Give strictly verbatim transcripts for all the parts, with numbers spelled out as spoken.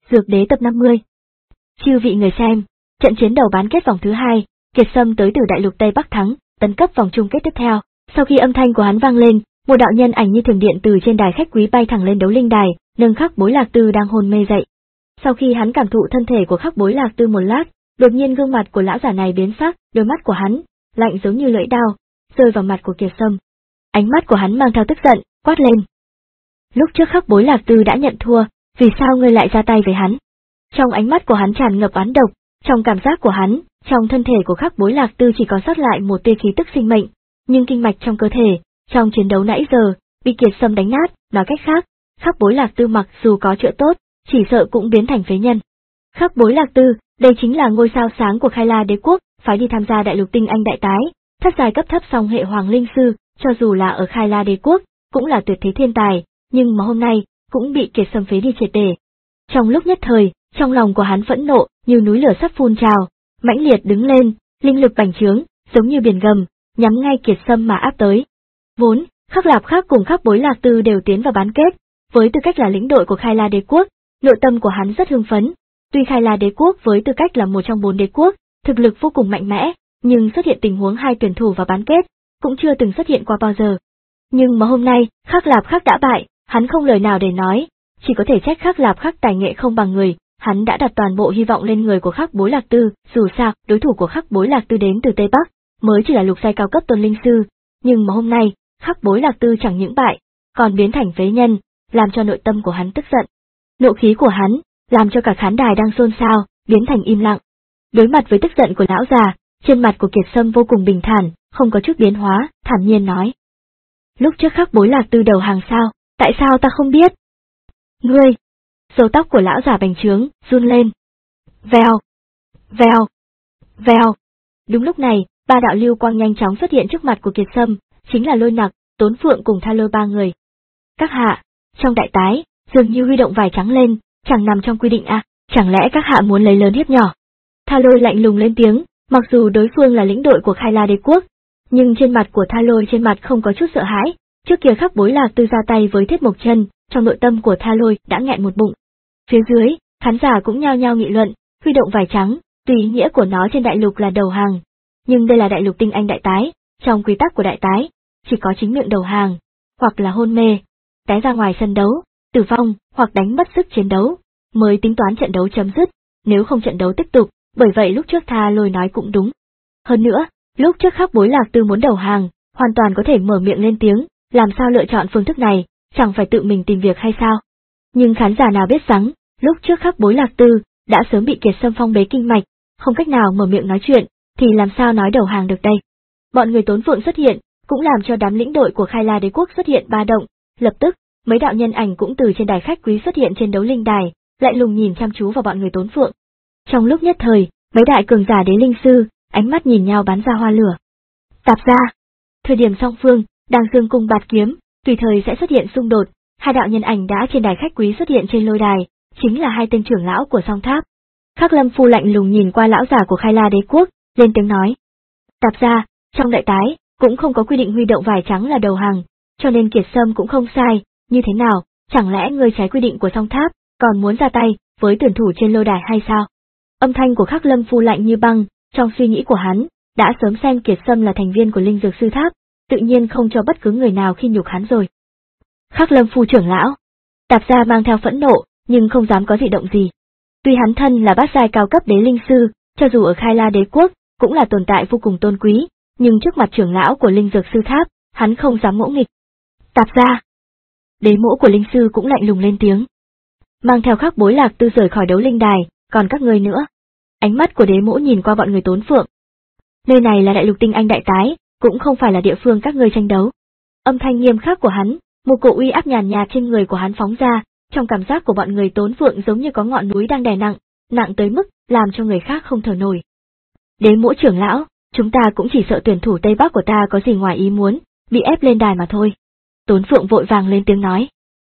Dược Đế tập năm mươi. Chư vị người xem, trận chiến đầu bán kết vòng thứ hai, Kiệt Sâm tới từ đại lục Tây Bắc thắng, tấn cấp vòng chung kết tiếp theo. Sau khi âm thanh của hắn vang lên, một đạo nhân ảnh như thường điện từ trên đài khách quý bay thẳng lên đấu linh đài, nâng Khắc Bối Lạc Tư đang hôn mê dậy. Sau khi hắn cảm thụ thân thể của Khắc Bối Lạc Tư một lát, đột nhiên gương mặt của lão giả này biến sắc, đôi mắt của hắn lạnh giống như lưỡi dao, rơi vào mặt của Kiệt Sâm. Ánh mắt của hắn mang theo tức giận, quát lên: "Lúc trước Khắc Bối Lạc Tư đã nhận thua, vì sao ngươi lại ra tay với hắn?" Trong ánh mắt của hắn tràn ngập oán độc, trong cảm giác của hắn, trong thân thể của Khắc Bối Lạc Tư chỉ có sót lại một tia khí tức sinh mệnh, nhưng kinh mạch trong cơ thể, trong chiến đấu nãy giờ, bị Kiệt Sâm đánh nát, nói cách khác, Khắc Bối Lạc Tư mặc dù có trợ tốt, chỉ sợ cũng biến thành phế nhân. Khắc Bối Lạc Tư, đây chính là ngôi sao sáng của Khai La Đế quốc, phái đi tham gia đại lục tinh anh đại tái, thất giai cấp thấp song hệ hoàng linh sư, cho dù là ở Khai La Đế quốc, cũng là tuyệt thế thiên tài, nhưng mà hôm nay, cũng bị Kiệt Sâm phế đi triệt để. Trong lúc nhất thời, trong lòng của hắn phẫn nộ, như núi lửa sắp phun trào, mãnh liệt đứng lên, linh lực bành trướng, giống như biển gầm, nhắm ngay Kiệt Sâm mà áp tới. Vốn, Khắc Lạp Khắc cùng Khắc Bối Lạc Tư đều tiến vào bán kết, với tư cách là lĩnh đội của Khai La Đế quốc, nội tâm của hắn rất hưng phấn. Tuy Khai La Đế quốc với tư cách là một trong bốn đế quốc, thực lực vô cùng mạnh mẽ, nhưng xuất hiện tình huống hai tuyển thủ vào bán kết, cũng chưa từng xuất hiện qua bao giờ. Nhưng mà hôm nay, Khắc Lạp Khắc đã bại, hắn không lời nào để nói, chỉ có thể trách Khắc Lạp Khắc tài nghệ không bằng người, hắn đã đặt toàn bộ hy vọng lên người của Khắc Bối Lạc Tư, dù sao, đối thủ của Khắc Bối Lạc Tư đến từ Tây Bắc, mới chỉ là lục giai cao cấp tuần linh sư, nhưng mà hôm nay, Khắc Bối Lạc Tư chẳng những bại, còn biến thành phế nhân, làm cho nội tâm của hắn tức giận. Nộ khí của hắn, làm cho cả khán đài đang xôn xao, biến thành im lặng. Đối mặt với tức giận của lão già, trên mặt của Kiệt Sâm vô cùng bình thản, không có chút biến hóa, thản nhiên nói: "Lúc trước Khắc Bối Lạc Tư đầu hàng sao, tại sao ta không biết?" "Ngươi!" Râu tóc của lão già bành trướng, run lên. Vèo, vèo, vèo. Đúng lúc này, ba đạo lưu quang nhanh chóng xuất hiện trước mặt của Kiệt Sâm, chính là Lôi Nặc, Tốn Phượng cùng Tha Lôi ba người. "Các hạ, trong đại tái, dường như huy động vải trắng lên, chẳng nằm trong quy định à, chẳng lẽ các hạ muốn lấy lớn hiếp nhỏ?" Tha Lôi lạnh lùng lên tiếng, mặc dù đối phương là lĩnh đội của Khai La Đế quốc, nhưng trên mặt của Tha Lôi trên mặt không có chút sợ hãi, trước kia Khắc Bối Lạc Tư ra tay với Thiết Mộc Chân, trong nội tâm của Tha Lôi đã nghẹn một bụng. Phía dưới, khán giả cũng nhao nhao nghị luận, huy động vải trắng, tùy ý nghĩa của nó trên đại lục là đầu hàng, nhưng đây là đại lục tinh anh đại tái, trong quy tắc của đại tái, chỉ có chính miệng đầu hàng, hoặc là hôn mê, té ra ngoài sân đấu, tử vong, hoặc đánh mất sức chiến đấu, mới tính toán trận đấu chấm dứt, nếu không trận đấu tiếp tục, bởi vậy lúc trước Tha Lôi nói cũng đúng. Hơn nữa, lúc trước Khắc Bối Lạc Tư muốn đầu hàng, hoàn toàn có thể mở miệng lên tiếng, làm sao lựa chọn phương thức này, chẳng phải tự mình tìm việc hay sao? Nhưng khán giả nào biết rằng, lúc trước Khắc Bối Lạc Tư đã sớm bị Kiệt Sâm phong bế kinh mạch, không cách nào mở miệng nói chuyện, thì làm sao nói đầu hàng được đây? Bọn người Tốn Phượng xuất hiện, cũng làm cho đám lĩnh đội của Khai La Đế quốc xuất hiện ba động, lập tức, mấy đạo nhân ảnh cũng từ trên đài khách quý xuất hiện trên đấu linh đài, lại lùng nhìn chăm chú vào bọn người Tốn Phượng. Trong lúc nhất thời, mấy đại cường giả đế linh sư, ánh mắt nhìn nhau bắn ra hoa lửa. Tạp ra, thời điểm song phương đang dương cung bạt kiếm, tùy thời sẽ xuất hiện xung đột, hai đạo nhân ảnh đã trên đài khách quý xuất hiện trên lôi đài, chính là hai tên trưởng lão của Song Tháp. Khắc Lâm Phu lạnh lùng nhìn qua lão giả của Khai La Đế quốc, lên tiếng nói: "Tạp ra, trong đại tái cũng không có quy định huy động vải trắng là đầu hàng, cho nên Kiệt Sâm cũng không sai, như thế nào, chẳng lẽ ngươi trái quy định của Song Tháp, còn muốn ra tay với tuyển thủ trên lôi đài hay sao?" Âm thanh của Khắc Lâm Phu lạnh như băng, trong suy nghĩ của hắn, đã sớm xem Kiệt Sâm là thành viên của Linh Dược Sư Tháp, tự nhiên không cho bất cứ người nào khi nhục hắn rồi. Khắc Lâm Phu trưởng lão, Tạp gia mang theo phẫn nộ, nhưng không dám có dị động gì. Tuy hắn thân là bát giai cao cấp đế linh sư, cho dù ở Khai La Đế quốc, cũng là tồn tại vô cùng tôn quý, nhưng trước mặt trưởng lão của Linh Dược Sư Tháp, hắn không dám ngỗ nghịch. Tạp gia. Đế mỗ của linh sư cũng lạnh lùng lên tiếng. Mang theo Khắc Bối Lạc Tư rời khỏi đấu linh đài, còn các người nữa. Ánh mắt của đế mỗ nhìn qua bọn người Tốn Phượng. Nơi này là đại lục tinh anh đại tái, cũng không phải là địa phương các ngươi tranh đấu. Âm thanh nghiêm khắc của hắn, một cổ uy áp nhàn nhạt trên người của hắn phóng ra, trong cảm giác của bọn người Tốn Phượng giống như có ngọn núi đang đè nặng, nặng tới mức làm cho người khác không thở nổi. Đế mỗ trưởng lão, chúng ta cũng chỉ sợ tuyển thủ Tây Bắc của ta có gì ngoài ý muốn, bị ép lên đài mà thôi. Tốn Phượng vội vàng lên tiếng nói.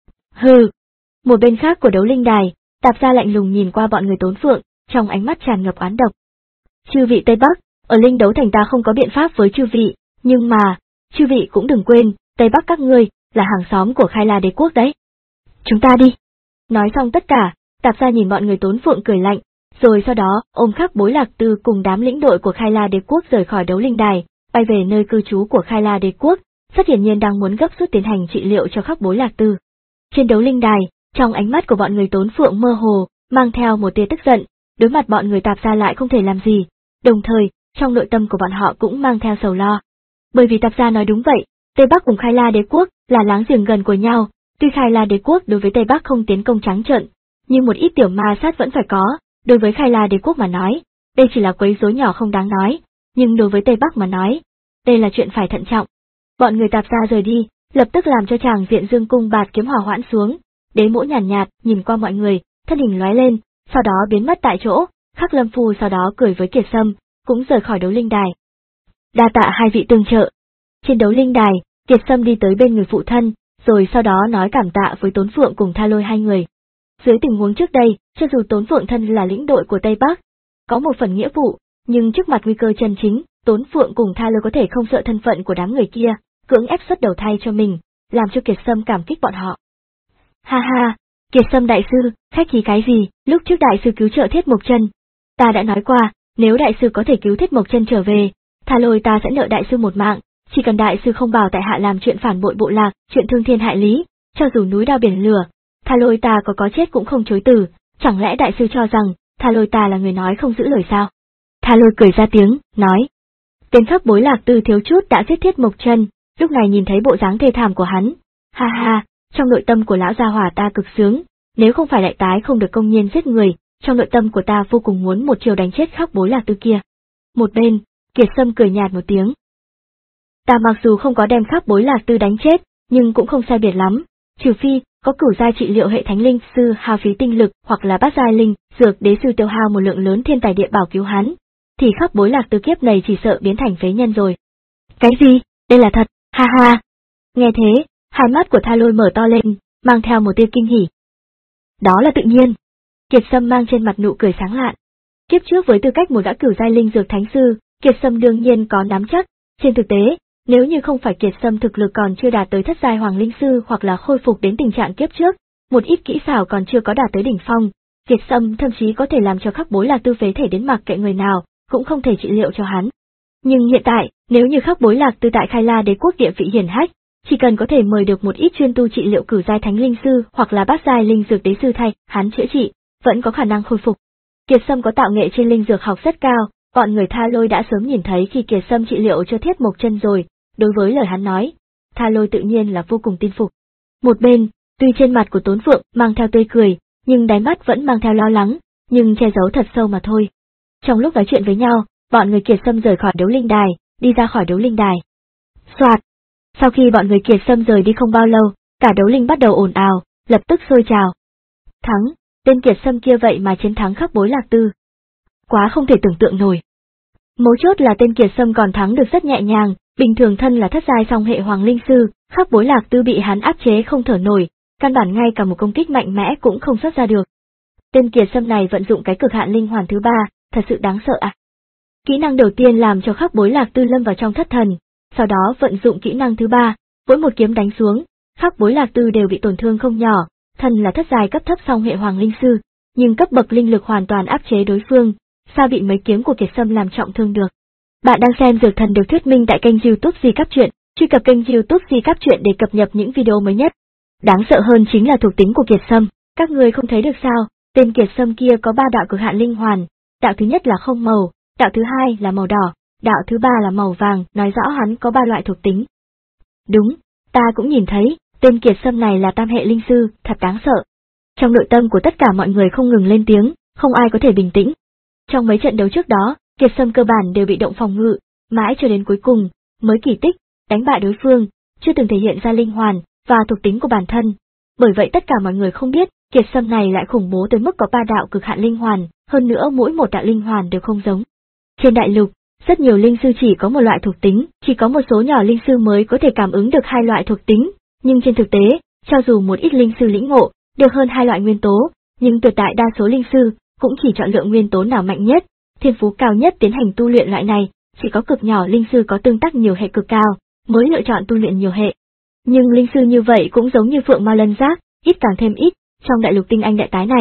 Hừ. Một bên khác của đấu linh đài, Tạp gia lạnh lùng nhìn qua bọn người Tốn Phượng, trong ánh mắt tràn ngập oán độc. Chư vị Tây Bắc, ở Linh Đấu Thành ta không có biện pháp với chư vị, nhưng mà, chư vị cũng đừng quên, Tây Bắc các ngươi là hàng xóm của Khai La Đế quốc đấy. Chúng ta đi. Nói xong tất cả, Tạp gia nhìn bọn người Tốn Phượng cười lạnh, rồi sau đó ôm Khắc Bối Lạc Tư cùng đám lĩnh đội của Khai La Đế quốc rời khỏi đấu linh đài, bay về nơi cư trú của Khai La Đế quốc, rất hiển nhiên đang muốn gấp rút tiến hành trị liệu cho Khắc Bối Lạc Tư. Trên đấu linh đài, trong ánh mắt của bọn người Tốn Phượng mơ hồ, mang theo một tia tức giận, đối mặt bọn người Tạp gia lại không thể làm gì, đồng thời, trong nội tâm của bọn họ cũng mang theo sầu lo. Bởi vì Tạp gia nói đúng vậy, Tây Bắc cùng Khai La Đế quốc là láng giềng gần của nhau, tuy Khai La Đế quốc đối với Tây Bắc không tiến công trắng trợn, nhưng một ít tiểu ma sát vẫn phải có, đối với Khai La Đế quốc mà nói, đây chỉ là quấy rối nhỏ không đáng nói, nhưng đối với Tây Bắc mà nói, đây là chuyện phải thận trọng. Bọn người Tạp gia rời đi, lập tức làm cho tràng diện Dương cung bạt kiếm hỏa hoãn xuống, Đế Mỗ nhàn nhạt, nhạt nhìn qua mọi người, thân hình lóe lên, sau đó biến mất tại chỗ, Khắc Lâm Phu sau đó cười với Kiệt Sâm, cũng rời khỏi đấu linh đài. Đa tạ hai vị tương trợ. Trên đấu linh đài, Kiệt Sâm đi tới bên người phụ thân, rồi sau đó nói cảm tạ với Tốn Phượng cùng Tha Lôi hai người. Dưới tình huống trước đây, cho dù Tốn Phượng thân là lĩnh đội của Tây Bắc, có một phần nghĩa vụ, nhưng trước mặt nguy cơ chân chính, Tốn Phượng cùng Tha Lôi có thể không sợ thân phận của đám người kia, cưỡng ép xuất đầu thay cho mình, làm cho Kiệt Sâm cảm kích bọn họ. Ha ha, Kiệt Sâm đại sư, khách khí cái gì, lúc trước đại sư cứu trợ Thiết Mộc Chân, ta đã nói qua, nếu đại sư có thể cứu Thiết Mộc Chân trở về, Tha Lôi ta sẽ nợ đại sư một mạng, chỉ cần đại sư không bảo tại hạ làm chuyện phản bội bộ lạc, chuyện thương thiên hại lý, cho dù núi đao biển lửa, Tha Lôi ta có có chết cũng không chối từ, chẳng lẽ đại sư cho rằng, Tha Lôi ta là người nói không giữ lời sao? Tha Lôi cười ra tiếng, nói. Tên Khắc Bối Lạc Tư thiếu chút đã giết Thiết Mộc Chân, lúc này nhìn thấy bộ dáng thê thảm của hắn, ha ha, trong nội tâm của lão gia hỏa ta cực sướng, nếu không phải đại tái không được công nhiên giết người, trong nội tâm của ta vô cùng muốn một chiều đánh chết Khắc Bối Lạc Tư kia. Một bên, Kiệt Sâm cười nhạt một tiếng. Ta mặc dù không có đem Khắc Bối Lạc Tư đánh chết, nhưng cũng không sai biệt lắm, trừ phi có cửu giai trị liệu hệ thánh linh sư hao phí tinh lực hoặc là bát giai linh dược đế sư tiêu hao một lượng lớn thiên tài địa bảo cứu hắn, thì Khắc Bối Lạc Tư kiếp này chỉ sợ biến thành phế nhân rồi. Cái gì? Đây là thật, ha ha. Nghe thế, hai mắt của Tha Lôi mở to lên, mang theo một tia kinh hỉ. Đó là tự nhiên. Kiệt Sâm mang trên mặt nụ cười sáng lạn. Kiếp trước với tư cách một gã cửu giai linh dược thánh sư, Kiệt Sâm đương nhiên có nắm chắc, trên thực tế, nếu như không phải Kiệt Sâm thực lực còn chưa đạt tới thất giai hoàng linh sư hoặc là khôi phục đến tình trạng kiếp trước, một ít kỹ xảo còn chưa có đạt tới đỉnh phong, Kiệt Sâm thậm chí có thể làm cho Khắc Bối Lạc Tư phế thể đến mặc kệ người nào, cũng không thể trị liệu cho hắn. Nhưng hiện tại, nếu như Khắc Bối Lạc Tư tại Khai La Đế quốc địa vị hiển hách, chỉ cần có thể mời được một ít chuyên tu trị liệu cửu giai thánh linh sư hoặc là bát giai linh dược đế sư thay hắn chữa trị, vẫn có khả năng khôi phục. Kiệt Sâm có tạo nghệ trên linh dược học rất cao, bọn người Tha Lôi đã sớm nhìn thấy khi Kiệt Sâm trị liệu cho Thiết Mộc Chân rồi, đối với lời hắn nói, Tha Lôi tự nhiên là vô cùng tin phục. Một bên, tuy trên mặt của Tốn Phượng mang theo tươi cười, nhưng đáy mắt vẫn mang theo lo lắng, nhưng che giấu thật sâu mà thôi. Trong lúc nói chuyện với nhau, bọn người Kiệt Sâm rời khỏi đấu linh đài, đi ra khỏi đấu linh đài. Soạt! Sau khi bọn người Kiệt Sâm rời đi không bao lâu, cả đấu linh bắt đầu ồn ào, lập tức sôi trào. Thắng, tên Kiệt Sâm kia vậy mà chiến thắng Khắc Bối Lạc Tư. Quá không thể tưởng tượng nổi. Mấu chốt là tên Kiệt Sâm còn thắng được rất nhẹ nhàng, bình thường thân là thất giai song hệ hoàng linh sư, Khắc Bối Lạc Tư bị hắn áp chế không thở nổi, căn bản ngay cả một công kích mạnh mẽ cũng không xuất ra được. Tên Kiệt Sâm này vận dụng cái cực hạn linh hoàn thứ ba, thật sự đáng sợ à. Kỹ năng đầu tiên làm cho Khắc Bối Lạc Tư lâm vào trong thất thần, sau đó vận dụng kỹ năng thứ ba, mỗi một kiếm đánh xuống, Khắc Bối Lạc Tư đều bị tổn thương không nhỏ, thân là thất giai cấp thấp song hệ hoàng linh sư, nhưng cấp bậc linh lực hoàn toàn áp chế đối phương, sao bị mấy kiếm của Kiệt Sâm làm trọng thương được. Bạn đang xem Dược Thần được thuyết minh tại kênh YouTube Di Cáp Truyện, truy cập kênh YouTube Di Cáp Truyện để cập nhật những video mới nhất. Đáng sợ hơn chính là thuộc tính của Kiệt Sâm, các người không thấy được sao, tên Kiệt Sâm kia có ba đạo cực hạn linh hoàn, đạo thứ nhất là không màu, đạo thứ hai là màu đỏ, đạo thứ ba là màu vàng, nói rõ hắn có ba loại thuộc tính. Đúng, ta cũng nhìn thấy, tên Kiệt Sâm này là tam hệ linh sư, thật đáng sợ. Trong nội tâm của tất cả mọi người không ngừng lên tiếng, không ai có thể bình tĩnh. Trong mấy trận đấu trước đó, Kiệt Sâm cơ bản đều bị động phòng ngự, mãi cho đến cuối cùng, mới kỳ tích, đánh bại đối phương, chưa từng thể hiện ra linh hoàn, và thuộc tính của bản thân. Bởi vậy tất cả mọi người không biết, Kiệt Sâm này lại khủng bố tới mức có ba đạo cực hạn linh hoàn, hơn nữa mỗi một đạo linh hoàn đều không giống. Trên đại lục, rất nhiều linh sư chỉ có một loại thuộc tính, chỉ có một số nhỏ linh sư mới có thể cảm ứng được hai loại thuộc tính, nhưng trên thực tế, cho dù một ít linh sư lĩnh ngộ được hơn hai loại nguyên tố, nhưng tuyệt đại đa số linh sư cũng chỉ chọn lựa nguyên tố nào mạnh nhất, thiên phú cao nhất tiến hành tu luyện loại này, chỉ có cực nhỏ linh sư có tương tác nhiều hệ cực cao, mới lựa chọn tu luyện nhiều hệ. Nhưng linh sư như vậy cũng giống như phượng ma lân giác, ít càng thêm ít, trong đại lục tinh anh đại tái này,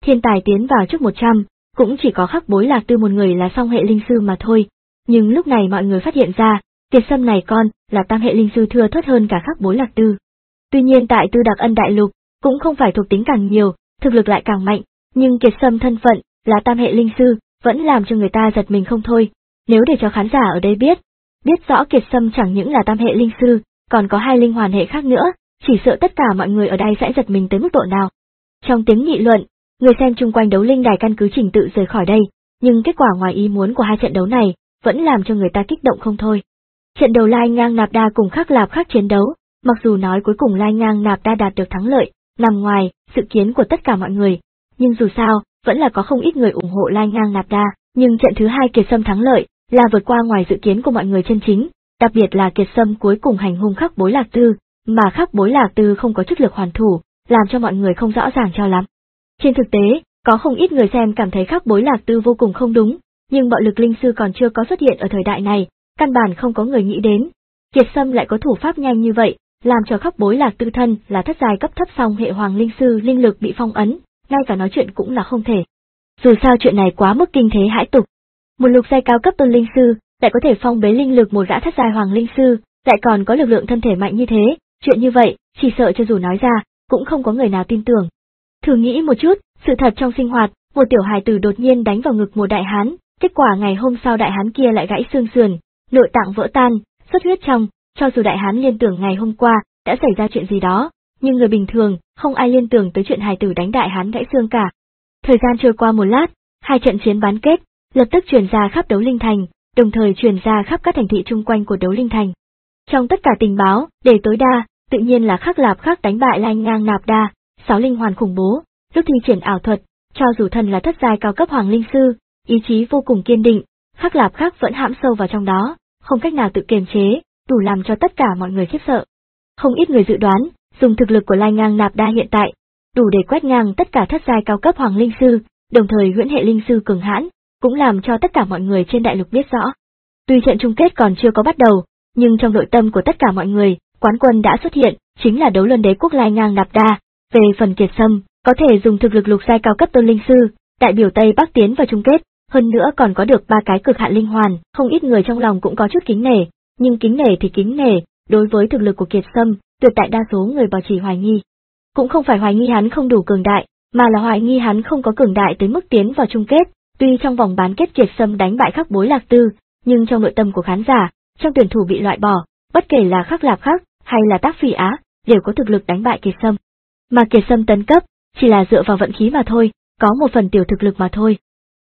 thiên tài tiến vào trước một trăm, cũng chỉ có Khắc Bối Lạc Tư một người là song hệ linh sư mà thôi. Nhưng lúc này mọi người phát hiện ra, Kiệt Sâm này con là tam hệ linh sư thưa thớt hơn cả Khắc Bối Lạc Tư. Tuy nhiên tại Tư Đặc Ân Đại Lục, cũng không phải thuộc tính càng nhiều, thực lực lại càng mạnh, nhưng Kiệt Sâm thân phận là tam hệ linh sư, vẫn làm cho người ta giật mình không thôi. Nếu để cho khán giả ở đây biết, biết rõ Kiệt Sâm chẳng những là tam hệ linh sư, còn có hai linh hoàn hệ khác nữa, chỉ sợ tất cả mọi người ở đây sẽ giật mình tới mức độ nào. Trong tiếng nghị luận, người xem chung quanh đấu linh đài căn cứ trình tự rời khỏi đây, nhưng kết quả ngoài ý muốn của hai trận đấu này vẫn làm cho người ta kích động không thôi. Trận đầu Lai Ngang Nạp Đa cùng Khắc Lạp Khắc chiến đấu, mặc dù nói cuối cùng Lai Ngang Nạp Đa đạt được thắng lợi, nằm ngoài dự kiến của tất cả mọi người, nhưng dù sao, vẫn là có không ít người ủng hộ Lai Ngang Nạp Đa, nhưng trận thứ hai Kiệt Sâm thắng lợi là vượt qua ngoài dự kiến của mọi người chân chính, đặc biệt là Kiệt Sâm cuối cùng hành hung Khắc Bối Lạc Tư, mà Khắc Bối Lạc Tư không có chức lực hoàn thủ, làm cho mọi người không rõ ràng cho lắm. Trên thực tế, có không ít người xem cảm thấy Khắc Bối Lạc Tư vô cùng không đúng, nhưng bạo lực linh sư còn chưa có xuất hiện ở thời đại này, căn bản không có người nghĩ đến. Kiệt Sâm lại có thủ pháp nhanh như vậy, làm cho Khắc Bối Lạc Tư thân là thất giai cấp thấp song hệ hoàng linh sư linh lực bị phong ấn, ngay cả nói chuyện cũng là không thể. Dù sao chuyện này quá mức kinh thế hãi tục. Một lục giai cao cấp tôn linh sư, lại có thể phong bế linh lực một gã thất giai hoàng linh sư, lại còn có lực lượng thân thể mạnh như thế, chuyện như vậy, chỉ sợ cho dù nói ra, cũng không có người nào tin tưởng. Thử nghĩ một chút, sự thật trong sinh hoạt, một tiểu hài tử đột nhiên đánh vào ngực một đại hán, kết quả ngày hôm sau đại hán kia lại gãy xương sườn, nội tạng vỡ tan, xuất huyết trong, cho dù đại hán liên tưởng ngày hôm qua đã xảy ra chuyện gì đó, nhưng người bình thường không ai liên tưởng tới chuyện hài tử đánh đại hán gãy xương cả. Thời gian trôi qua một lát, hai trận chiến bán kết lập tức truyền ra khắp Đấu Linh Thành, đồng thời truyền ra khắp các thành thị chung quanh của Đấu Linh Thành. Trong tất cả tình báo, để tối đa, tự nhiên là Khắc Lạp Khắc đánh bại Lai Ngang Nạp Đa, sáu linh hoàn khủng bố, lúc thi triển ảo thuật, cho dù thân là thất giai cao cấp hoàng linh sư, ý chí vô cùng kiên định, Khắc Lạp Khắc vẫn hãm sâu vào trong đó, không cách nào tự kiềm chế, đủ làm cho tất cả mọi người khiếp sợ. Không ít người dự đoán, dùng thực lực của Lai Ngang Nạp Đa hiện tại, đủ để quét ngang tất cả thất giai cao cấp hoàng linh sư, đồng thời huyễn hệ linh sư cường hãn, cũng làm cho tất cả mọi người trên đại lục biết rõ. Tuy trận chung kết còn chưa có bắt đầu, nhưng trong nội tâm của tất cả mọi người, quán quân đã xuất hiện, chính là Đấu Luân Đế Quốc Lai Ngang Nạp Đa. Về phần Kiệt Sâm, có thể dùng thực lực lục giai cao cấp tôn linh sư, đại biểu Tây Bắc tiến vào chung kết, hơn nữa còn có được ba cái cực hạn linh hoàn, không ít người trong lòng cũng có chút kính nể, nhưng kính nể thì kính nể, đối với thực lực của Kiệt Sâm, tuyệt đại đa số người bảo chỉ hoài nghi. Cũng không phải hoài nghi hắn không đủ cường đại, mà là hoài nghi hắn không có cường đại tới mức tiến vào chung kết. Tuy trong vòng bán kết Kiệt Sâm đánh bại Khắc Bối Lạc Tư, nhưng trong nội tâm của khán giả, trong tuyển thủ bị loại bỏ, bất kể là Khắc Lạp Khắc hay là Tác Phỉ Á, đều có thực lực đánh bại Kiệt Sâm. Mà Kiệt Sâm tấn cấp, chỉ là dựa vào vận khí mà thôi, có một phần tiểu thực lực mà thôi.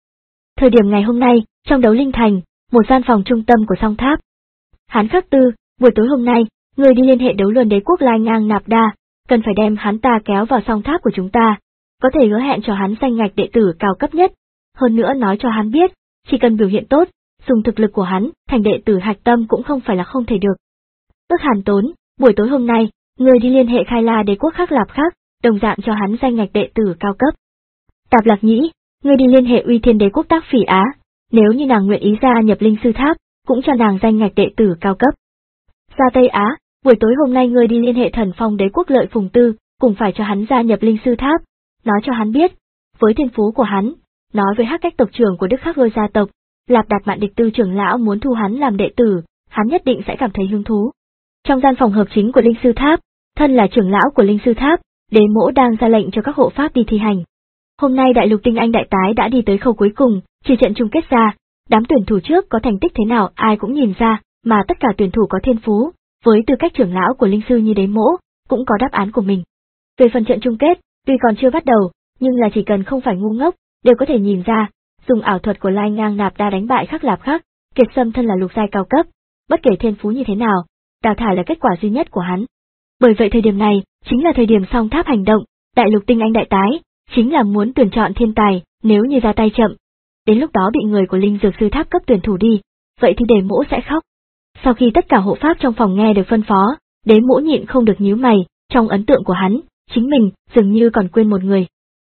Thời điểm ngày hôm nay, trong Đấu Linh Thành, một gian phòng trung tâm của Song Tháp. Hán Khắc Tư, buổi tối hôm nay, người đi liên hệ Đấu Luân Đế Quốc Lai Ngang Nạp Đa, cần phải đem hắn ta kéo vào Song Tháp của chúng ta, có thể hứa hẹn cho hắn danh ngạch đệ tử cao cấp nhất, hơn nữa nói cho hắn biết, chỉ cần biểu hiện tốt, dùng thực lực của hắn, thành đệ tử hạch tâm cũng không phải là không thể được. Ước Hàn Tốn, buổi tối hôm nay, người đi liên hệ Khai La Đế Quốc Khắc Lạp Khắc, đồng dạng cho hắn danh ngạch đệ tử cao cấp. Tạp Lạc Nhĩ, người đi liên hệ Uy Thiên Đế Quốc Tác Phỉ Á, nếu như nàng nguyện ý gia nhập Linh Sư Tháp, cũng cho nàng danh ngạch đệ tử cao cấp. Gia Tây Á, buổi tối hôm nay người đi liên hệ Thần Phong Đế Quốc Lợi Phùng Tư, cũng phải cho hắn gia nhập Linh Sư Tháp, nói cho hắn biết, với thiên phú của hắn, nói với Hắc Cách tộc trưởng của Đức Khắc Lôi gia tộc, Lạp Đạt Mạn Địch Tư trưởng lão muốn thu hắn làm đệ tử, hắn nhất định sẽ cảm thấy hứng thú. Trong gian phòng hợp chính của Linh Sư Tháp, thân là trưởng lão của Linh Sư Tháp, Đế Mỗ đang ra lệnh cho các hộ pháp đi thi hành. Hôm nay Đại Lục Tinh Anh Đại Tái đã đi tới khâu cuối cùng, trừ trận chung kết ra, đám tuyển thủ trước có thành tích thế nào ai cũng nhìn ra, mà tất cả tuyển thủ có thiên phú, với tư cách trưởng lão của Linh Sư như Đế Mỗ, cũng có đáp án của mình. Về phần trận chung kết, tuy còn chưa bắt đầu, nhưng là chỉ cần không phải ngu ngốc, đều có thể nhìn ra, dùng ảo thuật của Lai Ngang Nạp Đa đánh bại Khắc Lạp Khắc, Kiệt Sâm thân là lục giai cao cấp, bất kể thiên phú như thế nào, đào thải là kết quả duy nhất của hắn. Bởi vậy thời điểm này, chính là thời điểm Song Tháp hành động, Đại Lục Tinh Anh Đại Tái, chính là muốn tuyển chọn thiên tài, nếu như ra tay chậm. Đến lúc đó bị người của Linh Dược Sư Tháp cấp tuyển thủ đi, vậy thì Đế Mỗ sẽ khóc. Sau khi tất cả hộ pháp trong phòng nghe được phân phó, Đế Mỗ nhịn không được nhíu mày, trong ấn tượng của hắn, chính mình dường như còn quên một người.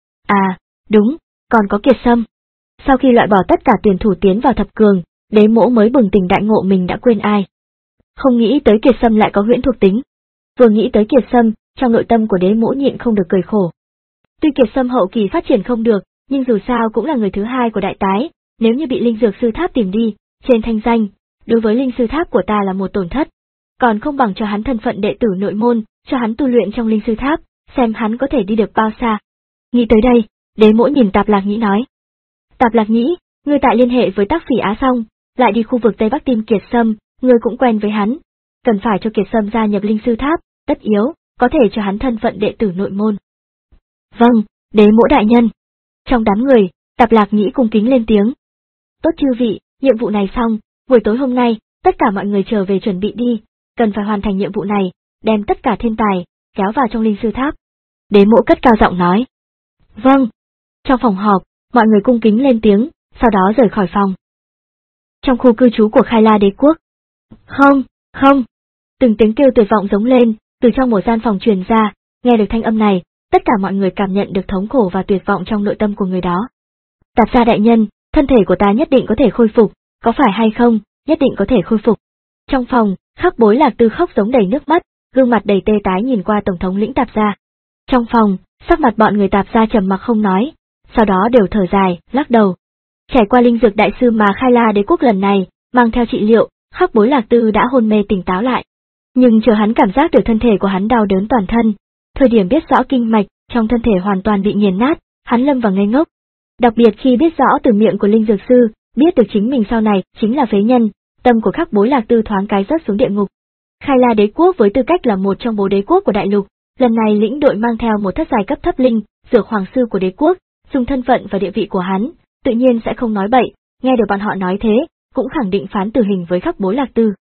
À, đúng, còn có Kiệt Sâm. Sau khi loại bỏ tất cả tuyển thủ tiến vào thập cường, Đế Mỗ mới bừng tỉnh đại ngộ mình đã quên ai. Không nghĩ tới Kiệt Sâm lại có huyễn thuộc tính. Vừa nghĩ tới Kiệt Sâm, trong nội tâm của Đế Mỗ nhịn không được cười khổ. Tuy Kiệt Sâm hậu kỳ phát triển không được, nhưng dù sao cũng là người thứ hai của đại tái, nếu như bị linh dược sư tháp tìm đi, trên thanh danh, đối với linh sư tháp của ta là một tổn thất. Còn không bằng cho hắn thân phận đệ tử nội môn, cho hắn tu luyện trong linh sư tháp, xem hắn có thể đi được bao xa. Nghĩ tới đây, Đế Mỗ nhìn Tạp Lạc Nhĩ nói. Tạp Lạc Nhĩ, ngươi tại liên hệ với Tác Phỉ Á xong, lại đi khu vực Tây Bắc tìm Kiệt Sâm, ngươi cũng quen với hắn. Cần phải cho Kiệt Sâm gia nhập linh sư tháp, tất yếu, có thể cho hắn thân phận đệ tử nội môn. Vâng, Đế Mỗ đại nhân. Trong đám người, Tạp Lạc Nhĩ cung kính lên tiếng. Tốt chư vị, nhiệm vụ này xong, buổi tối hôm nay, tất cả mọi người trở về chuẩn bị đi, cần phải hoàn thành nhiệm vụ này, đem tất cả thiên tài, kéo vào trong linh sư tháp. Đế Mỗ cất cao giọng nói. Vâng. Trong phòng họp, mọi người cung kính lên tiếng, sau đó rời khỏi phòng. Trong khu cư trú của Khai La Đế Quốc. Không, không. Từng tiếng kêu tuyệt vọng giống lên, từ trong một gian phòng truyền ra, nghe được thanh âm này, tất cả mọi người cảm nhận được thống khổ và tuyệt vọng trong nội tâm của người đó. Tạp gia đại nhân, thân thể của ta nhất định có thể khôi phục, có phải hay không, nhất định có thể khôi phục. Trong phòng, Khắc Bối Lạc Tư khóc giống đầy nước mắt, gương mặt đầy tê tái nhìn qua tổng thống lĩnh Tạp gia. Trong phòng, sắc mặt bọn người Tạp gia trầm mặc không nói, sau đó đều thở dài, lắc đầu. Trải qua linh dược đại sư mà Khai La Đế Quốc lần này, mang theo trị liệu, Khắc Bối Lạc Tư đã hôn mê tỉnh táo lại. Nhưng chờ hắn cảm giác được thân thể của hắn đau đớn toàn thân, thời điểm biết rõ kinh mạch trong thân thể hoàn toàn bị nghiền nát, hắn lâm vào ngây ngốc. Đặc biệt khi biết rõ từ miệng của linh dược sư, biết được chính mình sau này chính là phế nhân, tâm của Khắc Bối Lạc Tư thoáng cái rớt xuống địa ngục. Khai La Đế Quốc với tư cách là một trong bốn đế quốc của đại lục, lần này lĩnh đội mang theo một thất giai cấp thấp linh, dược hoàng sư của đế quốc, dùng thân phận và địa vị của hắn, tự nhiên sẽ không nói bậy, nghe được bọn họ nói thế, cũng khẳng định phán tử hình với Khắc Bối Lạc Tư.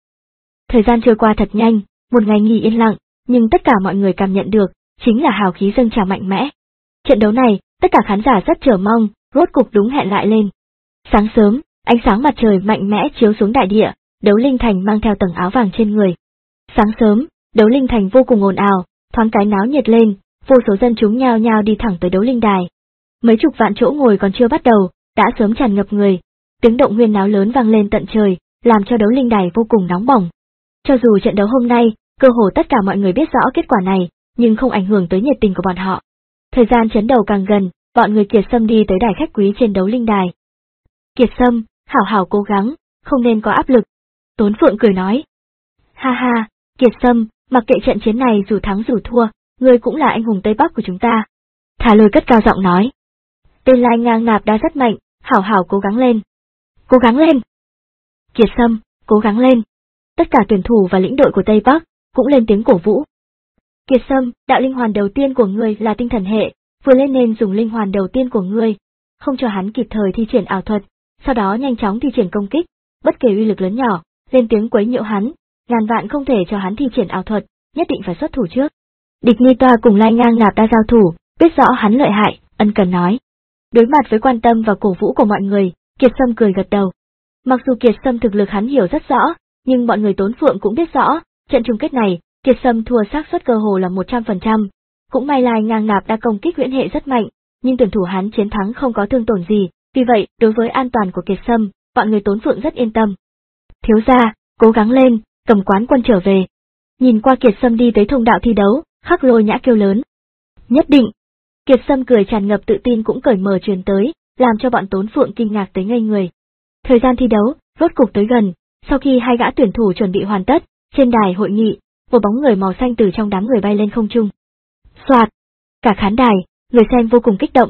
Thời gian trôi qua thật nhanh, một ngày nghỉ yên lặng, nhưng tất cả mọi người cảm nhận được, chính là hào khí dâng trào mạnh mẽ. Trận đấu này, tất cả khán giả rất chờ mong, rốt cục đúng hẹn lại lên. Sáng sớm, ánh sáng mặt trời mạnh mẽ chiếu xuống đại địa, Đấu Linh Thành mang theo tầng áo vàng trên người. Sáng sớm, Đấu Linh Thành vô cùng ồn ào, thoáng cái náo nhiệt lên, vô số dân chúng nhao nhao đi thẳng tới Đấu Linh Đài. Mấy chục vạn chỗ ngồi còn chưa bắt đầu, đã sớm tràn ngập người, tiếng động huyên náo lớn vang lên tận trời, làm cho Đấu Linh Đài vô cùng nóng bỏng. Cho dù trận đấu hôm nay, cơ hồ tất cả mọi người biết rõ kết quả này, nhưng không ảnh hưởng tới nhiệt tình của bọn họ. Thời gian chấn đầu càng gần, bọn người Kiệt Sâm đi tới đài khách quý trên Đấu Linh Đài. Kiệt Sâm, hảo hảo cố gắng, không nên có áp lực. Tốn Phượng cười nói. Ha ha, Kiệt Sâm, mặc kệ trận chiến này dù thắng dù thua, ngươi cũng là anh hùng Tây Bắc của chúng ta. Thả Lôi cất cao giọng nói. Tên Lai Ngang Nạp Đa rất mạnh, hảo hảo cố gắng lên. Cố gắng lên. Kiệt Sâm, cố gắng lên. Tất cả tuyển thủ và lĩnh đội của Tây Bắc cũng lên tiếng cổ vũ. Kiệt Sâm, đạo linh hoàn đầu tiên của ngươi là tinh thần hệ, vừa lên nên dùng linh hoàn đầu tiên của ngươi, không cho hắn kịp thời thi triển ảo thuật, sau đó nhanh chóng thi triển công kích, bất kể uy lực lớn nhỏ, lên tiếng quấy nhiễu hắn, ngàn vạn không thể cho hắn thi triển ảo thuật, nhất định phải xuất thủ trước. Địch Ni Toa cùng Lai Ngang Nạp Đa giao thủ, biết rõ hắn lợi hại, ân cần nói. Đối mặt với quan tâm và cổ vũ của mọi người, Kiệt Sâm cười gật đầu. Mặc dù Kiệt Sâm thực lực hắn hiểu rất rõ, nhưng bọn người Tốn Phượng cũng biết rõ, trận chung kết này, Kiệt Sâm thua xác suất cơ hồ là một trăm phần trăm. Cũng may Lai Ngang Nạp Đa công kích huyễn hệ rất mạnh, nhưng tuyển thủ hắn chiến thắng không có thương tổn gì, vì vậy, đối với an toàn của Kiệt Sâm, bọn người Tốn Phượng rất yên tâm. Thiếu gia, cố gắng lên, cầm quán quân trở về. Nhìn qua Kiệt Sâm đi tới thông đạo thi đấu, Khắc Lôi Nhã kêu lớn. Nhất định. Kiệt Sâm cười tràn ngập tự tin cũng cởi mở truyền tới, làm cho bọn Tốn Phượng kinh ngạc tới ngây người. Thời gian thi đấu, rốt cục tới gần, sau khi hai gã tuyển thủ chuẩn bị hoàn tất, trên đài hội nghị, một bóng người màu xanh từ trong đám người bay lên không trung. Soạt! Cả khán đài, người xem vô cùng kích động.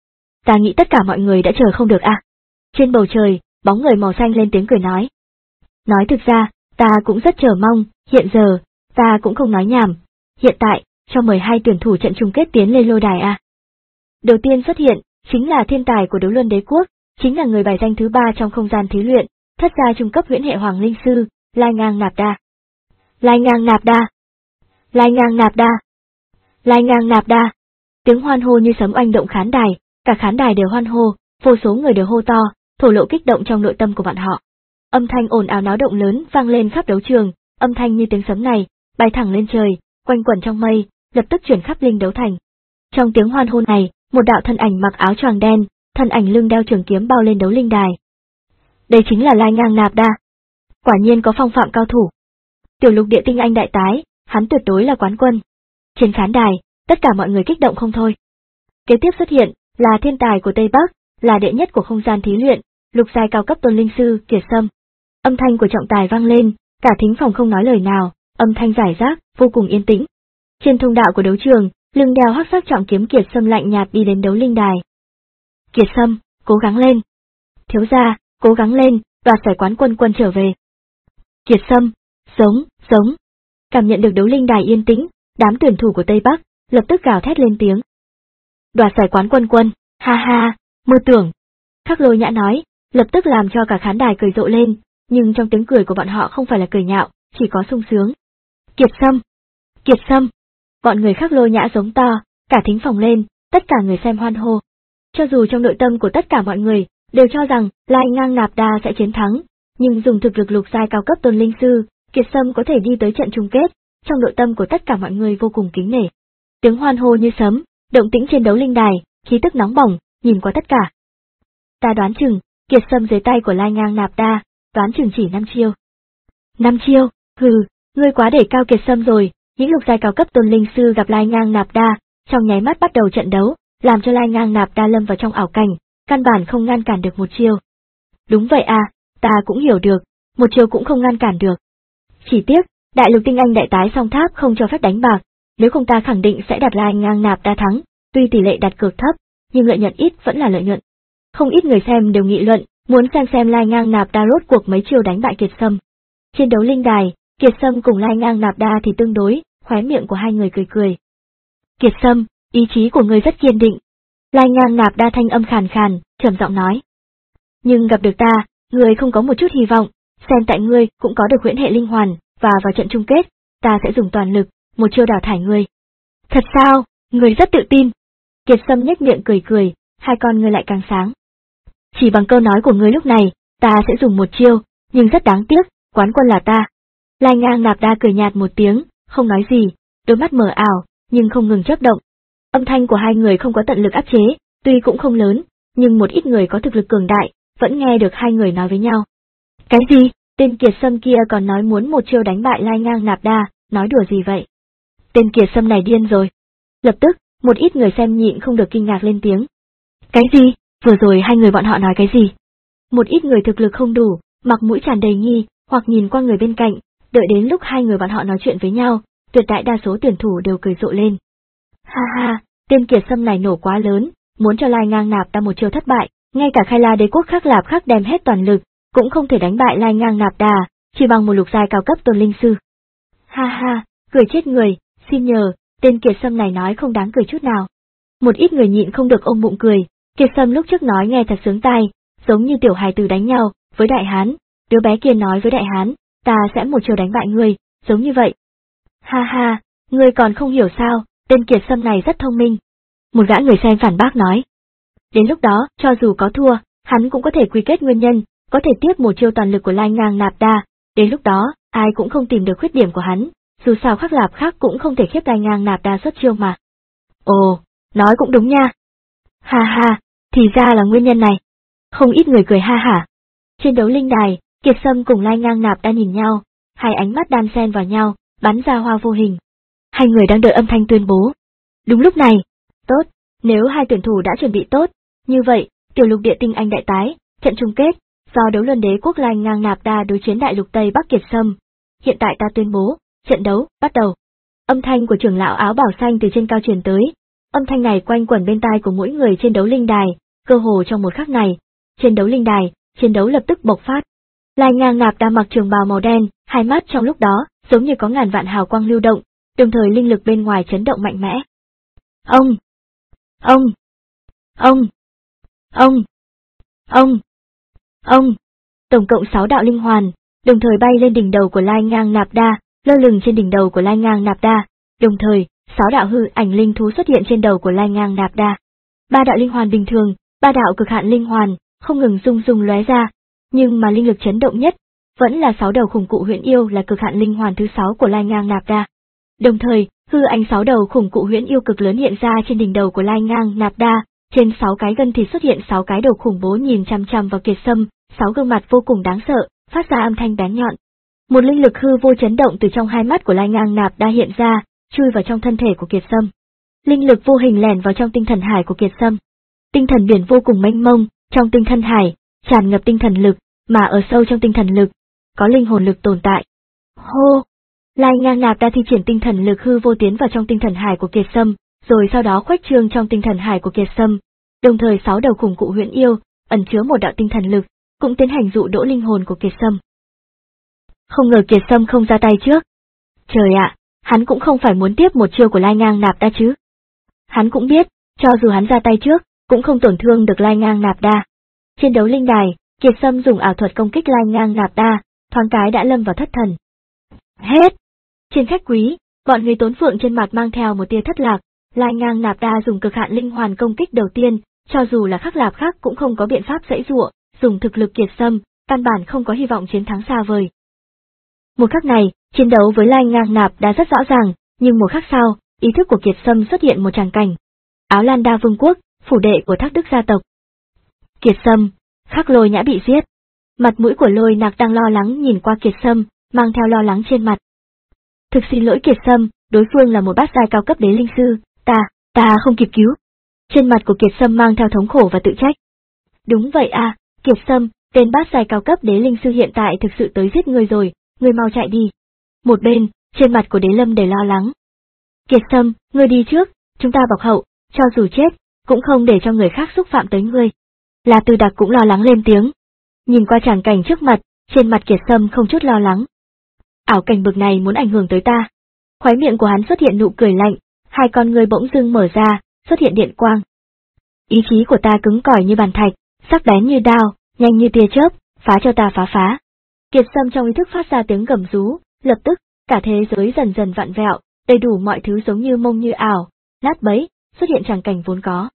Ta nghĩ tất cả mọi người đã chờ không được à? Trên bầu trời, bóng người màu xanh lên tiếng cười nói. Nói thực ra, ta cũng rất chờ mong, hiện giờ, ta cũng không nói nhảm. Hiện tại, cho mời hai tuyển thủ trận chung kết tiến lên lôi đài à? Đầu tiên xuất hiện, chính là thiên tài của Đấu Luân Đế Quốc, chính là người bài danh thứ ba trong không gian thí luyện, thất gia trung cấp huyễn hệ hoàng linh sư, Lai Ngang Nạp Đa. Lai Ngang Nạp Đa. Lai Ngang Nạp Đa. Lai Ngang Nạp Đa. Tiếng hoan hô như sấm oanh động khán đài, cả khán đài đều hoan hô, vô số người đều hô to, thổ lộ kích động trong nội tâm của bọn họ. Âm thanh ồn ào náo động lớn vang lên khắp đấu trường, âm thanh như tiếng sấm này, bay thẳng lên trời, quanh quẩn trong mây, lập tức chuyển khắp linh đấu thành. Trong tiếng hoan hô này, một đạo thân ảnh mặc áo choàng đen, thân ảnh lưng đeo trường kiếm bao lên đấu linh đài. Đây chính là Lai Ngang Nạp Đa. Quả nhiên có phong phạm cao thủ. Tiểu lục địa tinh anh đại tái, hắn tuyệt đối là quán quân. Trên khán đài, tất cả mọi người kích động không thôi. Kế tiếp xuất hiện là thiên tài của Tây Bắc, là đệ nhất của không gian thí luyện, lục giai cao cấp tôn linh sư Kiệt Sâm. Âm thanh của trọng tài vang lên, cả thính phòng không nói lời nào, âm thanh giải rác, vô cùng yên tĩnh. Trên thông đạo của đấu trường, lưng đeo hắc sắc trọng kiếm Kiệt Sâm lạnh nhạt đi đến đấu linh đài. Kiệt Sâm, cố gắng lên. Thiếu gia, cố gắng lên, đoạt giải quán quân quân trở về. Kiệt Sâm, giống, giống. Cảm nhận được đấu linh đài yên tĩnh, đám tuyển thủ của Tây Bắc lập tức gào thét lên tiếng. Đoạt giải quán quân quân, ha ha, mơ tưởng. Khắc Lôi Nhã nói, lập tức làm cho cả khán đài cười rộ lên, nhưng trong tiếng cười của bọn họ không phải là cười nhạo, chỉ có sung sướng. Kiệt Sâm, Kiệt Sâm. Bọn người Khắc Lôi Nhã giống to, cả thính phòng lên, tất cả người xem hoan hô. Cho dù trong nội tâm của tất cả mọi người đều cho rằng Lai Ngang Nạp Đa sẽ chiến thắng, nhưng dùng thực lực lục giai cao cấp tôn linh sư, Kiệt Sâm có thể đi tới trận chung kết, trong nội tâm của tất cả mọi người vô cùng kính nể. Tiếng hoan hô như sấm, động tĩnh trên đấu linh đài, khí tức nóng bỏng, nhìn qua tất cả. Ta đoán chừng, Kiệt Sâm dưới tay của Lai Ngang Nạp Đa, đoán chừng chỉ năm chiêu. Năm chiêu, hừ, ngươi quá để cao Kiệt Sâm rồi, những lục giai cao cấp tôn linh sư gặp Lai Ngang Nạp Đa, trong nháy mắt bắt đầu trận đấu, làm cho Lai Ngang Nạp Đa lâm vào trong ảo cảnh, căn bản không ngăn cản được một chiêu. Đúng vậy à, ta cũng hiểu được, một chiêu cũng không ngăn cản được. Chỉ tiếc, đại lục tinh anh đại tái song tháp không cho phép đánh bạc, nếu không ta khẳng định sẽ đặt Lai Ngang Nạp Đa thắng, tuy tỷ lệ đặt cược thấp, nhưng lợi nhuận ít vẫn là lợi nhuận. Không ít người xem đều nghị luận, muốn xem xem Lai Ngang Nạp Đa rốt cuộc mấy chiêu đánh bại Kiệt Sâm. Trên đấu linh đài, Kiệt Sâm cùng Lai Ngang Nạp Đa thì tương đối, khóe miệng của hai người cười cười. Kiệt Sâm, ý chí của ngươi rất kiên định. Lai Ngang Nạp Đa thanh âm khàn khàn, trầm giọng nói. Nhưng gặp được ta, ngươi không có một chút hy vọng, xem tại ngươi cũng có được huyễn hệ linh hoàn, và vào trận chung kết, ta sẽ dùng toàn lực, một chiêu đào thải ngươi. Thật sao, ngươi rất tự tin. Kiệt Sâm nhếch miệng cười cười, hai con ngươi lại càng sáng. Chỉ bằng câu nói của ngươi lúc này, ta sẽ dùng một chiêu, nhưng rất đáng tiếc, quán quân là ta. Lai Ngang Nạp Đa cười nhạt một tiếng, không nói gì, đôi mắt mờ ảo, nhưng không ngừng chớp động. Âm thanh của hai người không có tận lực áp chế, tuy cũng không lớn, nhưng một ít người có thực lực cường đại, vẫn nghe được hai người nói với nhau. Cái gì? Tên Kiệt Sâm kia còn nói muốn một chiêu đánh bại Lai Ngang Nạp Đa, nói đùa gì vậy? Tên Kiệt Sâm này điên rồi. Lập tức, một ít người xem nhịn không được kinh ngạc lên tiếng. Cái gì? Vừa rồi hai người bọn họ nói cái gì? Một ít người thực lực không đủ, mặt mũi tràn đầy nghi, hoặc nhìn qua người bên cạnh, đợi đến lúc hai người bọn họ nói chuyện với nhau, tuyệt đại đa số tuyển thủ đều cười rộ lên. Ha ha, tên Kiệt Sâm này nổ quá lớn, muốn cho Lai Ngang Nạp Đa một chiêu thất bại, ngay cả Khai La Đế quốc Khắc Lạp Khắc đem hết toàn lực, cũng không thể đánh bại Lai Ngang Nạp Đa, chỉ bằng một lục giai cao cấp tôn linh sư. Ha ha, cười chết người, xin nhờ, tên Kiệt Sâm này nói không đáng cười chút nào. Một ít người nhịn không được ôm bụng cười, Kiệt Sâm lúc trước nói nghe thật sướng tai, giống như tiểu hài tử đánh nhau, với đại hán, đứa bé kia nói với đại hán, ta sẽ một chiêu đánh bại ngươi, giống như vậy. Ha ha, ngươi còn không hiểu sao, tên Kiệt Sâm này rất thông minh. Một gã người xem phản bác nói. Đến lúc đó, cho dù có thua, hắn cũng có thể quy kết nguyên nhân, có thể tiếp một chiêu toàn lực của Lai Ngang Nạp Đa, đến lúc đó, ai cũng không tìm được khuyết điểm của hắn, dù sao Khắc Lạp Khắc cũng không thể khiếp Lai Ngang Nạp Đa xuất chiêu mà. Ồ, nói cũng đúng nha. Ha ha, thì ra là nguyên nhân này. Không ít người cười ha hả. Trên đấu linh đài, Kiệt Sâm cùng Lai Ngang Nạp Đa nhìn nhau, hai ánh mắt đan xen vào nhau, bắn ra hoa vô hình. Hai người đang đợi âm thanh tuyên bố. Đúng lúc này, tốt, nếu hai tuyển thủ đã chuẩn bị tốt, như vậy, tiểu lục địa tinh anh đại tái, trận chung kết, do đấu luân đế quốc Lai Ngang Nạp Đa đối chiến đại lục Tây Bắc Kiệt Sâm. Hiện tại ta tuyên bố, trận đấu, bắt đầu. Âm thanh của trưởng lão áo bảo xanh từ trên cao truyền tới, âm thanh này quanh quẩn bên tai của mỗi người trên đấu linh đài, cơ hồ trong một khắc này. Trên đấu linh đài, chiến đấu lập tức bộc phát. Lai Ngang Nạp Đa mặc trường bào màu đen, hai mắt trong lúc đó, giống như có ngàn vạn hào quang lưu động, đồng thời linh lực bên ngoài chấn động mạnh mẽ. Ông! Ông! Ông! Ông! Ông! Ông! Tổng cộng sáu đạo linh hoàn, đồng thời bay lên đỉnh đầu của Lai Ngang Nạp Đa, lơ lửng trên đỉnh đầu của Lai Ngang Nạp Đa, đồng thời, sáu đạo hư ảnh linh thú xuất hiện trên đầu của Lai Ngang Nạp Đa. Ba đạo linh hoàn bình thường, ba đạo cực hạn linh hoàn, không ngừng rung rung lóe ra, nhưng mà linh lực chấn động nhất, vẫn là sáu đầu khủng cụ huyễn yêu là cực hạn linh hoàn thứ sáu của Lai Ngang Nạp Đa. Đồng thời, hư ảnh sáu đầu khủng cụ huyễn yêu cực lớn hiện ra trên đỉnh đầu của Lai Ngang Nạp Đa, trên sáu cái gân thịt xuất hiện sáu cái đầu khủng bố nhìn chằm chằm vào Kiệt Sâm, sáu gương mặt vô cùng đáng sợ, phát ra âm thanh bén nhọn. Một linh lực hư vô chấn động từ trong hai mắt của Lai Ngang Nạp Đa hiện ra, chui vào trong thân thể của Kiệt Sâm. Linh lực vô hình lẻn vào trong tinh thần hải của Kiệt Sâm. Tinh thần biển vô cùng mênh mông, trong tinh thần hải, tràn ngập tinh thần lực, mà ở sâu trong tinh thần lực, có linh hồn lực tồn tại. Hô! Lai Ngang Nạp Đa thi triển tinh thần lực hư vô tiến vào trong tinh thần hải của Kiệt Sâm, rồi sau đó khuếch trương trong tinh thần hải của Kiệt Sâm. Đồng thời sáu đầu khủng cụ huyễn yêu, ẩn chứa một đạo tinh thần lực, cũng tiến hành dụ đỗ linh hồn của Kiệt Sâm. Không ngờ Kiệt Sâm không ra tay trước. Trời ạ, hắn cũng không phải muốn tiếp một chiêu của Lai Ngang Nạp Đa chứ. Hắn cũng biết, cho dù hắn ra tay trước, cũng không tổn thương được Lai Ngang Nạp Đa. Trên đấu linh đài, Kiệt Sâm dùng ảo thuật công kích Lai Ngang Nạp Đa, thoáng cái đã lâm vào thất thần. Hết! Trên khách quý, bọn người Tốn Phượng trên mặt mang theo một tia thất lạc, Lai Ngang Nạp Đa dùng cực hạn linh hoàn công kích đầu tiên, cho dù là Khắc Lạp khác cũng không có biện pháp giãy giụa, dùng thực lực Kiệt Sâm, căn bản không có hy vọng chiến thắng xa vời. Một khắc này, chiến đấu với Lai Ngang Nạp Đa rất rõ ràng, nhưng một khắc sau, ý thức của Kiệt Sâm xuất hiện một tràng cảnh. Áo Lan Đa Vương quốc, phủ đệ của Thác Đức gia tộc. Kiệt Sâm, Khắc Lôi Nhã bị giết. Mặt mũi của Lôi Nạc đang lo lắng nhìn qua Kiệt Sâm, mang theo lo lắng trên mặt. Thực xin lỗi Kiệt Sâm, đối phương là một bát giai cao cấp đế linh sư, ta, ta không kịp cứu. Trên mặt của Kiệt Sâm mang theo thống khổ và tự trách. Đúng vậy à, Kiệt Sâm, tên bát giai cao cấp đế linh sư hiện tại thực sự tới giết ngươi rồi, ngươi mau chạy đi. Một bên, trên mặt của Đế Lâm đầy lo lắng. Kiệt Sâm, ngươi đi trước, chúng ta bọc hậu, cho dù chết, cũng không để cho người khác xúc phạm tới ngươi. La Tư Đặc cũng lo lắng lên tiếng. Nhìn qua tràng cảnh trước mặt, trên mặt Kiệt Sâm không chút lo lắng. Ảo cảnh bực này muốn ảnh hưởng tới ta. Khóe miệng của hắn xuất hiện nụ cười lạnh, hai con ngươi bỗng dưng mở ra, xuất hiện điện quang. Ý chí của ta cứng cỏi như bàn thạch, sắc bén như đao, nhanh như tia chớp, phá cho ta phá phá. Kiệt Sâm trong ý thức phát ra tiếng gầm rú, lập tức, cả thế giới dần dần vặn vẹo, đầy đủ mọi thứ giống như mông như ảo, nát bấy, xuất hiện tràng cảnh vốn có.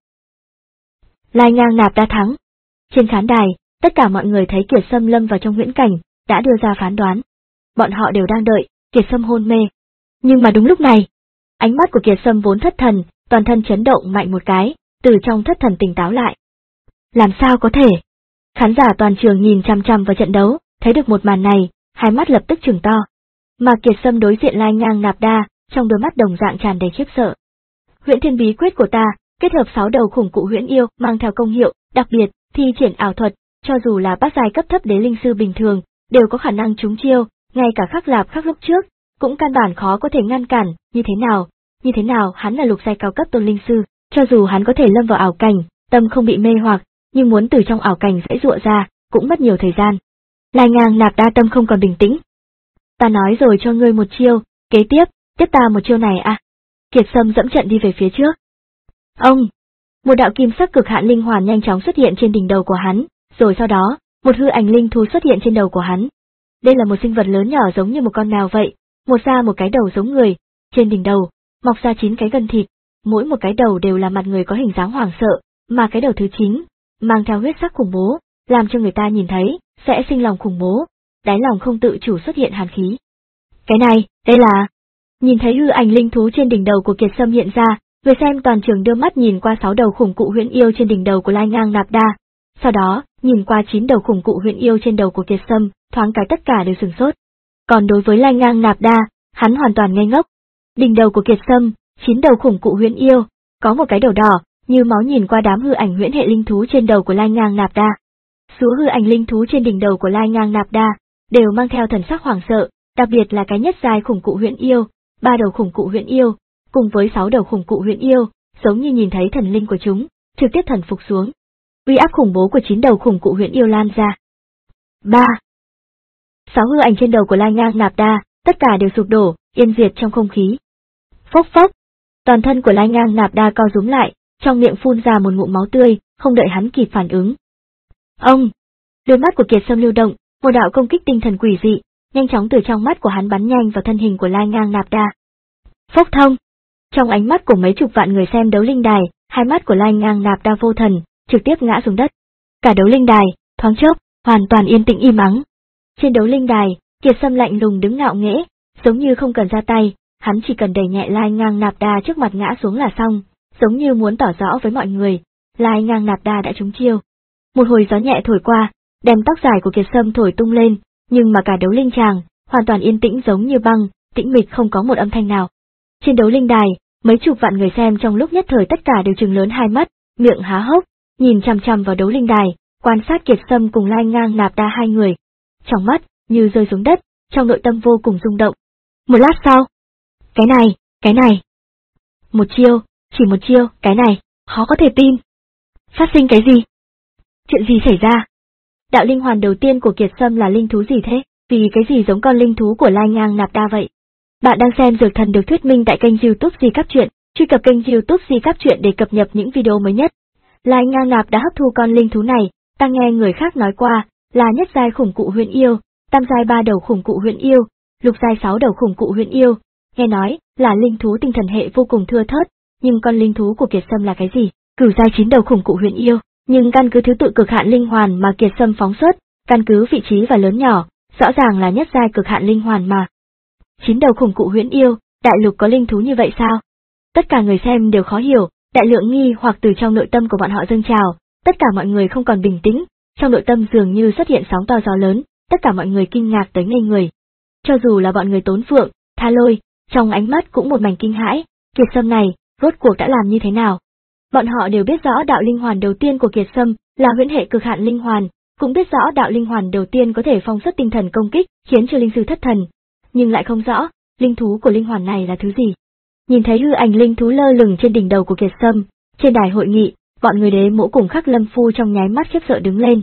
Lai Ngang Nạp Đa thắng. Trên khán đài, tất cả mọi người thấy Kiệt Sâm lâm vào trong huyễn cảnh, đã đưa ra phán đoán. Bọn họ đều đang đợi, Kiệt Sâm hôn mê. Nhưng mà đúng lúc này, ánh mắt của Kiệt Sâm vốn thất thần, toàn thân chấn động mạnh một cái, từ trong thất thần tỉnh táo lại. Làm sao có thể? Khán giả toàn trường nhìn chằm chằm vào trận đấu, thấy được một màn này, hai mắt lập tức trừng to. Mà Kiệt Sâm đối diện Lai Ngang Nạp Đa, trong đôi mắt đồng dạng tràn đầy khiếp sợ. Huyễn Thiên Bí Quyết của ta, kết hợp sáu đầu khủng cụ huyễn yêu, mang theo công hiệu, đặc biệt, thi triển ảo thuật, cho dù là bát giai cấp thấp đế linh sư bình thường, đều có khả năng trúng chiêu, ngay cả Khắc Lạp Khắc lúc trước, cũng căn bản khó có thể ngăn cản, như thế nào, như thế nào hắn là lục giai cao cấp tôn linh sư, cho dù hắn có thể lâm vào ảo cảnh, tâm không bị mê hoặc, nhưng muốn từ trong ảo cảnh giãy giụa ra, cũng mất nhiều thời gian. Lai Ngang Nạp Đa tâm không còn bình tĩnh. Ta nói rồi cho ngươi một chiêu, kế tiếp, tiếp ta một chiêu này à? Kiệt Sâm dẫm trận đi về phía trước. Ông! Một đạo kim sắc cực hạn linh hoàn nhanh chóng xuất hiện trên đỉnh đầu của hắn, rồi sau đó, một hư ảnh linh thú xuất hiện trên đầu của hắn. Đây là một sinh vật lớn nhỏ giống như một con mèo vậy, một da một cái đầu giống người, trên đỉnh đầu, mọc ra chín cái gân thịt, mỗi một cái đầu đều là mặt người có hình dáng hoảng sợ, mà cái đầu thứ chín, mang theo huyết sắc khủng bố, làm cho người ta nhìn thấy, sẽ sinh lòng khủng bố, đáy lòng không tự chủ xuất hiện hàn khí. Cái này, đây là... Nhìn thấy hư ảnh linh thú trên đỉnh đầu của Kiệt Sâm hiện ra, người xem toàn trường đưa mắt nhìn qua sáu đầu khủng cụ huyễn yêu trên đỉnh đầu của Lai Ngang Nạp Đa, sau đó, nhìn qua chín đầu khủng cụ huyễn yêu trên đầu của Kiệt Sâm, thoáng cái tất cả đều sửng sốt. Còn đối với Lai Ngang Nạp Đa, hắn hoàn toàn ngây ngốc. Đỉnh đầu của Kiệt Sâm, chín đầu khủng cụ huyễn yêu, có một cái đầu đỏ, như máu nhìn qua đám hư ảnh huyễn hệ linh thú trên đầu của Lai Ngang Nạp Đa. Số hư ảnh linh thú trên đỉnh đầu của Lai Ngang Nạp Đa đều mang theo thần sắc hoảng sợ, đặc biệt là cái nhất giai khủng cụ huyễn yêu, ba đầu khủng cụ huyễn yêu, cùng với sáu đầu khủng cụ huyễn yêu, giống như nhìn thấy thần linh của chúng, trực tiếp thần phục xuống. Uy áp khủng bố của chín đầu khủng cụ huyễn yêu lan ra. Ba. Sáu hư ảnh trên đầu của Lai Ngang Nạp Đa, tất cả đều sụp đổ, yên diệt trong không khí. Phốc phốc. Toàn thân của Lai Ngang Nạp Đa co rúm lại, trong miệng phun ra một ngụm máu tươi, không đợi hắn kịp phản ứng. Ông! Đôi mắt của Kiệt Sâm lưu động, một đạo công kích tinh thần quỷ dị, nhanh chóng từ trong mắt của hắn bắn nhanh vào thân hình của Lai Ngang Nạp Đa. Phốc thông! Trong ánh mắt của mấy chục vạn người xem đấu linh đài, hai mắt của Lai Ngang Nạp Đa vô thần, trực tiếp ngã xuống đất. Cả đấu linh đài, thoáng chốc, hoàn toàn yên tĩnh im ắng. Trên đấu linh đài, Kiệt Sâm lạnh lùng đứng ngạo nghễ, giống như không cần ra tay, hắn chỉ cần đẩy nhẹ Lai Ngang Nạp Đa trước mặt ngã xuống là xong, giống như muốn tỏ rõ với mọi người, Lai Ngang Nạp Đa đã trúng chiêu. Một hồi gió nhẹ thổi qua, đem tóc dài của Kiệt Sâm thổi tung lên, nhưng mà cả đấu linh tràng, hoàn toàn yên tĩnh giống như băng, tĩnh mịch không có một âm thanh nào. Trên đấu linh đài, Mấy chục vạn người xem trong lúc nhất thời tất cả đều trừng lớn hai mắt, miệng há hốc, nhìn chằm chằm vào đấu linh đài, quan sát Kiệt Sâm cùng Lai Ngang Nạp Đa hai người. Trong mắt, như rơi xuống đất, trong nội tâm vô cùng rung động. Một lát sau, cái này, cái này. Một chiêu, chỉ một chiêu, cái này, khó có thể tin. Phát sinh cái gì? Chuyện gì xảy ra? Đạo linh hoàn đầu tiên của Kiệt Sâm là linh thú gì thế? Vì cái gì giống con linh thú của Lai Ngang Nạp Đa vậy? Bạn đang xem Dược Thần được thuyết minh tại kênh YouTube Di Cáp Truyện, truy cập kênh YouTube Di Cáp Truyện để cập nhật những video mới nhất. Lai Ngang Nạp đã hấp thu con linh thú này, ta nghe người khác nói qua, là nhất giai khủng cụ huyền yêu, tam giai ba đầu khủng cụ huyền yêu, lục giai sáu đầu khủng cụ huyền yêu, nghe nói là linh thú tinh thần hệ vô cùng thưa thớt, nhưng con linh thú của Kiệt Sâm là cái gì? Cửu giai chín đầu khủng cụ huyền yêu, nhưng căn cứ thứ tự cực hạn linh hoàn mà Kiệt Sâm phóng xuất, căn cứ vị trí và lớn nhỏ, rõ ràng là nhất giai cực hạn linh hoàn mà. Chín đầu khủng cụ huyền yêu, đại lục có linh thú như vậy sao? Tất cả người xem đều khó hiểu, đại lượng nghi hoặc từ trong nội tâm của bọn họ dâng trào, tất cả mọi người không còn bình tĩnh, trong nội tâm dường như xuất hiện sóng to gió lớn, tất cả mọi người kinh ngạc tới ngây người. Cho dù là bọn người Tốn Phượng, Tha Lôi, trong ánh mắt cũng một mảnh kinh hãi, Kiệt Sâm này, rốt cuộc đã làm như thế nào? Bọn họ đều biết rõ đạo linh hoàn đầu tiên của Kiệt Sâm là huyễn hệ cực hạn linh hoàn, cũng biết rõ đạo linh hoàn đầu tiên có thể phong xuất tinh thần công kích, khiến cho linh sư thất thần, nhưng lại không rõ, linh thú của linh hoàn này là thứ gì. Nhìn thấy hư ảnh linh thú lơ lửng trên đỉnh đầu của Kiệt Sâm, trên đài hội nghị, bọn người Đế Mỗ cùng Khắc Lâm Phu trong nháy mắt khiếp sợ đứng lên.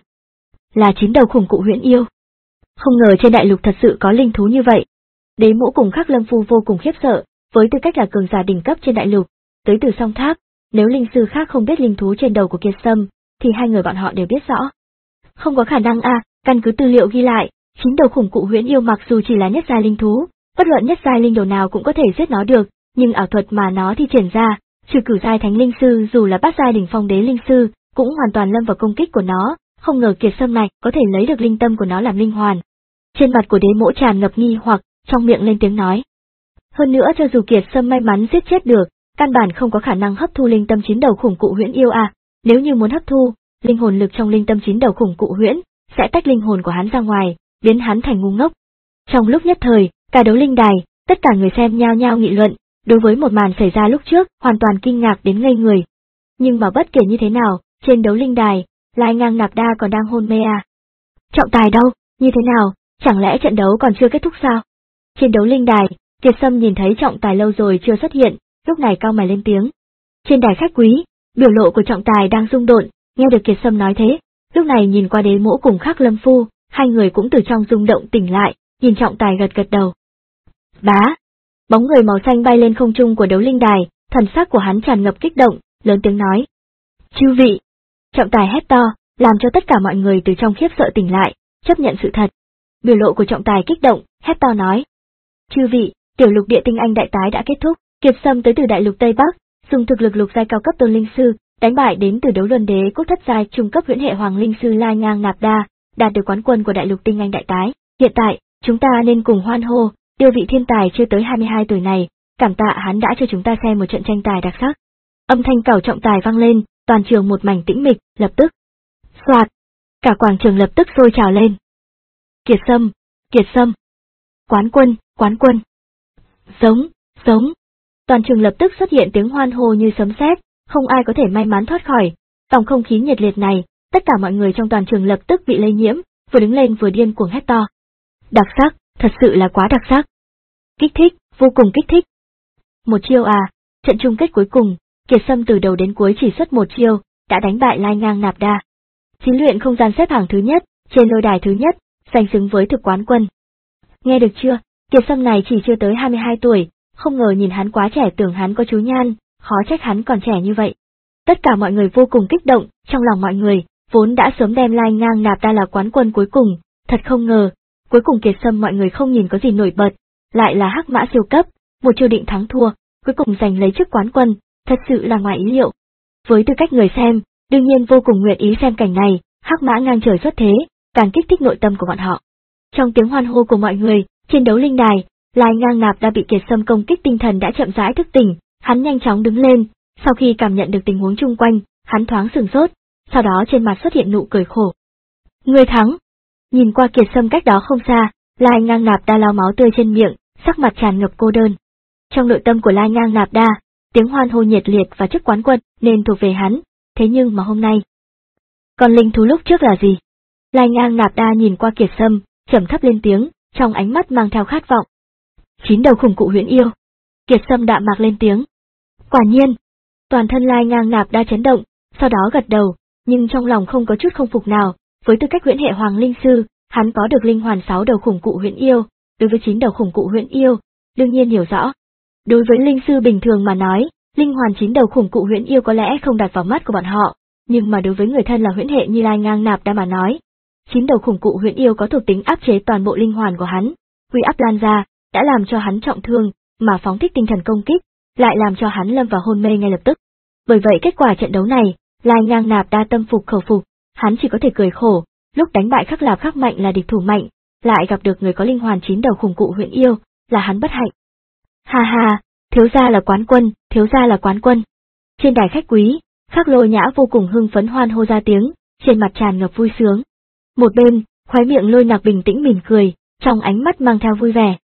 Là chín đầu khủng cụ huyễn yêu. Không ngờ trên đại lục thật sự có linh thú như vậy. Đế Mỗ cùng Khắc Lâm Phu vô cùng khiếp sợ, với tư cách là cường giả đỉnh cấp trên đại lục, tới từ song tháp, nếu linh sư khác không biết linh thú trên đầu của Kiệt Sâm, thì hai người bọn họ đều biết rõ. Không có khả năng a, à, căn cứ tư liệu ghi lại, chín đầu khủng cụ huyễn yêu mặc dù chỉ là nhất giai linh thú, bất luận nhất giai linh đồ nào cũng có thể giết nó được, nhưng ảo thuật mà nó thi triển ra, trừ cửu giai thánh linh sư dù là bát giai đỉnh phong đế linh sư, cũng hoàn toàn lâm vào công kích của nó, không ngờ Kiệt Sâm này có thể lấy được linh tâm của nó làm linh hoàn. Trên mặt của Đế Mỗ tràn ngập nghi hoặc, trong miệng lên tiếng nói. Hơn nữa cho dù Kiệt Sâm may mắn giết chết được, căn bản không có khả năng hấp thu linh tâm chín đầu khủng cụ huyễn yêu à, nếu như muốn hấp thu, linh hồn lực trong linh tâm chín đầu khủng cụ huyễn sẽ tách linh hồn của hắn ra ngoài, biến hắn thành ngu ngốc. Trong lúc nhất thời, cả đấu linh đài, tất cả người xem nhao nhao nghị luận, đối với một màn xảy ra lúc trước, hoàn toàn kinh ngạc đến ngây người. Nhưng mà bất kể như thế nào, trên đấu linh đài, Lai Ngang Nạp Đa còn đang hôn mê à? Trọng tài đâu, như thế nào, chẳng lẽ trận đấu còn chưa kết thúc sao? Trên đấu linh đài, Kiệt Sâm nhìn thấy trọng tài lâu rồi chưa xuất hiện, lúc này cau mày lên tiếng. Trên đài khách quý, biểu lộ của trọng tài đang rung động, nghe được Kiệt Sâm nói thế, lúc này nhìn qua Đế Mỗ cùng Khắc Lâm Phu, hai người cũng từ trong rung động tỉnh lại, nhìn trọng tài gật gật đầu. Bá! Bóng người màu xanh bay lên không trung của đấu linh đài, thần sắc của hắn tràn ngập kích động, lớn tiếng nói. Chư vị! Trọng tài hét to, làm cho tất cả mọi người từ trong khiếp sợ tỉnh lại, chấp nhận sự thật. Biểu lộ của trọng tài kích động, hét to nói. Chư vị, tiểu lục địa tinh anh đại tái đã kết thúc, Kiệt Sâm tới từ đại lục Tây Bắc, dùng thực lực lục giai cao cấp tôn linh sư, đánh bại đến từ đấu luân đế cốt thất giai trung cấp huyễn hệ hoàng linh sư Lai Ngang Nạp Đa, đạt được quán quân của đại lục tinh anh đại tái. Hiện tại, chúng ta nên cùng hoan hô, yêu vị thiên tài chưa tới hai mươi hai tuổi này, cảm tạ hắn đã cho chúng ta xem một trận tranh tài đặc sắc. Âm thanh cẩu trọng tài vang lên, toàn trường một mảnh tĩnh mịch, lập tức. Soạt! Cả quảng trường lập tức sôi trào lên. Kiệt Sâm! Kiệt Sâm! Quán quân! Quán quân! Giống! Giống! Toàn trường lập tức xuất hiện tiếng hoan hô như sấm sét, không ai có thể may mắn thoát khỏi. Dòng không khí nhiệt liệt này, tất cả mọi người trong toàn trường lập tức bị lây nhiễm, vừa đứng lên vừa điên cuồng hét to. Đặc sắc, thật sự là quá đặc sắc. Kích thích, vô cùng kích thích. Một chiêu à, trận chung kết cuối cùng, Kiệt Sâm từ đầu đến cuối chỉ xuất một chiêu, đã đánh bại Lai Ngang Nạp Đa. Chiến luyện không gian xếp hạng thứ nhất, trên lôi đài thứ nhất, giành xứng với thực quán quân. Nghe được chưa, Kiệt Sâm này chỉ chưa tới hai mươi hai tuổi, không ngờ nhìn hắn quá trẻ, tưởng hắn có chú nhan, khó trách hắn còn trẻ như vậy. Tất cả mọi người vô cùng kích động, trong lòng mọi người, vốn đã sớm đem Lai Ngang Nạp Đa là quán quân cuối cùng, thật không ngờ, cuối cùng Kiệt Sâm mọi người không nhìn có gì nổi bật, lại là hắc mã siêu cấp, một chiêu định thắng thua, cuối cùng giành lấy chức quán quân, thật sự là ngoài ý liệu. Với tư cách người xem, đương nhiên vô cùng nguyện ý xem cảnh này, hắc mã ngang trời xuất thế, càng kích thích nội tâm của bọn họ. Trong tiếng hoan hô của mọi người, trên đấu linh đài, Lai Ngang Nạp đã bị Kiệt Sâm công kích tinh thần đã chậm rãi thức tỉnh, hắn nhanh chóng đứng lên, sau khi cảm nhận được tình huống chung quanh, hắn thoáng sửng sốt, sau đó trên mặt xuất hiện nụ cười khổ. Người thắng! Nhìn qua Kiệt Sâm cách đó không xa, Lai Ngang Nạp Đa lau máu tươi trên miệng, sắc mặt tràn ngập cô đơn. Trong nội tâm của Lai Ngang Nạp Đa, tiếng hoan hô nhiệt liệt và chức quán quân nên thuộc về hắn, thế nhưng mà hôm nay. Con linh thú lúc trước là gì? Lai Ngang Nạp Đa nhìn qua Kiệt Sâm, trầm thấp lên tiếng, trong ánh mắt mang theo khát vọng. Chín đầu khủng cụ huyễn yêu. Kiệt Sâm đạm mạc lên tiếng. Quả nhiên. Toàn thân Lai Ngang Nạp Đa chấn động, sau đó gật đầu, nhưng trong lòng không có chút không phục nào, với tư cách huyễn hệ hoàng linh sư, hắn có được linh hoàn sáu đầu khủng cụ huyễn yêu, đối với chín đầu khủng cụ huyễn yêu, đương nhiên hiểu rõ. Đối với linh sư bình thường mà nói, linh hoàn chín đầu khủng cụ huyễn yêu có lẽ không đặt vào mắt của bọn họ, nhưng mà đối với người thân là huyễn hệ như Lai Ngang Nạp Đa mà nói, chín đầu khủng cụ huyễn yêu có thuộc tính áp chế toàn bộ linh hoàn của hắn, uy áp lan ra, đã làm cho hắn trọng thương, mà phóng thích tinh thần công kích, lại làm cho hắn lâm vào hôn mê ngay lập tức. Bởi vậy kết quả trận đấu này, Lai Ngang Nạp Đa tâm phục khẩu phục, hắn chỉ có thể cười khổ, lúc đánh bại Khắc Lạp Khắc Mạnh là địch thủ mạnh, lại gặp được người có linh hoàn chín đầu khủng cụ huyễn yêu, là hắn bất hạnh. Ha ha, thiếu gia là quán quân, thiếu gia là quán quân. Trên đài khách quý, Khắc Lôi Nhã vô cùng hưng phấn hoan hô ra tiếng, trên mặt tràn ngập vui sướng. Một bên, khóe miệng Lôi Nặc bình tĩnh mỉm cười, trong ánh mắt mang theo vui vẻ.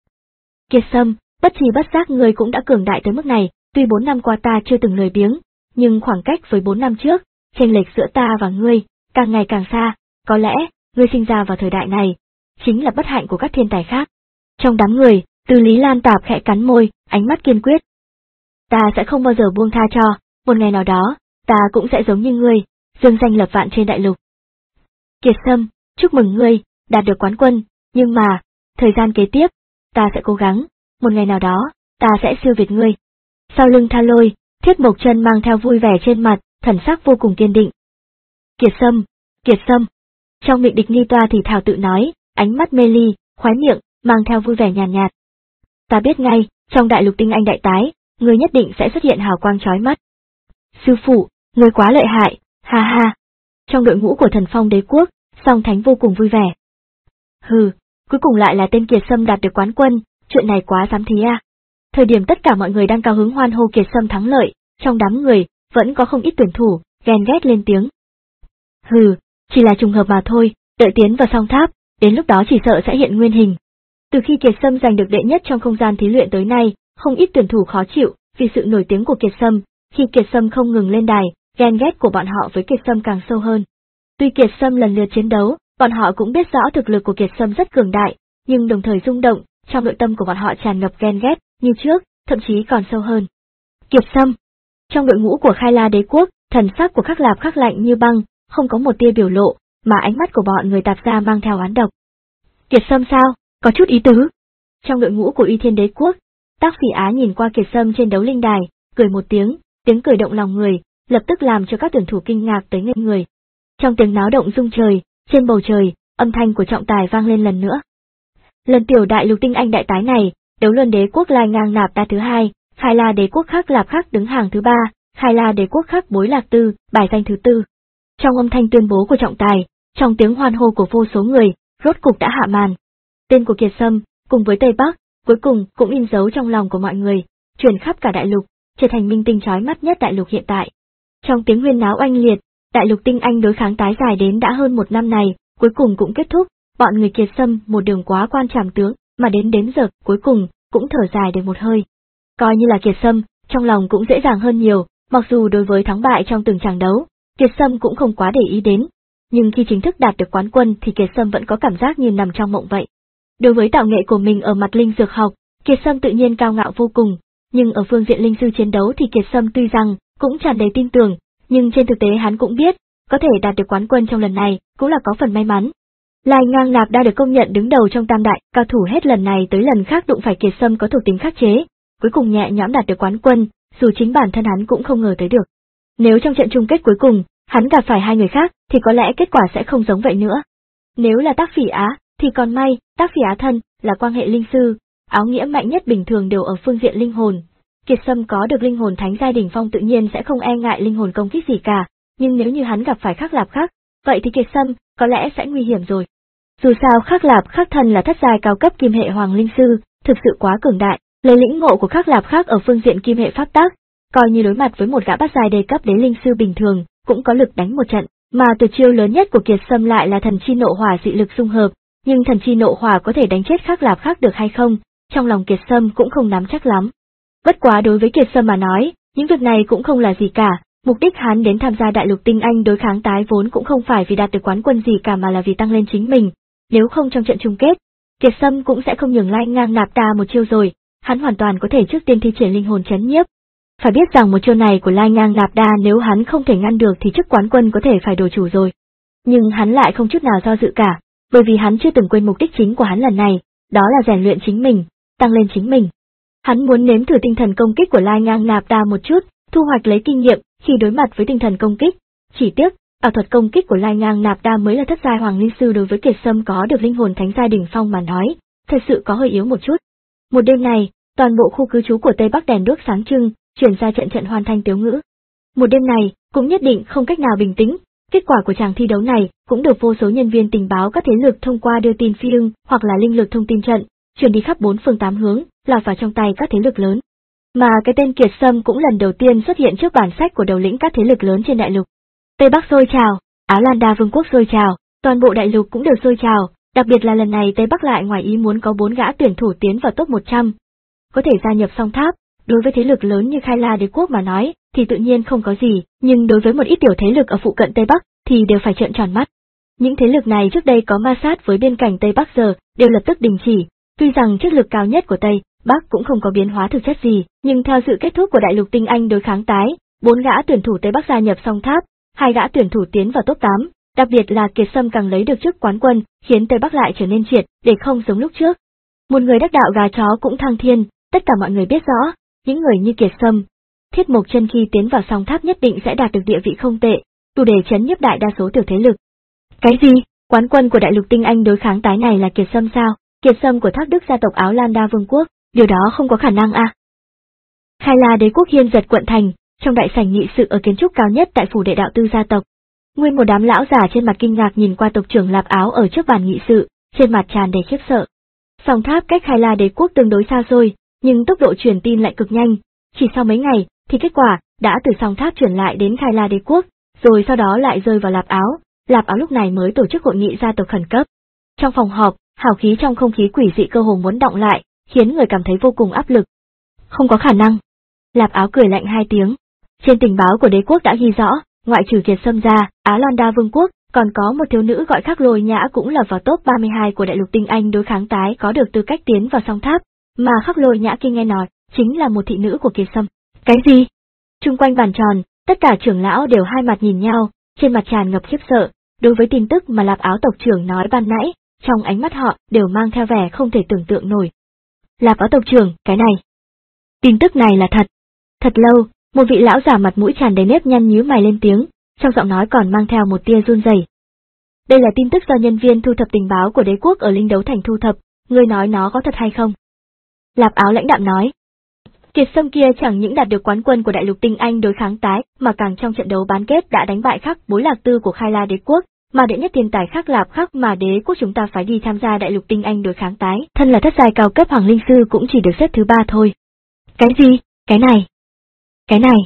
Kiệt Sâm, bất trì bất giác ngươi cũng đã cường đại tới mức này, tuy bốn năm qua ta chưa từng lười biếng, nhưng khoảng cách với bốn năm trước, chênh lệch giữa ta và ngươi, càng ngày càng xa, có lẽ, ngươi sinh ra vào thời đại này, chính là bất hạnh của các thiên tài khác. Trong đám người, Từ Lý Lan Tạp khẽ cắn môi, ánh mắt kiên quyết. Ta sẽ không bao giờ buông tha cho, một ngày nào đó, ta cũng sẽ giống như ngươi, dương danh lập vạn trên đại lục. Kiệt Sâm, chúc mừng ngươi, đạt được quán quân, nhưng mà, thời gian kế tiếp, ta sẽ cố gắng, một ngày nào đó, ta sẽ siêu việt ngươi. Sau lưng Tha Lôi, Thiết Mộc Chân mang theo vui vẻ trên mặt, thần sắc vô cùng kiên định. Kiệt Sâm, Kiệt Sâm. Trong miệng Địch Ni Toa thì thào tự nói, ánh mắt mê ly, khóe miệng, mang theo vui vẻ nhàn nhạt, nhạt. Ta biết ngay, trong đại lục tinh anh đại tái, ngươi nhất định sẽ xuất hiện hào quang chói mắt. Sư phụ, ngươi quá lợi hại, ha ha. Trong đội ngũ của Thần Phong Đế Quốc, Song Thánh vô cùng vui vẻ. Hừ, cuối cùng lại là tên Kiệt Sâm đạt được quán quân, chuyện này quá dám thí à. Thời điểm tất cả mọi người đang cao hứng hoan hô Kiệt Sâm thắng lợi, trong đám người, vẫn có không ít tuyển thủ, ghen ghét lên tiếng. Hừ, chỉ là trùng hợp mà thôi, đợi tiến vào song tháp, đến lúc đó chỉ sợ sẽ hiện nguyên hình. Từ khi Kiệt Sâm giành được đệ nhất trong không gian thí luyện tới nay, không ít tuyển thủ khó chịu, vì sự nổi tiếng của Kiệt Sâm, khi Kiệt Sâm không ngừng lên đài, ghen ghét của bọn họ với Kiệt Sâm càng sâu hơn. Tuy Kiệt Sâm lần lượt chiến đấu, bọn họ cũng biết rõ thực lực của Kiệt Sâm rất cường đại, nhưng đồng thời rung động, trong nội tâm của bọn họ tràn ngập ghen ghét, như trước, thậm chí còn sâu hơn. Kiệt Sâm. Trong đội ngũ của Khai La Đế Quốc, thần sắc của Khắc Lạp Khắc lạnh như băng, không có một tia biểu lộ, mà ánh mắt của bọn người tạp gia mang theo oán độc. Kiệt Sâm sao, có chút ý tứ. Trong đội ngũ của Uy Thiên Đế Quốc, Tác Phỉ Á nhìn qua Kiệt Sâm trên đấu linh đài, cười một tiếng, tiếng cười động lòng người, lập tức làm cho các tuyển thủ kinh ngạc tới ngây người. Trong tiếng náo động rung trời, trên bầu trời, âm thanh của trọng tài vang lên lần nữa. Lần tiểu đại lục tinh anh đại tái này, đấu luân Đế Quốc Lai Ngang Nạp Đa thứ hai, Khai La Đế Quốc Khắc Lạp Khắc đứng hàng thứ ba, Khai La Đế Quốc Khắc Bối Lạc Tư, bài danh thứ tư. Trong âm thanh tuyên bố của trọng tài, trong tiếng hoan hô của vô số người, rốt cục đã hạ màn. Tên của Kiệt Sâm, cùng với Tây Bắc, cuối cùng cũng in dấu trong lòng của mọi người, truyền khắp cả đại lục, trở thành minh tinh chói mắt nhất đại lục hiện tại. Trong tiếng huyên náo oanh liệt, đại lục tinh anh đối kháng tái dài đến đã hơn một năm này, cuối cùng cũng kết thúc, bọn người Kiệt Sâm một đường quá quan trảm tướng, mà đến đến giờ, cuối cùng, cũng thở dài được một hơi. Coi như là Kiệt Sâm, trong lòng cũng dễ dàng hơn nhiều, mặc dù đối với thắng bại trong từng trận đấu, Kiệt Sâm cũng không quá để ý đến, nhưng khi chính thức đạt được quán quân thì Kiệt Sâm vẫn có cảm giác như nằm trong mộng vậy. Đối với tạo nghệ của mình ở mặt linh dược học, Kiệt Sâm tự nhiên cao ngạo vô cùng, nhưng ở phương diện linh sư chiến đấu thì Kiệt Sâm tuy rằng cũng tràn đầy tin tưởng, nhưng trên thực tế hắn cũng biết, có thể đạt được quán quân trong lần này cũng là có phần may mắn. Lai Ngang Nạp Đa được công nhận đứng đầu trong tam đại cao thủ hết lần này tới lần khác đụng phải Kiệt Sâm có thuộc tính khắc chế, cuối cùng nhẹ nhõm đạt được quán quân, dù chính bản thân hắn cũng không ngờ tới được. Nếu trong trận chung kết cuối cùng, hắn gặp phải hai người khác, thì có lẽ kết quả sẽ không giống vậy nữa. Nếu là Tác Phỉ Á, thì còn may, Tác Phỉ Á thân là quan hệ linh sư, áo nghĩa mạnh nhất bình thường đều ở phương diện linh hồn. Kiệt Sâm có được linh hồn thánh giai đỉnh phong tự nhiên sẽ không e ngại linh hồn công kích gì cả, nhưng nếu như hắn gặp phải Khắc Lạp Khắc, vậy thì Kiệt Sâm có lẽ sẽ nguy hiểm rồi. Dù sao Khắc Lạp Khắc thân là thất giai cao cấp kim hệ hoàng linh sư, thực sự quá cường đại, lấy lĩnh ngộ của Khắc Lạp Khắc ở phương diện kim hệ pháp tác, coi như đối mặt với một gã bát giai đề cấp đế linh sư bình thường, cũng có lực đánh một trận, mà tuyệt chiêu lớn nhất của Kiệt Sâm lại là thần chi nộ hỏa dị lực xung hợp, nhưng thần chi nộ hỏa có thể đánh chết Khắc Lạp Khắc được hay không, trong lòng Kiệt Sâm cũng không nắm chắc lắm. Bất quá đối với Kiệt Sâm mà nói, những việc này cũng không là gì cả, mục đích hắn đến tham gia đại lục tinh anh đối kháng tái vốn cũng không phải vì đạt được quán quân gì cả mà là vì tăng lên chính mình, nếu không trong trận chung kết, Kiệt Sâm cũng sẽ không nhường Lai Ngang Nạp Đa một chiêu rồi, hắn hoàn toàn có thể trước tiên thi triển linh hồn chấn nhiếp. Phải biết rằng một chiêu này của Lai Ngang Nạp Đa nếu hắn không thể ngăn được thì chức quán quân có thể phải đổi chủ rồi. Nhưng hắn lại không chút nào do dự cả, bởi vì hắn chưa từng quên mục đích chính của hắn lần này, đó là rèn luyện chính mình, tăng lên chính mình. Hắn muốn nếm thử tinh thần công kích của Lai Ngang Nạp Đa một chút, thu hoạch lấy kinh nghiệm khi đối mặt với tinh thần công kích. Chỉ tiếc, ảo thuật công kích của Lai Ngang Nạp Đa mới là thất giai hoàng linh sư đối với Kiệt Sâm có được linh hồn thánh giai đỉnh phong mà nói, thật sự có hơi yếu một chút. Một đêm này, toàn bộ khu cư trú của Tây Bắc đèn đuốc sáng trưng, truyền ra trận trận hoàn thanh tiếu ngữ. Một đêm này, cũng nhất định không cách nào bình tĩnh, kết quả của tràng thi đấu này cũng được vô số nhân viên tình báo các thế lực thông qua đưa tin phi ưng hoặc là linh lực thông tin trận, truyền đi khắp bốn phương tám hướng, lọt vào trong tay các thế lực lớn. Mà cái tên Kiệt Sâm cũng lần đầu tiên xuất hiện trước bản sách của đầu lĩnh các thế lực lớn trên đại lục. Tây Bắc sôi trào, Áo Lan Đa Vương quốc sôi trào, toàn bộ đại lục cũng được sôi trào, đặc biệt là lần này Tây Bắc lại ngoài ý muốn có bốn gã tuyển thủ tiến vào top một trăm. Có thể gia nhập song tháp, đối với thế lực lớn như Khai La Đế quốc mà nói, thì tự nhiên không có gì, nhưng đối với một ít tiểu thế lực ở phụ cận Tây Bắc, thì đều phải trợn tròn mắt. Những thế lực này trước đây có ma sát với biên cảnh Tây Bắc giờ, đều lập tức đình chỉ, tuy rằng chức lực cao nhất của Tây Bắc cũng không có biến hóa thực chất gì, nhưng theo sự kết thúc của đại lục tinh anh đối kháng tái, bốn gã tuyển thủ Tây Bắc gia nhập song tháp, hai gã tuyển thủ tiến vào top tám, đặc biệt là Kiệt Sâm càng lấy được chức quán quân, khiến Tây Bắc lại trở nên triệt, để không giống lúc trước. Một người đắc đạo gà chó cũng thăng thiên, tất cả mọi người biết rõ, những người như Kiệt Sâm, Thiết Mộc Chân khi tiến vào song tháp nhất định sẽ đạt được địa vị không tệ, đủ để chấn nhiếp đại đa số tiểu thế lực. Cái gì? Quán quân của đại lục tinh anh đối kháng tái này là Kiệt Sâm sao? Kiệt Sâm của Thác Đức gia tộc Áo Lan Đa Vương quốc, điều đó không có khả năng à? Khai La Đế quốc hiên giật quận thành, trong đại sảnh nghị sự ở kiến trúc cao nhất tại phủ đệ đạo tư gia tộc. Nguyên một đám lão già trên mặt kinh ngạc nhìn qua tộc trưởng Lạp Áo ở trước bàn nghị sự, trên mặt tràn đầy khiếp sợ. Song tháp cách Khai La Đế quốc tương đối xa xôi, nhưng tốc độ truyền tin lại cực nhanh, chỉ sau mấy ngày thì kết quả đã từ song tháp chuyển lại đến Khai La Đế quốc, rồi sau đó lại rơi vào Lạp Áo. Lạp Áo lúc này mới tổ chức hội nghị gia tộc khẩn cấp. Trong phòng họp, hào khí trong không khí quỷ dị cơ hồ muốn đọng lại, khiến người cảm thấy vô cùng áp lực. Không có khả năng. Lạp Áo cười lạnh hai tiếng. Trên tình báo của đế quốc đã ghi rõ, ngoại trừ Kiệt Sâm ra, Áo Lan Đa Vương quốc, còn có một thiếu nữ gọi Khắc Lôi Nhã cũng là vào top ba mươi hai của đại lục tinh anh đối kháng tái có được tư cách tiến vào song tháp, mà Khắc Lôi Nhã kia nghe nói, chính là một thị nữ của Kiệt Sâm. Cái gì? Trung quanh bàn tròn, tất cả trưởng lão đều hai mặt nhìn nhau, trên mặt tràn ngập khiếp sợ, đối với tin tức mà Lạp Áo tộc trưởng nói ban nãy, trong ánh mắt họ đều mang theo vẻ không thể tưởng tượng nổi. Lạp Áo tộc trưởng, cái này. Tin tức này là thật. Thật lâu, một vị lão già mặt mũi tràn đầy nếp nhăn nhíu mày lên tiếng, trong giọng nói còn mang theo một tia run rẩy. Đây là tin tức do nhân viên thu thập tình báo của đế quốc ở Linh Đấu Thành thu thập, ngươi nói nó có thật hay không? Lạp Áo lãnh đạm nói. Kiệt Sâm kia chẳng những đạt được quán quân của đại lục tinh anh đối kháng tái, mà càng trong trận đấu bán kết đã đánh bại Khắc Bối Lạc Tư của Khai La Đế quốc, mà đệ nhất thiên tài Khắc Lạp Khắc mà đế quốc chúng ta phải đi tham gia đại lục tinh anh đối kháng tái, thân là thất giai cao cấp hoàng linh sư cũng chỉ được xếp thứ ba thôi. Cái gì? Cái này? Cái này?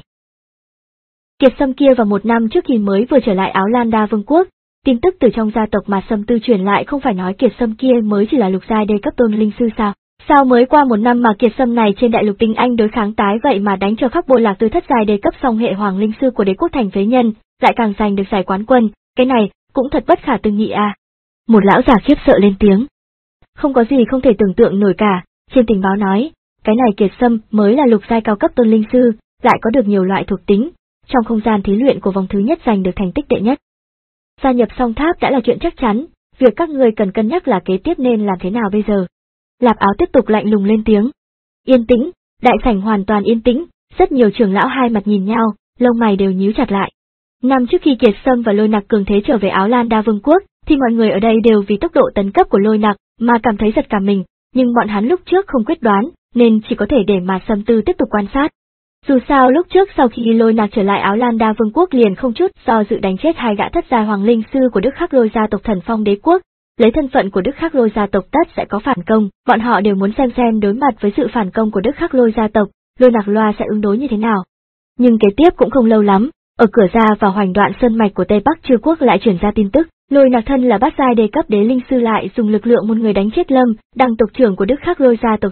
Kiệt Sâm kia vào một năm trước khi mới vừa trở lại Áo Lan Đa Vương quốc, tin tức từ trong gia tộc mà Sâm Tư truyền lại không phải nói Kiệt Sâm kia mới chỉ là lục giai đê cấp tôn linh sư sao? Sao mới qua một năm mà Kiệt Sâm này trên đại lục tinh anh đối kháng tái vậy mà đánh cho Khắc Bối Lạc Tư thất giai đê cấp song hệ hoàng linh sư của đế quốc thành phế nhân, lại càng giành được giải quán quân, cái này cũng thật bất khả tư nghị à? Một lão già khiếp sợ lên tiếng. Không có gì không thể tưởng tượng nổi cả, trên tình báo nói, cái này Kiệt Sâm mới là lục giai cao cấp tôn linh sư, lại có được nhiều loại thuộc tính, trong không gian thí luyện của vòng thứ nhất giành được thành tích đệ nhất. Gia nhập song tháp đã là chuyện chắc chắn, việc các người cần cân nhắc là kế tiếp nên làm thế nào bây giờ. Lạp Áo tiếp tục lạnh lùng lên tiếng. Yên tĩnh, đại sảnh hoàn toàn yên tĩnh, rất nhiều trưởng lão hai mặt nhìn nhau, lông mày đều nhíu chặt lại. Năm trước khi Kiệt Sâm và Lôi Nặc cường thế trở về Áo Lan Đa Vương quốc, thì mọi người ở đây đều vì tốc độ tấn cấp của Lôi Nặc mà cảm thấy giật cả mình, nhưng bọn hắn lúc trước không quyết đoán, nên chỉ có thể để mà Sâm Tư tiếp tục quan sát. Dù sao lúc trước sau khi Lôi Nặc trở lại Áo Lan Đa Vương quốc liền không chút do dự đánh chết hai gã thất giai hoàng linh sư của Đức Khắc Lôi gia tộc Thần Phong đế quốc, lấy thân phận của Đức Khắc Lôi gia tộc tất sẽ có phản công, bọn họ đều muốn xem xem đối mặt với sự phản công của Đức Khắc Lôi gia tộc, Lôi Nặc Loa sẽ ứng đối như thế nào. Nhưng kế tiếp cũng không lâu lắm, ở cửa ra vào Hoành Đoạn sơn mạch của Tây Bắc Chư quốc lại truyền ra tin tức, Lôi Nặc thân là bát giai đề cấp đế linh sư lại dùng lực lượng một người đánh chết Lâm, đăng tộc trưởng của Đức Khắc Lôi gia tộc thân,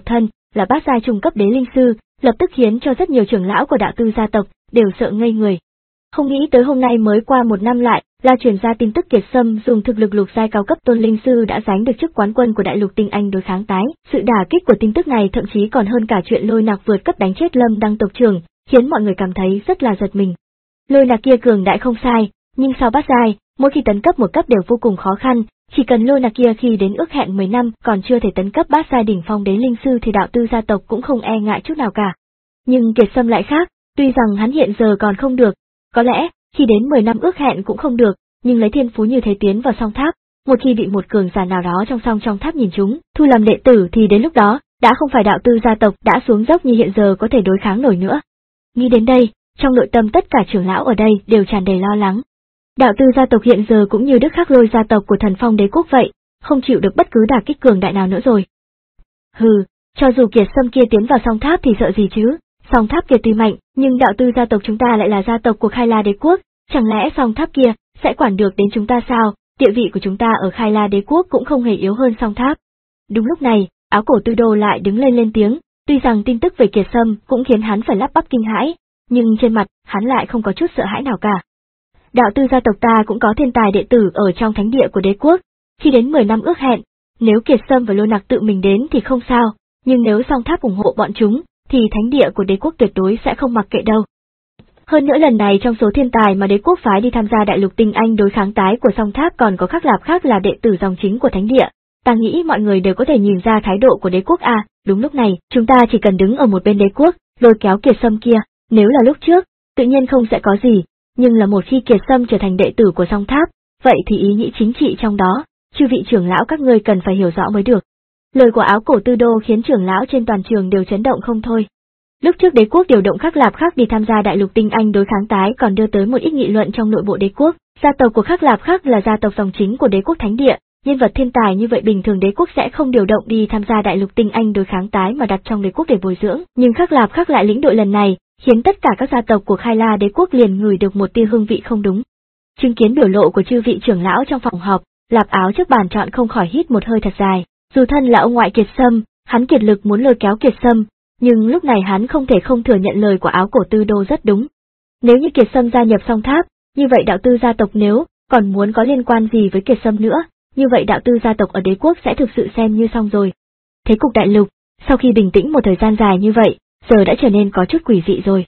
là bát giai trung cấp đế linh sư, lập tức khiến cho rất nhiều trưởng lão của đạo tư gia tộc đều sợ ngây người. Không nghĩ tới hôm nay mới qua một năm lại, là truyền ra tin tức Kiệt Sâm dùng thực lực lục giai cao cấp tôn linh sư đã giành được chức quán quân của đại lục tinh anh đối kháng tái. Sự đả kích của tin tức này thậm chí còn hơn cả chuyện Lôi Nạc vượt cấp đánh chết Lâm Đăng tộc trưởng, khiến mọi người cảm thấy rất là giật mình. Lôi Nạc kia cường đại không sai, nhưng sau bát giai, mỗi khi tấn cấp một cấp đều vô cùng khó khăn, chỉ cần Lôi Nạc kia khi đến ước hẹn mười năm còn chưa thể tấn cấp bát giai đỉnh phong đế linh sư thì đạo tư gia tộc cũng không e ngại chút nào cả. Nhưng Kiệt Sâm lại khác, tuy rằng hắn hiện giờ còn không được, có lẽ khi đến mười năm ước hẹn cũng không được, nhưng lấy thiên phú như thế tiến vào song tháp, một khi bị một cường giả nào đó trong song trong tháp nhìn trúng, thu làm đệ tử thì đến lúc đó, đã không phải đạo tư gia tộc đã xuống dốc như hiện giờ có thể đối kháng nổi nữa. Nghĩ đến đây, trong nội tâm tất cả trưởng lão ở đây đều tràn đầy lo lắng. Đạo tư gia tộc hiện giờ cũng như Đức Khắc Lôi gia tộc của Thần Phong đế quốc vậy, không chịu được bất cứ đả kích cường đại nào nữa rồi. Hừ, cho dù Kiệt Sâm kia tiến vào song tháp thì sợ gì chứ, song tháp kia tuy mạnh, nhưng đạo tư gia tộc chúng ta lại là gia tộc của Khai La đế quốc, chẳng lẽ song tháp kia sẽ quản được đến chúng ta sao? Địa vị của chúng ta ở Khai La đế quốc cũng không hề yếu hơn song tháp. Đúng lúc này, áo cổ Tư Đô lại đứng lên lên tiếng, tuy rằng tin tức về Kiệt Sâm cũng khiến hắn phải lắp bắp kinh hãi, nhưng trên mặt hắn lại không có chút sợ hãi nào cả. Đạo tư gia tộc ta cũng có thiên tài đệ tử ở trong thánh địa của đế quốc, khi đến mười năm ước hẹn, nếu Kiệt Sâm và Lôi Nặc tự mình đến thì không sao, nhưng nếu song tháp ủng hộ bọn chúng, thì thánh địa của đế quốc tuyệt đối sẽ không mặc kệ đâu. Hơn nữa lần này trong số thiên tài mà đế quốc phái đi tham gia đại lục tinh anh đối kháng tái của song tháp còn có Khắc Lạp khác là đệ tử dòng chính của thánh địa, ta nghĩ mọi người đều có thể nhìn ra thái độ của đế quốc à, đúng lúc này, chúng ta chỉ cần đứng ở một bên đế quốc, lôi kéo Kiệt Sâm kia, nếu là lúc trước, tự nhiên không sẽ có gì, nhưng là một khi Kiệt Sâm trở thành đệ tử của song tháp, vậy thì ý nghĩ chính trị trong đó, chư vị trưởng lão các ngươi cần phải hiểu rõ mới được. Lời của áo cổ Tư Đô khiến trưởng lão trên toàn trường đều chấn động không thôi. Lúc trước đế quốc điều động Khắc Lạp khác đi tham gia đại lục tinh anh đối kháng tái còn đưa tới một ít nghị luận trong nội bộ đế quốc, gia tộc của Khắc Lạp khác là gia tộc dòng chính của đế quốc thánh địa, nhân vật thiên tài như vậy bình thường đế quốc sẽ không điều động đi tham gia đại lục tinh anh đối kháng tái mà đặt trong đế quốc để bồi dưỡng, nhưng Khắc Lạp khác lại lĩnh đội lần này, khiến tất cả các gia tộc của Khai La đế quốc liền ngửi được một tia hương vị không đúng. Chứng kiến biểu lộ của chư vị trưởng lão trong phòng họp, Lạp Áo trước bàn chọn không khỏi hít một hơi thật dài, dù thân là ông ngoại Kiệt Sâm, hắn kiệt lực muốn lôi kéo Kiệt Sâm, nhưng lúc này hắn không thể không thừa nhận lời của áo cổ Tư Đô rất đúng. Nếu như Kiệt Sâm gia nhập song tháp, như vậy đạo tư gia tộc nếu còn muốn có liên quan gì với Kiệt Sâm nữa, như vậy đạo tư gia tộc ở đế quốc sẽ thực sự xem như xong rồi. Thế cục đại lục, sau khi bình tĩnh một thời gian dài như vậy, giờ đã trở nên có chút quỷ dị rồi.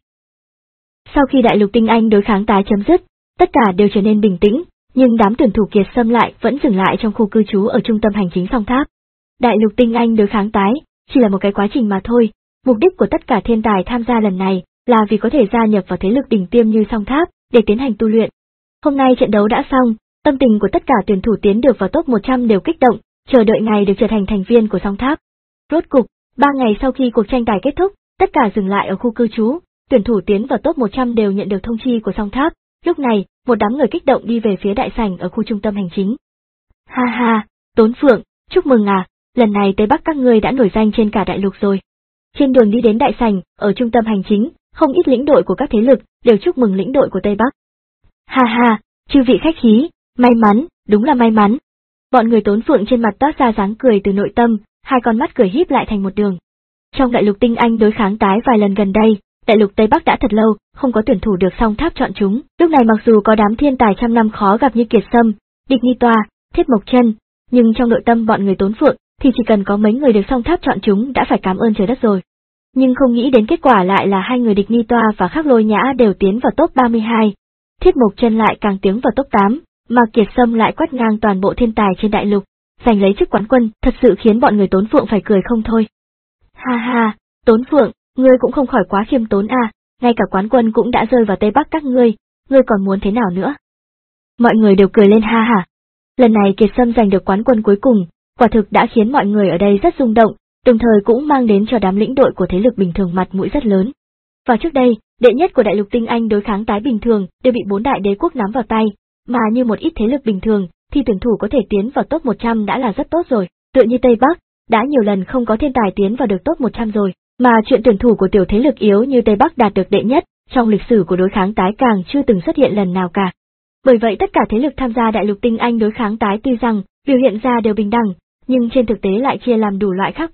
Sau khi đại lục tinh anh đối kháng tái chấm dứt, tất cả đều trở nên bình tĩnh, nhưng đám tuyển thủ Kiệt Sâm lại vẫn dừng lại trong khu cư trú ở trung tâm hành chính song tháp. Đại lục tinh anh đối kháng tái chỉ là một cái quá trình mà thôi, mục đích của tất cả thiên tài tham gia lần này là vì có thể gia nhập vào thế lực đỉnh tiêm như song tháp để tiến hành tu luyện. Hôm nay trận đấu đã xong, tâm tình của tất cả tuyển thủ tiến được vào top một trăm đều kích động, chờ đợi ngày được trở thành thành viên của song tháp. Rốt cục, ba ngày sau khi cuộc tranh tài kết thúc, tất cả dừng lại ở khu cư trú, tuyển thủ tiến vào top một trăm đều nhận được thông chi của song tháp. Lúc này, một đám người kích động đi về phía đại sảnh ở khu trung tâm hành chính. Ha ha, Tốn Phượng, chúc mừng à, lần này Tây Bắc các ngươi đã nổi danh trên cả đại lục rồi. Trên đường đi đến đại sảnh, ở trung tâm hành chính, không ít lĩnh đội của các thế lực đều chúc mừng lĩnh đội của Tây Bắc. Ha ha, chư vị khách khí, may mắn, đúng là may mắn. Bọn người Tốn Phượng trên mặt toát ra dáng cười từ nội tâm, hai con mắt cười híp lại thành một đường. Trong đại lục tinh anh đối kháng tái vài lần gần đây, đại lục Tây Bắc đã thật lâu không có tuyển thủ được song tháp chọn chúng. Lúc này mặc dù có đám thiên tài trăm năm khó gặp như Kiệt Sâm, Địch Nghi Toa, Thiết Mộc Chân, nhưng trong nội tâm bọn người Tốn Phượng thì chỉ cần có mấy người được song tháp chọn chúng đã phải cảm ơn trời đất rồi. Nhưng không nghĩ đến kết quả lại là hai người Địch Nghi Toa và Khắc Lôi Nhã đều tiến vào top ba mươi hai, Thiết Mộc Chân lại càng tiến vào top tám, mà Kiệt Sâm lại quét ngang toàn bộ thiên tài trên đại lục, giành lấy chức quán quân, thật sự khiến bọn người Tốn Phượng phải cười không thôi. Ha ha, Tốn Phượng, ngươi cũng không khỏi quá khiêm tốn à, ngay cả quán quân cũng đã rơi vào Tây Bắc các ngươi, ngươi còn muốn thế nào nữa? Mọi người đều cười lên ha hả. Lần này Kiệt Sâm giành được quán quân cuối cùng, quả thực đã khiến mọi người ở đây rất rung động, đồng thời cũng mang đến cho đám lĩnh đội của thế lực bình thường mặt mũi rất lớn. Và trước đây, đệ nhất của đại lục tinh anh đối kháng tái bình thường đều bị bốn đại đế quốc nắm vào tay, mà như một ít thế lực bình thường, thì tuyển thủ có thể tiến vào top một trăm đã là rất tốt rồi, tựa như Tây Bắc, đã nhiều lần không có thiên tài tiến vào được top một trăm rồi, mà chuyện tuyển thủ của tiểu thế lực yếu như Tây Bắc đạt được đệ nhất, trong lịch sử của đối kháng tái càng chưa từng xuất hiện lần nào cả. Bởi vậy tất cả thế lực tham gia đại lục tinh anh đối kháng tái tuy rằng biểu hiện ra đều bình đẳng, nhưng trên thực tế lại chia làm đủ loại khác biệt,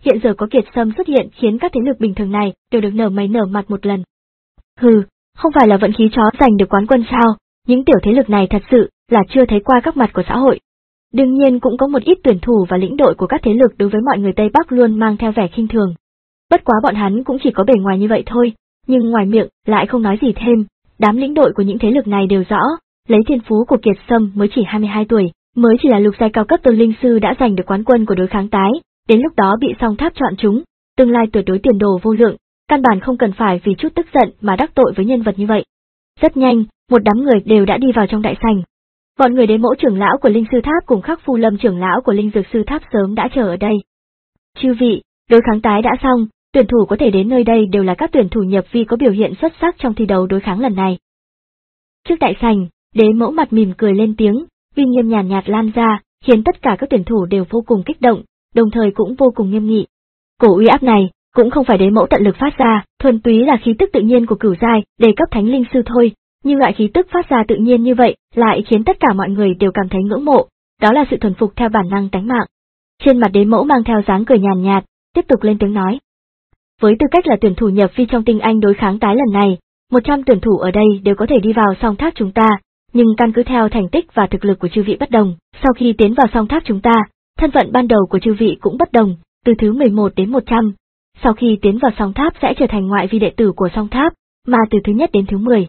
hiện giờ có Kiệt Sâm xuất hiện khiến các thế lực bình thường này đều được nở mày nở mặt một lần. Hừ, không phải là vận khí chó giành được quán quân sao, những tiểu thế lực này thật sự là chưa thấy qua các mặt của xã hội. Đương nhiên cũng có một ít tuyển thủ và lĩnh đội của các thế lực đối với mọi người Tây Bắc luôn mang theo vẻ khinh thường. Bất quá bọn hắn cũng chỉ có bề ngoài như vậy thôi, nhưng ngoài miệng lại không nói gì thêm. Đám lĩnh đội của những thế lực này đều rõ, lấy thiên phú của Kiệt Sâm mới chỉ hai mươi hai tuổi, mới chỉ là lục giai cao cấp tôn linh sư đã giành được quán quân của đối kháng tái, đến lúc đó bị Song Tháp chọn chúng, tương lai tuyệt đối tiền đồ vô lượng, căn bản không cần phải vì chút tức giận mà đắc tội với nhân vật như vậy. Rất nhanh, một đám người đều đã đi vào trong đại sảnh. Bọn người Đế Mẫu trưởng lão của Linh Sư Tháp cùng Khắc Phu Lâm trưởng lão của Linh Dược Sư Tháp sớm đã chờ ở đây. Chư vị, đối kháng tái đã xong, tuyển thủ có thể đến nơi đây đều là các tuyển thủ nhập vi có biểu hiện xuất sắc trong thi đấu đối kháng lần này. Trước đại sảnh, Đế Mẫu mặt mỉm cười lên tiếng, uy nghiêm nhàn nhạt, nhạt lan ra, khiến tất cả các tuyển thủ đều vô cùng kích động, đồng thời cũng vô cùng nghiêm nghị. Cổ uy áp này cũng không phải Đế Mẫu tận lực phát ra, thuần túy là khí tức tự nhiên của cửu giai, đề cấp thánh linh sư thôi, nhưng loại khí tức phát ra tự nhiên như vậy lại khiến tất cả mọi người đều cảm thấy ngưỡng mộ, đó là sự thuần phục theo bản năng tánh mạng. Trên mặt Đế Mẫu mang theo dáng cười nhàn nhạt, tiếp tục lên tiếng nói. Với tư cách là tuyển thủ nhập vi trong tinh anh đối kháng tái lần này, một trăm tuyển thủ ở đây đều có thể đi vào Song Tháp chúng ta, nhưng căn cứ theo thành tích và thực lực của chư vị bất đồng, sau khi tiến vào Song Tháp chúng ta, thân phận ban đầu của chư vị cũng bất đồng, từ thứ mười một đến một trăm. Sau khi tiến vào Song Tháp sẽ trở thành ngoại vi đệ tử của Song Tháp, mà từ thứ nhất đến thứ mười.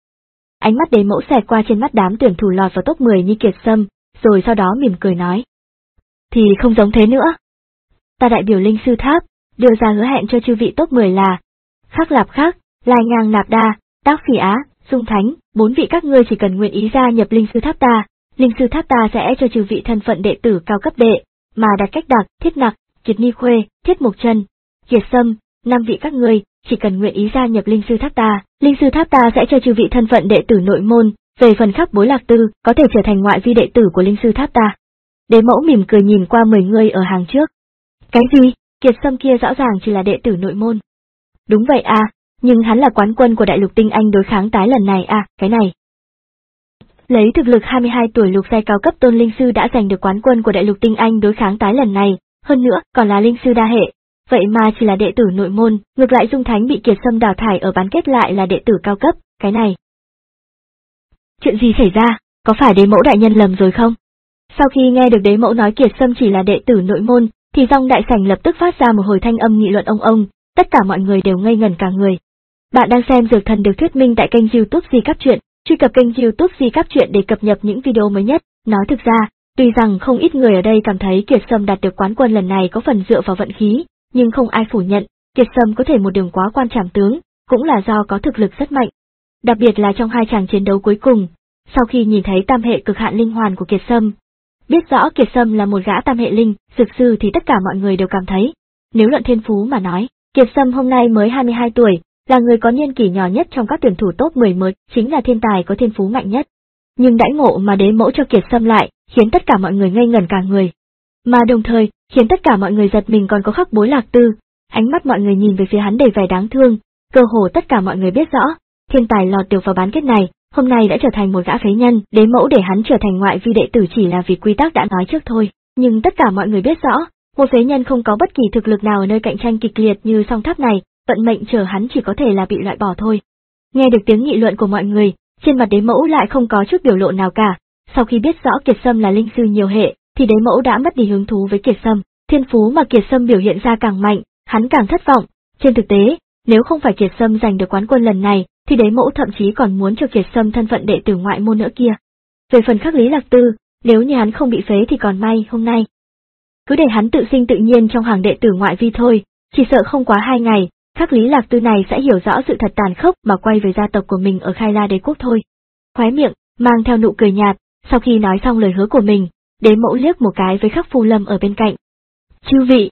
Ánh mắt Đế Mẫu xẹt qua trên mắt đám tuyển thủ lọt vào top mười như Kiệt Sâm, rồi sau đó mỉm cười nói. Thì không giống thế nữa. Ta đại biểu Linh Sư Tháp, đưa ra hứa hẹn cho chư vị top mười là Khắc Lạp Khắc, Lai Ngang Nạp Đa, Tác Phỉ Á, Dung Thánh, bốn vị các ngươi chỉ cần nguyện ý gia nhập Linh Sư Tháp ta, Linh Sư Tháp ta sẽ cho chư vị thân phận đệ tử cao cấp đệ, mà đặt cách đặc, Thiết Nặc, Kiệt Ni Khuê, Thiết Mục Chân, Kiệt Sâm, năm vị các ngươi chỉ cần nguyện ý gia nhập Linh Sư Tháp ta, Linh Sư Tháp ta sẽ cho chư vị thân phận đệ tử nội môn, về phần Khắc Bối Lạc Tư, có thể trở thành ngoại vi đệ tử của Linh Sư Tháp ta. Đế Mẫu mỉm cười nhìn qua mười người ở hàng trước. Cái gì? Kiệt Sâm kia rõ ràng chỉ là đệ tử nội môn. Đúng vậy à, nhưng hắn là quán quân của đại lục tinh anh đối kháng tái lần này à, cái này. Lấy thực lực hai mươi hai tuổi lục giai cao cấp tôn linh sư đã giành được quán quân của đại lục tinh anh đối kháng tái lần này, hơn nữa còn là linh sư đa hệ, vậy mà chỉ là đệ tử nội môn, ngược lại Dung Thánh bị Kiệt Sâm đào thải ở bán kết lại là đệ tử cao cấp, cái này. Chuyện gì xảy ra, có phải Đế Mẫu đại nhân lầm rồi không? Sau khi nghe được Đế Mẫu nói Kiệt Sâm chỉ là đệ tử nội môn, thì trong đại sảnh lập tức phát ra một hồi thanh âm nghị luận ông ông, tất cả mọi người đều ngây ngẩn cả người. Bạn đang xem Dược Thần được thuyết minh tại kênh YouTube Di Cáp Truyện, truy cập kênh YouTube Di Cáp Truyện để cập nhật những video mới nhất. Nói thực ra, tuy rằng không ít người ở đây cảm thấy Kiệt Sâm đạt được quán quân lần này có phần dựa vào vận khí, nhưng không ai phủ nhận, Kiệt Sâm có thể một đường quá quan trảm tướng, cũng là do có thực lực rất mạnh. Đặc biệt là trong hai chàng chiến đấu cuối cùng, sau khi nhìn thấy tam hệ cực hạn linh hoàn của Kiệt Sâm, biết rõ Kiệt Sâm là một gã tam hệ linh, dược sư thì tất cả mọi người đều cảm thấy, nếu luận thiên phú mà nói, Kiệt Sâm hôm nay mới hai mươi hai tuổi, là người có niên kỷ nhỏ nhất trong các tuyển thủ top mười mới, chính là thiên tài có thiên phú mạnh nhất. Nhưng đãi ngộ mà Đế Mẫu cho Kiệt Sâm lại, khiến tất cả mọi người ngây ngẩn cả người. Mà đồng thời, khiến tất cả mọi người giật mình còn có Khắc Bối Lạc Tư, ánh mắt mọi người nhìn về phía hắn đầy vẻ đáng thương, cơ hồ tất cả mọi người biết rõ, thiên tài lọt được vào bán kết này, hôm nay đã trở thành một gã phế nhân, Đế Mẫu để hắn trở thành ngoại vi đệ tử chỉ là vì quy tắc đã nói trước thôi, nhưng tất cả mọi người biết rõ, một phế nhân không có bất kỳ thực lực nào ở nơi cạnh tranh kịch liệt như Song Tháp này, vận mệnh chờ hắn chỉ có thể là bị loại bỏ thôi. Nghe được tiếng nghị luận của mọi người, trên mặt Đế Mẫu lại không có chút biểu lộ nào cả, sau khi biết rõ Kiệt Sâm là linh sư nhiều hệ, thì Đế Mẫu đã mất đi hứng thú với Kiệt Sâm, thiên phú mà Kiệt Sâm biểu hiện ra càng mạnh, hắn càng thất vọng. Trên thực tế, nếu không phải Kiệt Sâm giành được quán quân lần này, thì Đế Mẫu thậm chí còn muốn cho Kiệt Sâm thân phận đệ tử ngoại môn nữa kia. Về phần Khắc Lý Lạc Tư, nếu như hắn không bị phế thì còn may hôm nay. Cứ để hắn tự sinh tự nhiên trong hàng đệ tử ngoại vi thôi, chỉ sợ không quá hai ngày, Khắc Lý Lạc Tư này sẽ hiểu rõ sự thật tàn khốc mà quay về gia tộc của mình ở Khai La Đế Quốc thôi. Khóe miệng, mang theo nụ cười nhạt, sau khi nói xong lời hứa của mình, Đế Mẫu liếc một cái với Khắc Phu Lâm ở bên cạnh. Chư vị!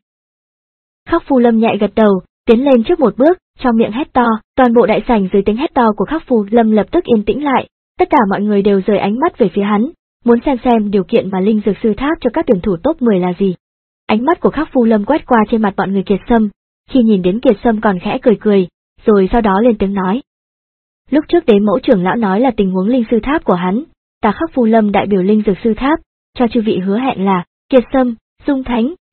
Khắc Phu Lâm nhẹ gật đầu, tiến lên trước một bước, trong miệng hét to, toàn bộ đại sảnh dưới tiếng hét to của Khắc Phu Lâm lập tức yên tĩnh lại, tất cả mọi người đều rời ánh mắt về phía hắn, muốn xem xem điều kiện mà Linh Dược Sư Tháp cho các tuyển thủ top mười là gì. Ánh mắt của Khắc Phu Lâm quét qua trên mặt bọn người Kiệt Sâm, khi nhìn đến Kiệt Sâm còn khẽ cười cười, rồi sau đó lên tiếng nói. Lúc trước Đế Mẫu trưởng lão nói là tình huống Linh Sư Tháp của hắn, ta Khắc Phu Lâm đại biểu Linh Dược Sư Tháp, cho chư vị hứa hẹn là, Kiệt Sâm, Dung Thánh,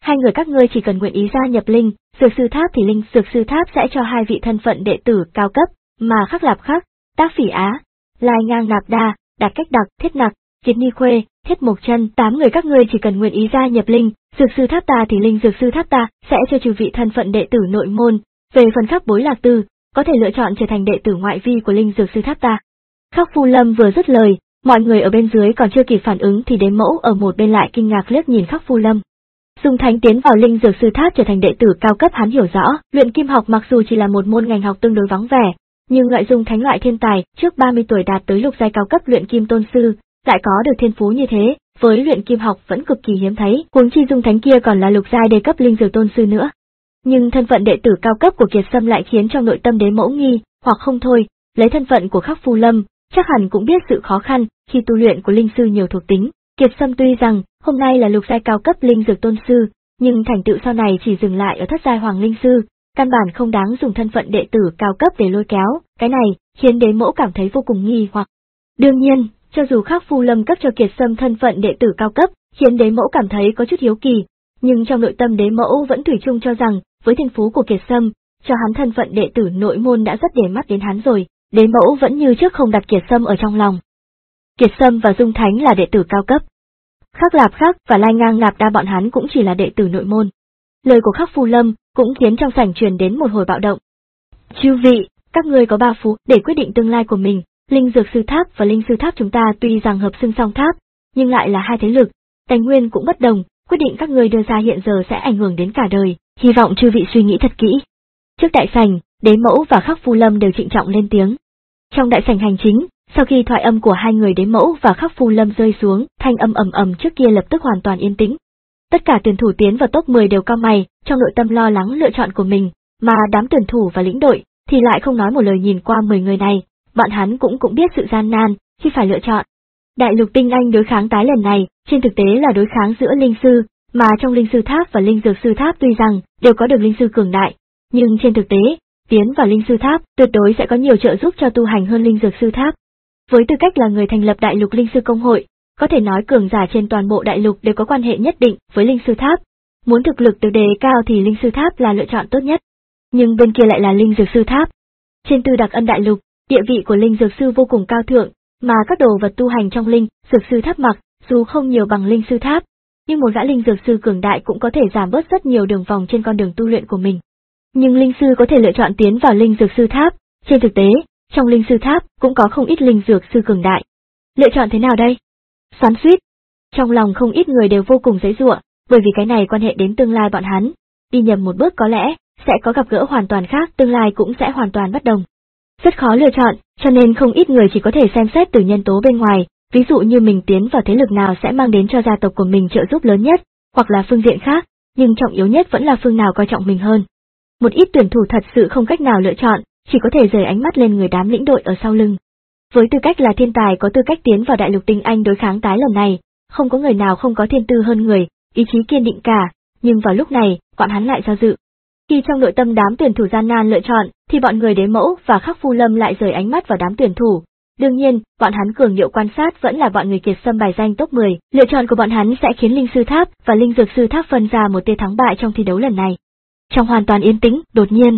Hai người các ngươi chỉ cần nguyện ý gia nhập Linh Dược Sư Tháp thì Linh Dược Sư Tháp sẽ cho hai vị thân phận đệ tử cao cấp, mà Khắc Lạp Khắc, Tác Phỉ Á, Lai Ngang Nạp Đa, Đạt Cách Đặc, Thiết Nặc, Kiệt Ni Khuê, Thiết Mộc Chân, tám người các ngươi chỉ cần nguyện ý gia nhập Linh Dược Sư Tháp ta thì Linh Dược Sư Tháp ta sẽ cho trừ vị thân phận đệ tử nội môn. Về phần Khắc Bối Lạc Tư, có thể lựa chọn trở thành đệ tử ngoại vi của Linh Dược Sư Tháp ta. Khắc Phu Lâm vừa dứt lời, mọi người ở bên dưới còn chưa kịp phản ứng thì Đế Mẫu ở một bên lại kinh ngạc liếc nhìn Khắc Phu Lâm. Dung Thánh tiến vào Linh Dược Sư Tháp trở thành đệ tử cao cấp, hắn hiểu rõ, luyện kim học mặc dù chỉ là một môn ngành học tương đối vắng vẻ, nhưng loại Dung Thánh loại thiên tài, trước ba mươi tuổi đạt tới lục giai cao cấp luyện kim tôn sư, lại có được thiên phú như thế, với luyện kim học vẫn cực kỳ hiếm thấy, huống chi Dung Thánh kia còn là lục giai đề cấp linh dược tôn sư nữa. Nhưng thân phận đệ tử cao cấp của Kiệt Sâm lại khiến trong nội tâm Đế Mẫu nghi hoặc không thôi, lấy thân phận của Khắc Phu Lâm, chắc hẳn cũng biết sự khó khăn khi tu luyện của linh sư nhiều thuộc tính. Kiệt Sâm tuy rằng hôm nay là lục giai cao cấp linh dược tôn sư, nhưng thành tựu sau này chỉ dừng lại ở thất giai hoàng linh sư, căn bản không đáng dùng thân phận đệ tử cao cấp để lôi kéo, cái này khiến Đế Mẫu cảm thấy vô cùng nghi hoặc. Đương nhiên, cho dù Khắc Phu Lâm cấp cho Kiệt Sâm thân phận đệ tử cao cấp, khiến Đế Mẫu cảm thấy có chút hiếu kỳ, nhưng trong nội tâm Đế Mẫu vẫn thủy chung cho rằng, với thiên phú của Kiệt Sâm, cho hắn thân phận đệ tử nội môn đã rất để mắt đến hắn rồi, Đế Mẫu vẫn như trước không đặt Kiệt Sâm ở trong lòng. Kiệt Sâm và Dung Thánh là đệ tử cao cấp. Khắc Lạp Khắc và Lai Ngang Nạp Đa bọn hắn cũng chỉ là đệ tử nội môn. Lời của Khắc Phu Lâm cũng khiến trong sảnh truyền đến một hồi bạo động. Chư vị, các ngươi có ba phú để quyết định tương lai của mình, Linh Dược Sư Tháp và Linh Sư Tháp chúng ta tuy rằng hợp xưng song tháp, nhưng lại là hai thế lực, tài nguyên cũng bất đồng, quyết định các ngươi đưa ra hiện giờ sẽ ảnh hưởng đến cả đời, hy vọng chư vị suy nghĩ thật kỹ. Trước đại sảnh, Đế Mẫu và Khắc Phu Lâm đều trịnh trọng lên tiếng. Trong đại sảnh hành chính, sau khi thoại âm của hai người Đế Mẫu và Khắc Phu Lâm rơi xuống, thanh âm ầm ầm trước kia lập tức hoàn toàn yên tĩnh. Tất cả tuyển thủ tiến vào top mười đều cau mày, trong nội tâm lo lắng lựa chọn của mình, mà đám tuyển thủ và lĩnh đội thì lại không nói một lời. Nhìn qua mười người này, bọn hắn cũng cũng biết sự gian nan khi phải lựa chọn. Đại lục tinh anh đối kháng tái lần này, trên thực tế là đối kháng giữa linh sư, mà trong Linh Sư Tháp và Linh Dược Sư Tháp tuy rằng đều có được linh sư cường đại, nhưng trên thực tế, tiến vào Linh Sư Tháp tuyệt đối sẽ có nhiều trợ giúp cho tu hành hơn Linh Dược Sư Tháp. Với tư cách là người thành lập Đại lục Linh Sư Công hội, có thể nói cường giả trên toàn bộ đại lục đều có quan hệ nhất định với Linh Sư Tháp. Muốn thực lực được đề cao thì Linh Sư Tháp là lựa chọn tốt nhất. Nhưng bên kia lại là Linh Dược Sư Tháp. Trên Tư Đặc Ân đại lục, địa vị của Linh Dược Sư vô cùng cao thượng, mà các đồ vật tu hành trong Linh Dược Sư Tháp mặc dù không nhiều bằng Linh Sư Tháp, nhưng một gã Linh Dược Sư cường đại cũng có thể giảm bớt rất nhiều đường vòng trên con đường tu luyện của mình. Nhưng Linh Sư có thể lựa chọn tiến vào Linh Dược Sư Tháp, trên thực tế, trong Linh Sư Tháp cũng có không ít Linh Dược Sư cường đại. Lựa chọn thế nào đây? Xoắn xuýt. Trong lòng không ít người đều vô cùng giãy giụa, bởi vì cái này quan hệ đến tương lai bọn hắn. Đi nhầm một bước có lẽ sẽ có gặp gỡ hoàn toàn khác, tương lai cũng sẽ hoàn toàn bất đồng. Rất khó lựa chọn, cho nên không ít người chỉ có thể xem xét từ nhân tố bên ngoài, ví dụ như mình tiến vào thế lực nào sẽ mang đến cho gia tộc của mình trợ giúp lớn nhất, hoặc là phương diện khác, nhưng trọng yếu nhất vẫn là phương nào coi trọng mình hơn. Một ít tuyển thủ thật sự không cách nào lựa chọn, chỉ có thể rời ánh mắt lên người đám lĩnh đội ở sau lưng. Với tư cách là thiên tài có tư cách tiến vào đại lục tinh anh đối kháng tái lần này, không có người nào không có thiên tư hơn người, ý chí kiên định cả, nhưng vào lúc này, bọn hắn lại do dự. Khi trong nội tâm đám tuyển thủ gian nan lựa chọn, thì bọn người Đế Mẫu và Khắc Phu Lâm lại rời ánh mắt vào đám tuyển thủ. Đương nhiên, bọn hắn cường điệu quan sát vẫn là bọn người Kiệt Sâm bài danh top mười, lựa chọn của bọn hắn sẽ khiến Linh Sư Tháp và Linh Dược Sư Tháp phân ra một tia thắng bại trong thi đấu lần này. Trong hoàn toàn yên tĩnh, đột nhiên.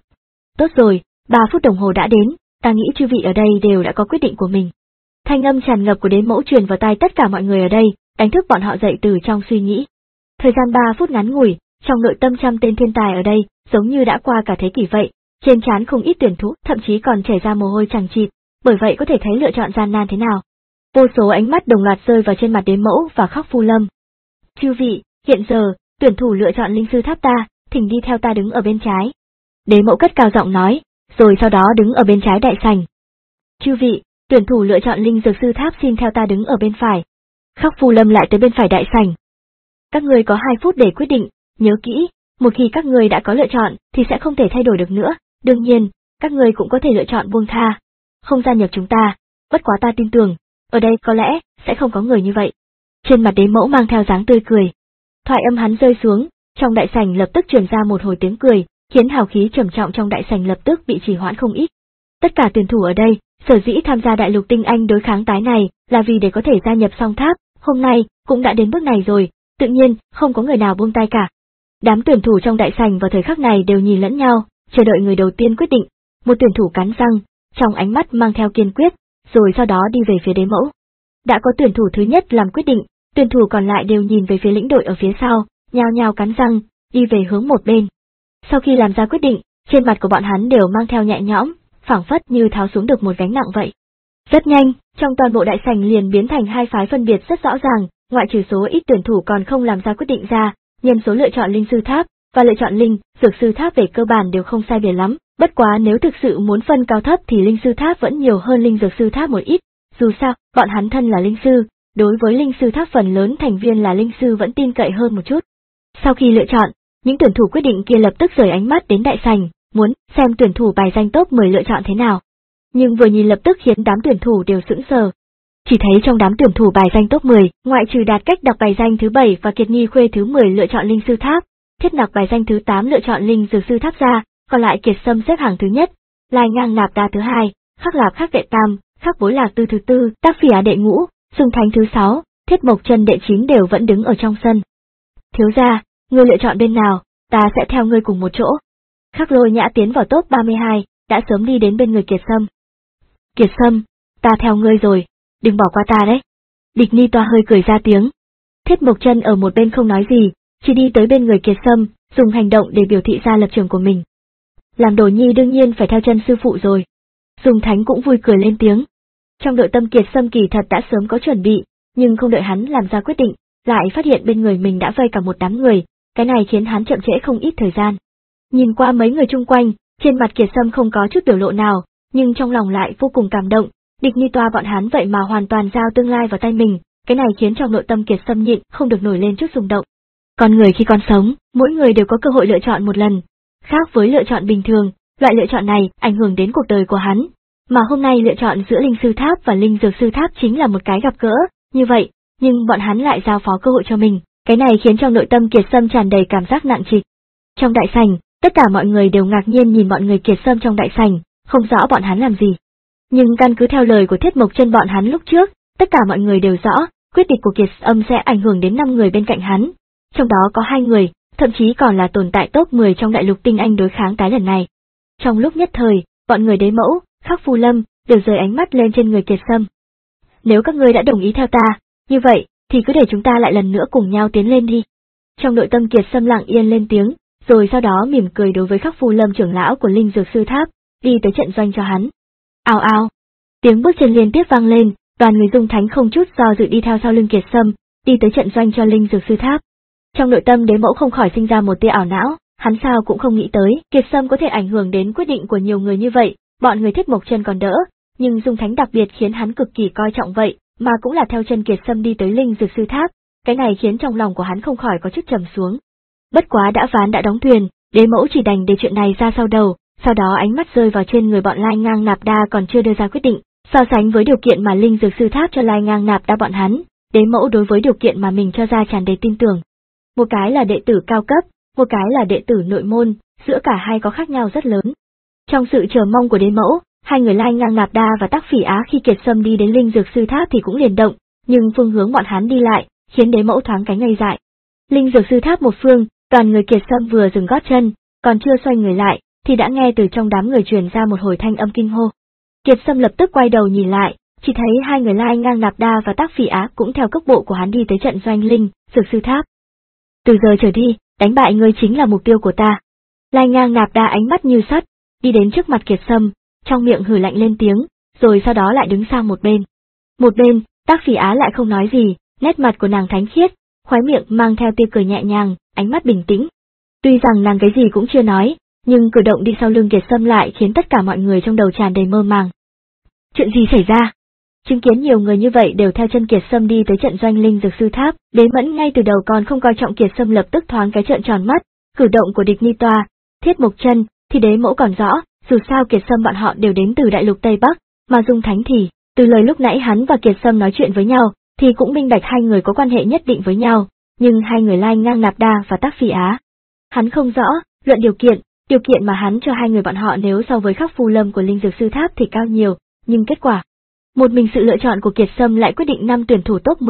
Tốt rồi, ba phút đồng hồ đã đến, ta nghĩ chư vị ở đây đều đã có quyết định của mình. Thanh âm tràn ngập của Đế Mẫu truyền vào tai tất cả mọi người ở đây, đánh thức bọn họ dậy từ trong suy nghĩ. Thời gian ba phút ngắn ngủi, trong nội tâm trăm tên thiên tài ở đây, giống như đã qua cả thế kỷ vậy, trên trán không ít tuyển thủ, thậm chí còn chảy ra mồ hôi chằng chịt, bởi vậy có thể thấy lựa chọn gian nan thế nào. Vô số ánh mắt đồng loạt rơi vào trên mặt Đế Mẫu và Khắc Phu Lâm. Chư vị, hiện giờ, tuyển thủ lựa chọn Linh Sư Tháp ta, thỉnh đi theo ta đứng ở bên trái. Đế Mẫu cất cao giọng nói, rồi sau đó đứng ở bên trái đại sảnh. Chư vị, tuyển thủ lựa chọn Linh Dược Sư Tháp xin theo ta đứng ở bên phải. Khắc Phu Lâm lại tới bên phải đại sảnh. Các ngươi có hai phút để quyết định, nhớ kỹ, một khi các ngươi đã có lựa chọn thì sẽ không thể thay đổi được nữa, đương nhiên, các ngươi cũng có thể lựa chọn buông tha, không gia nhập chúng ta, bất quá ta tin tưởng, ở đây có lẽ sẽ không có người như vậy. Trên mặt Đế Mẫu mang theo dáng tươi cười. Thoại âm hắn rơi xuống, trong đại sảnh lập tức truyền ra một hồi tiếng cười, khiến hào khí trầm trọng trong đại sảnh lập tức bị trì hoãn không ít. Tất cả tuyển thủ ở đây, sở dĩ tham gia đại lục tinh anh đối kháng tái này là vì để có thể gia nhập song tháp, hôm nay cũng đã đến bước này rồi, Tự nhiên, không có người nào buông tay cả. Đám tuyển thủ trong đại sảnh vào thời khắc này đều nhìn lẫn nhau, chờ đợi người đầu tiên quyết định. Một tuyển thủ cắn răng, trong ánh mắt mang theo kiên quyết, rồi sau đó đi về phía đế mẫu. Đã có tuyển thủ thứ nhất làm quyết định, tuyển thủ còn lại đều nhìn về phía lĩnh đội ở phía sau, nhao nhao cắn răng, đi về hướng một bên. Sau khi làm ra quyết định, trên mặt của bọn hắn đều mang theo nhẹ nhõm, phảng phất như tháo xuống được một gánh nặng vậy. Rất nhanh, trong toàn bộ đại sảnh liền biến thành hai phái phân biệt rất rõ ràng, ngoại trừ số ít tuyển thủ còn không làm ra quyết định ra, nhân số lựa chọn linh sư tháp và lựa chọn linh dược sư tháp về cơ bản đều không sai biệt lắm. Bất quá nếu thực sự muốn phân cao thấp thì linh sư tháp vẫn nhiều hơn linh dược sư tháp một ít. Dù sao, bọn hắn thân là linh sư, đối với linh sư tháp phần lớn thành viên là linh sư vẫn tin cậy hơn một chút. Sau khi lựa chọn, những tuyển thủ quyết định kia lập tức rời ánh mắt đến đại sảnh, muốn xem tuyển thủ bài danh top mười lựa chọn thế nào. Nhưng vừa nhìn lập tức khiến đám tuyển thủ đều sững sờ. Chỉ thấy trong đám tuyển thủ bài danh top mười, ngoại trừ Đạt Cách đọc bài danh thứ bảy và Kiệt Nhi Khuê thứ mười lựa chọn linh sư tháp, Thiết Nặc bài danh thứ tám lựa chọn linh dược sư tháp ra, còn lại Kiệt Sâm xếp hàng thứ nhất, Lai Ngang Nạp Đa thứ hai, Khắc Lạp Khắc đệ tam, Khắc Bối Lạc Tư thứ tư, Tác Phỉ Á đệ ngũ, Dung Thánh thứ sáu, Thiết Mộc Chân đệ chín đều vẫn đứng ở trong sân. Thiếu gia, ngươi lựa chọn bên nào, ta sẽ theo ngươi cùng một chỗ. Khắc Lôi Nhã tiến vào top ba mươi hai, đã sớm đi đến bên người Kiệt Sâm. Kiệt Sâm, ta theo ngươi rồi, đừng bỏ qua ta đấy. Địch Ni Toa hơi cười ra tiếng. Thiết Mộc Chân ở một bên không nói gì, chỉ đi tới bên người Kiệt Sâm, dùng hành động để biểu thị ra lập trường của mình. Làm Đồ Nhi đương nhiên phải theo chân sư phụ rồi. Dung Thánh cũng vui cười lên tiếng. Trong nội tâm Kiệt Sâm kỳ thật đã sớm có chuẩn bị, nhưng không đợi hắn làm ra quyết định, lại phát hiện bên người mình đã vây cả một đám người, cái này khiến hắn chậm trễ không ít thời gian. Nhìn qua mấy người chung quanh, trên mặt Kiệt Sâm không có chút biểu lộ nào, nhưng trong lòng lại vô cùng cảm động, Địch Ni Toa bọn hắn vậy mà hoàn toàn giao tương lai vào tay mình, cái này khiến trong nội tâm Kiệt Sâm nhịn không được nổi lên chút rung động. Con người khi còn sống, mỗi người đều có cơ hội lựa chọn một lần. Khác với lựa chọn bình thường, loại lựa chọn này ảnh hưởng đến cuộc đời của hắn. Mà hôm nay lựa chọn giữa linh sư tháp và linh dược sư tháp chính là một cái gặp gỡ, như vậy, nhưng bọn hắn lại giao phó cơ hội cho mình, cái này khiến trong nội tâm Kiệt Sâm tràn đầy cảm giác nặng trịch. Trong đại sảnh, tất cả mọi người đều ngạc nhiên nhìn bọn người Kiệt Sâm trong đại sảnh, không rõ bọn hắn làm gì. Nhưng căn cứ theo lời của Thiết Mộc Chân bọn hắn lúc trước, tất cả mọi người đều rõ, quyết định của Kiệt Sâm sẽ ảnh hưởng đến năm người bên cạnh hắn. Trong đó có hai người, thậm chí còn là tồn tại top mười trong đại lục tinh anh đối kháng tái lần này. Trong lúc nhất thời, bọn người Đế Mẫu, Khắc Phu Lâm, đều rời ánh mắt lên trên người Kiệt Sâm. Nếu các ngươi đã đồng ý theo ta, như vậy, thì cứ để chúng ta lại lần nữa cùng nhau tiến lên đi. Trong nội tâm Kiệt Sâm lặng yên lên tiếng, rồi sau đó mỉm cười đối với Khắc Phu Lâm trưởng lão của Linh Dược Sư Tháp, đi tới trận doanh cho hắn. Ào ào, tiếng bước chân liên tiếp vang lên, đoàn người Dung Thánh không chút do dự đi theo sau lưng Kiệt Sâm, đi tới trận doanh cho Linh Dược Sư Tháp. Trong nội tâm Đế Mẫu không khỏi sinh ra một tia ảo não, hắn sao cũng không nghĩ tới, Kiệt Sâm có thể ảnh hưởng đến quyết định của nhiều người như vậy, bọn người Thiết Mộc Chân còn đỡ, nhưng Dung Thánh đặc biệt khiến hắn cực kỳ coi trọng vậy, mà cũng là theo chân Kiệt Sâm đi tới Linh Dược Sư Tháp, cái này khiến trong lòng của hắn không khỏi có chút trầm xuống. Bất quá đã ván đã đóng thuyền, Đế Mẫu chỉ đành để chuyện này ra sau đầu, sau đó ánh mắt rơi vào trên người bọn Lai Ngang Nạp Đa còn chưa đưa ra quyết định, so sánh với điều kiện mà Linh Dược Sư Tháp cho Lai Ngang Nạp Đa bọn hắn, Đế Mẫu đối với điều kiện mà mình cho ra tràn đầy tin tưởng. Một cái là đệ tử cao cấp, một cái là đệ tử nội môn, giữa cả hai có khác nhau rất lớn. Trong sự chờ mong của Đế Mẫu, hai người Lai Ngang Nạp Đa và Tác Phỉ Á khi Kiệt Sâm đi đến Linh Dược Sư Tháp thì cũng liền động, nhưng phương hướng bọn hắn đi lại, khiến Đế Mẫu thoáng cái ngây dại. Linh Dược Sư Tháp một phương, toàn người Kiệt Sâm vừa dừng gót chân, còn chưa xoay người lại, thì đã nghe từ trong đám người truyền ra một hồi thanh âm kinh hô. Kiệt Sâm lập tức quay đầu nhìn lại, chỉ thấy hai người Lai Ngang Nạp Đa và Tác Phỉ Á cũng theo cước bộ của hắn đi tới trận doanh Linh Dược Sư Tháp. Từ giờ trở đi, đánh bại ngươi chính là mục tiêu của ta. Lai Ngang Nạp Đa ánh mắt như sắt, đi đến trước mặt Kiệt Sâm, trong miệng hừ lạnh lên tiếng, rồi sau đó lại đứng sang một bên. Một bên, Tác Phỉ Á lại không nói gì, nét mặt của nàng thánh khiết, khóe miệng mang theo tia cười nhẹ nhàng, ánh mắt bình tĩnh. Tuy rằng nàng cái gì cũng chưa nói, nhưng cử động đi sau lưng Kiệt Sâm lại khiến tất cả mọi người trong đầu tràn đầy mơ màng. Chuyện gì xảy ra? Chứng kiến nhiều người như vậy đều theo chân Kiệt Sâm đi tới trận doanh Linh Dược Sư Tháp, Đế Mẫn ngay từ đầu còn không coi trọng Kiệt Sâm lập tức thoáng cái trợn tròn mắt, cử động của Địch Ni Toa, Thiết Mộc Chân thì Đế Mẫu còn rõ, dù sao Kiệt Sâm bọn họ đều đến từ đại lục Tây Bắc, mà Dung Thánh thì, từ lời lúc nãy hắn và Kiệt Sâm nói chuyện với nhau, thì cũng minh bạch hai người có quan hệ nhất định với nhau, nhưng hai người Lai Ngang Nạp Đa và Tác Phỉ Á, hắn không rõ, luận điều kiện, điều kiện mà hắn cho hai người bọn họ nếu so với Khắc Phu Lâm của Linh Dược Sư Tháp thì cao nhiều, nhưng kết quả, một mình sự lựa chọn của Kiệt Sâm lại quyết định năm tuyển thủ top mười,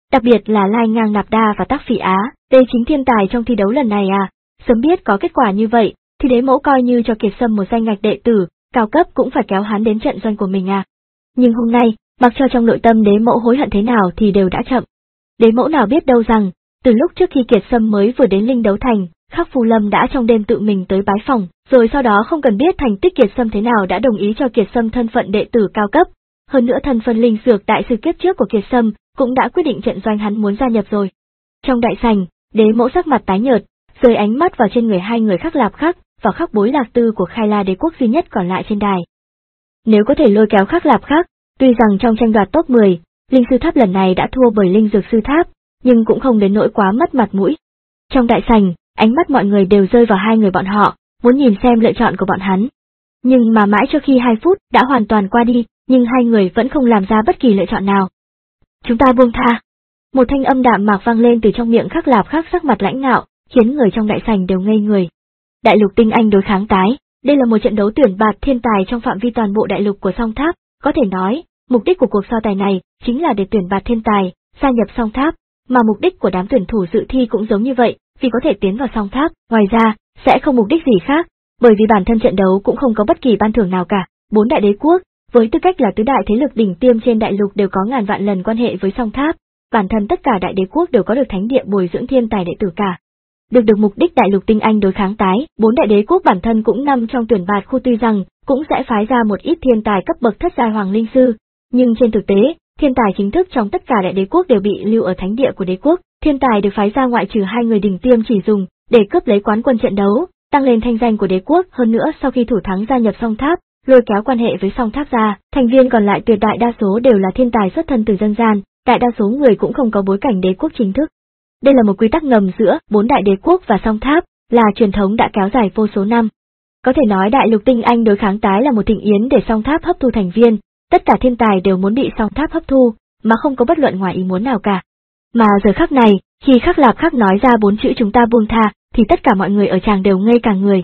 Đặc biệt là Lai Ngang Nạp Đa và Tác Phỉ Á, đây chính thiên tài trong thi đấu lần này à, sớm biết có kết quả như vậy, thì đế mẫu coi như cho Kiệt Sâm một danh ngạch đệ tử, cao cấp cũng phải kéo hắn đến trận doanh của mình à. Nhưng hôm nay, mặc cho trong nội tâm đế mẫu hối hận thế nào thì đều đã chậm. Đế mẫu nào biết đâu rằng, từ lúc trước khi Kiệt Sâm mới vừa đến Linh Đấu Thành, Khắc Phù Lâm đã trong đêm tự mình tới bái phòng, rồi sau đó không cần biết thành tích Kiệt Sâm thế nào đã đồng ý cho Kiệt Sâm thân phận đệ tử cao cấp. Hơn nữa thân phân linh dược đại sư kiếp trước của Kiệt Sâm cũng đã quyết định trận doanh hắn muốn gia nhập rồi. Trong đại sảnh, đế mẫu sắc mặt tái nhợt, rơi ánh mắt vào trên người hai người Khắc Lạp Khắc và Khắc Bối Lạc Tư của Khai La đế quốc duy nhất còn lại trên đài. Nếu có thể lôi kéo Khắc Lạp Khắc, tuy rằng trong tranh đoạt top mười, Linh Sư Tháp lần này đã thua bởi Linh Dược Sư Tháp, nhưng cũng không đến nỗi quá mất mặt mũi. Trong đại sảnh, ánh mắt mọi người đều rơi vào hai người bọn họ, muốn nhìn xem lựa chọn của bọn hắn. Nhưng mà mãi cho khi hai phút đã hoàn toàn qua đi, nhưng hai người vẫn không làm ra bất kỳ lựa chọn nào. Chúng ta buông tha. Một thanh âm đạm mạc vang lên từ trong miệng Khắc Lạp Khắc sắc mặt lãnh ngạo, khiến người trong đại sảnh đều ngây người. Đại lục tinh anh đối kháng tái, đây là một trận đấu tuyển bạt thiên tài trong phạm vi toàn bộ đại lục của Song Tháp, có thể nói, mục đích của cuộc so tài này chính là để tuyển bạt thiên tài, gia nhập Song Tháp, mà mục đích của đám tuyển thủ dự thi cũng giống như vậy, vì có thể tiến vào Song Tháp, ngoài ra, sẽ không mục đích gì khác, bởi vì bản thân trận đấu cũng không có bất kỳ ban thưởng nào cả. Bốn đại đế quốc, với tư cách là tứ đại thế lực đỉnh tiêm trên đại lục đều có ngàn vạn lần quan hệ với Song Tháp, bản thân tất cả đại đế quốc đều có được thánh địa bồi dưỡng thiên tài đệ tử cả. Được được mục đích đại lục tinh anh đối kháng tái, bốn đại đế quốc bản thân cũng nằm trong tuyển bạt khu, tuy rằng cũng sẽ phái ra một ít thiên tài cấp bậc thất giai hoàng linh sư, nhưng trên thực tế, thiên tài chính thức trong tất cả đại đế quốc đều bị lưu ở thánh địa của đế quốc, thiên tài được phái ra ngoại trừ hai người đỉnh tiêm chỉ dùng để cướp lấy quán quân trận đấu, tăng lên thanh danh của đế quốc. Hơn nữa sau khi thủ thắng gia nhập Song Tháp, lôi kéo quan hệ với Song Tháp ra, thành viên còn lại tuyệt đại đa số đều là thiên tài xuất thân từ dân gian, đại đa số người cũng không có bối cảnh đế quốc chính thức. Đây là một quy tắc ngầm giữa bốn đại đế quốc và Song Tháp, là truyền thống đã kéo dài vô số năm. Có thể nói đại lục tinh anh đối kháng tái là một thịnh yến để Song Tháp hấp thu thành viên, tất cả thiên tài đều muốn bị Song Tháp hấp thu, mà không có bất luận ngoài ý muốn nào cả. Mà giờ khắc này, khi Khắc Lạp Khắc nói ra bốn chữ chúng ta buông tha, thì tất cả mọi người ở tràng đều ngây cả người.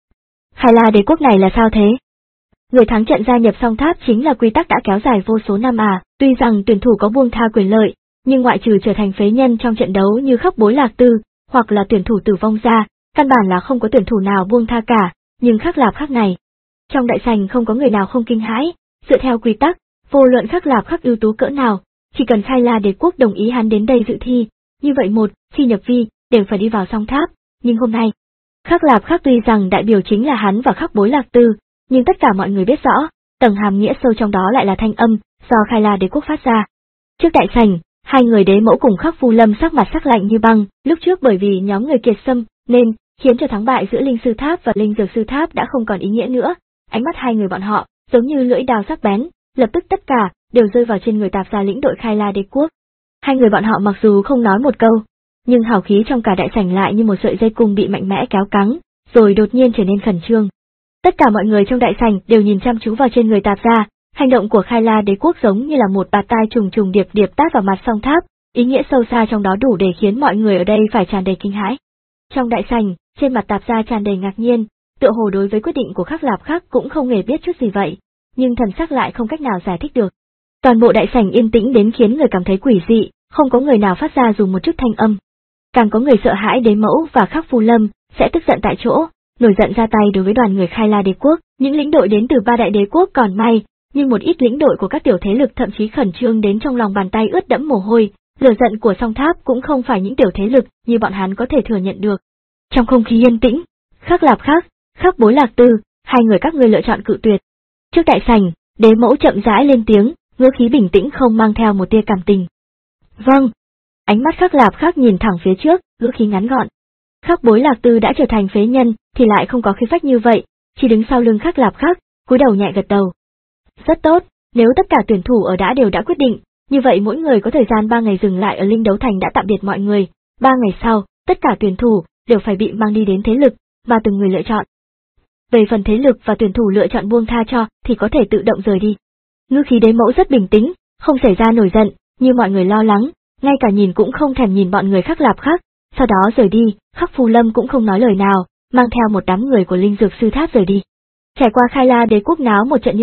Khai La đế quốc này là sao thế? Người thắng trận gia nhập Song Tháp chính là quy tắc đã kéo dài vô số năm à, tuy rằng tuyển thủ có buông tha quyền lợi, nhưng ngoại trừ trở thành phế nhân trong trận đấu như Khắc Bối Lạc Tư, hoặc là tuyển thủ tử vong ra, căn bản là không có tuyển thủ nào buông tha cả, nhưng Khắc Lạp Khắc này. Trong đại sảnh không có người nào không kinh hãi, dựa theo quy tắc, vô luận Khắc Lạp Khắc ưu tú cỡ nào, chỉ cần Khai La đế quốc đồng ý hắn đến đây dự thi, như vậy một, khi nhập vi, đều phải đi vào Song Tháp, nhưng hôm nay, Khắc Lạp Khắc tuy rằng đại biểu chính là hắn và Khắc Bối Lạc Tư, nhưng tất cả mọi người biết rõ, tầng hàm nghĩa sâu trong đó lại là thanh âm do Khai La đế quốc phát ra. Trước đại sảnh, hai người đế mẫu cùng Khắc Phù Lâm sắc mặt sắc lạnh như băng, lúc trước bởi vì nhóm người Kiệt Sâm nên khiến cho thắng bại giữa Linh Sư Tháp và Linh Dược Sư Tháp đã không còn ý nghĩa nữa, ánh mắt hai người bọn họ giống như lưỡi dao sắc bén, lập tức tất cả đều rơi vào trên người tạp gia lĩnh đội Khai La đế quốc. Hai người bọn họ mặc dù không nói một câu, nhưng hào khí trong cả đại sảnh lại như một sợi dây cung bị mạnh mẽ kéo căng, rồi đột nhiên trở nên khẩn trương. Tất cả mọi người trong đại sảnh đều nhìn chăm chú vào trên người tạp gia, hành động của Khai La đế quốc giống như là một bạt tai trùng trùng điệp điệp tát vào mặt Song Tháp, ý nghĩa sâu xa trong đó đủ để khiến mọi người ở đây phải tràn đầy kinh hãi. Trong đại sảnh, trên mặt tạp gia tràn đầy ngạc nhiên, tựa hồ đối với quyết định của Khắc Lạp Khắc cũng không hề biết chút gì vậy, nhưng thần sắc lại không cách nào giải thích được. Toàn bộ đại sảnh yên tĩnh đến khiến người cảm thấy quỷ dị, không có người nào phát ra dùng một chút thanh âm. Càng có người sợ hãi đế mẫu và Khắc Phù Lâm sẽ tức giận tại chỗ, nổi giận ra tay đối với đoàn người Khai La đế quốc. Những lĩnh đội đến từ ba đại đế quốc còn may, nhưng một ít lĩnh đội của các tiểu thế lực thậm chí khẩn trương đến trong lòng bàn tay ướt đẫm mồ hôi. Lửa giận của Song Tháp cũng không phải những tiểu thế lực như bọn hắn có thể thừa nhận được. Trong không khí yên tĩnh, Khắc Lạp Khắc, Khắc Bối Lạc Tư, hai người các ngươi lựa chọn cự tuyệt. Trước đại sảnh, đế mẫu chậm rãi lên tiếng, ngữ khí bình tĩnh không mang theo một tia cảm tình. Vâng. Ánh mắt Khắc Lạp Khắc nhìn thẳng phía trước, ngữ khí ngắn gọn. Khắc Bối Lạc Tư đã trở thành phế nhân, thì lại không có khí phách như vậy, chỉ đứng sau lưng Khắc Lạp Khắc, cúi đầu nhẹ gật đầu. Rất tốt, nếu tất cả tuyển thủ ở đã đều đã quyết định, như vậy mỗi người có thời gian ba ngày dừng lại ở Linh Đấu Thành đã tạm biệt mọi người, ba ngày sau, tất cả tuyển thủ đều phải bị mang đi đến thế lực mà từng người lựa chọn. Về phần thế lực và tuyển thủ lựa chọn buông tha cho thì có thể tự động rời đi. Ngữ khí đế mẫu rất bình tĩnh, không xảy ra nổi giận, như mọi người lo lắng, ngay cả nhìn cũng không thèm nhìn bọn người Khắc Lạp Khắc, sau đó rời đi. Khắc Phù Lâm cũng không nói lời nào, mang theo một đám người của Linh Dược Sư Tháp rời đi. Trải qua Khai La đế quốc náo một trận như vậy,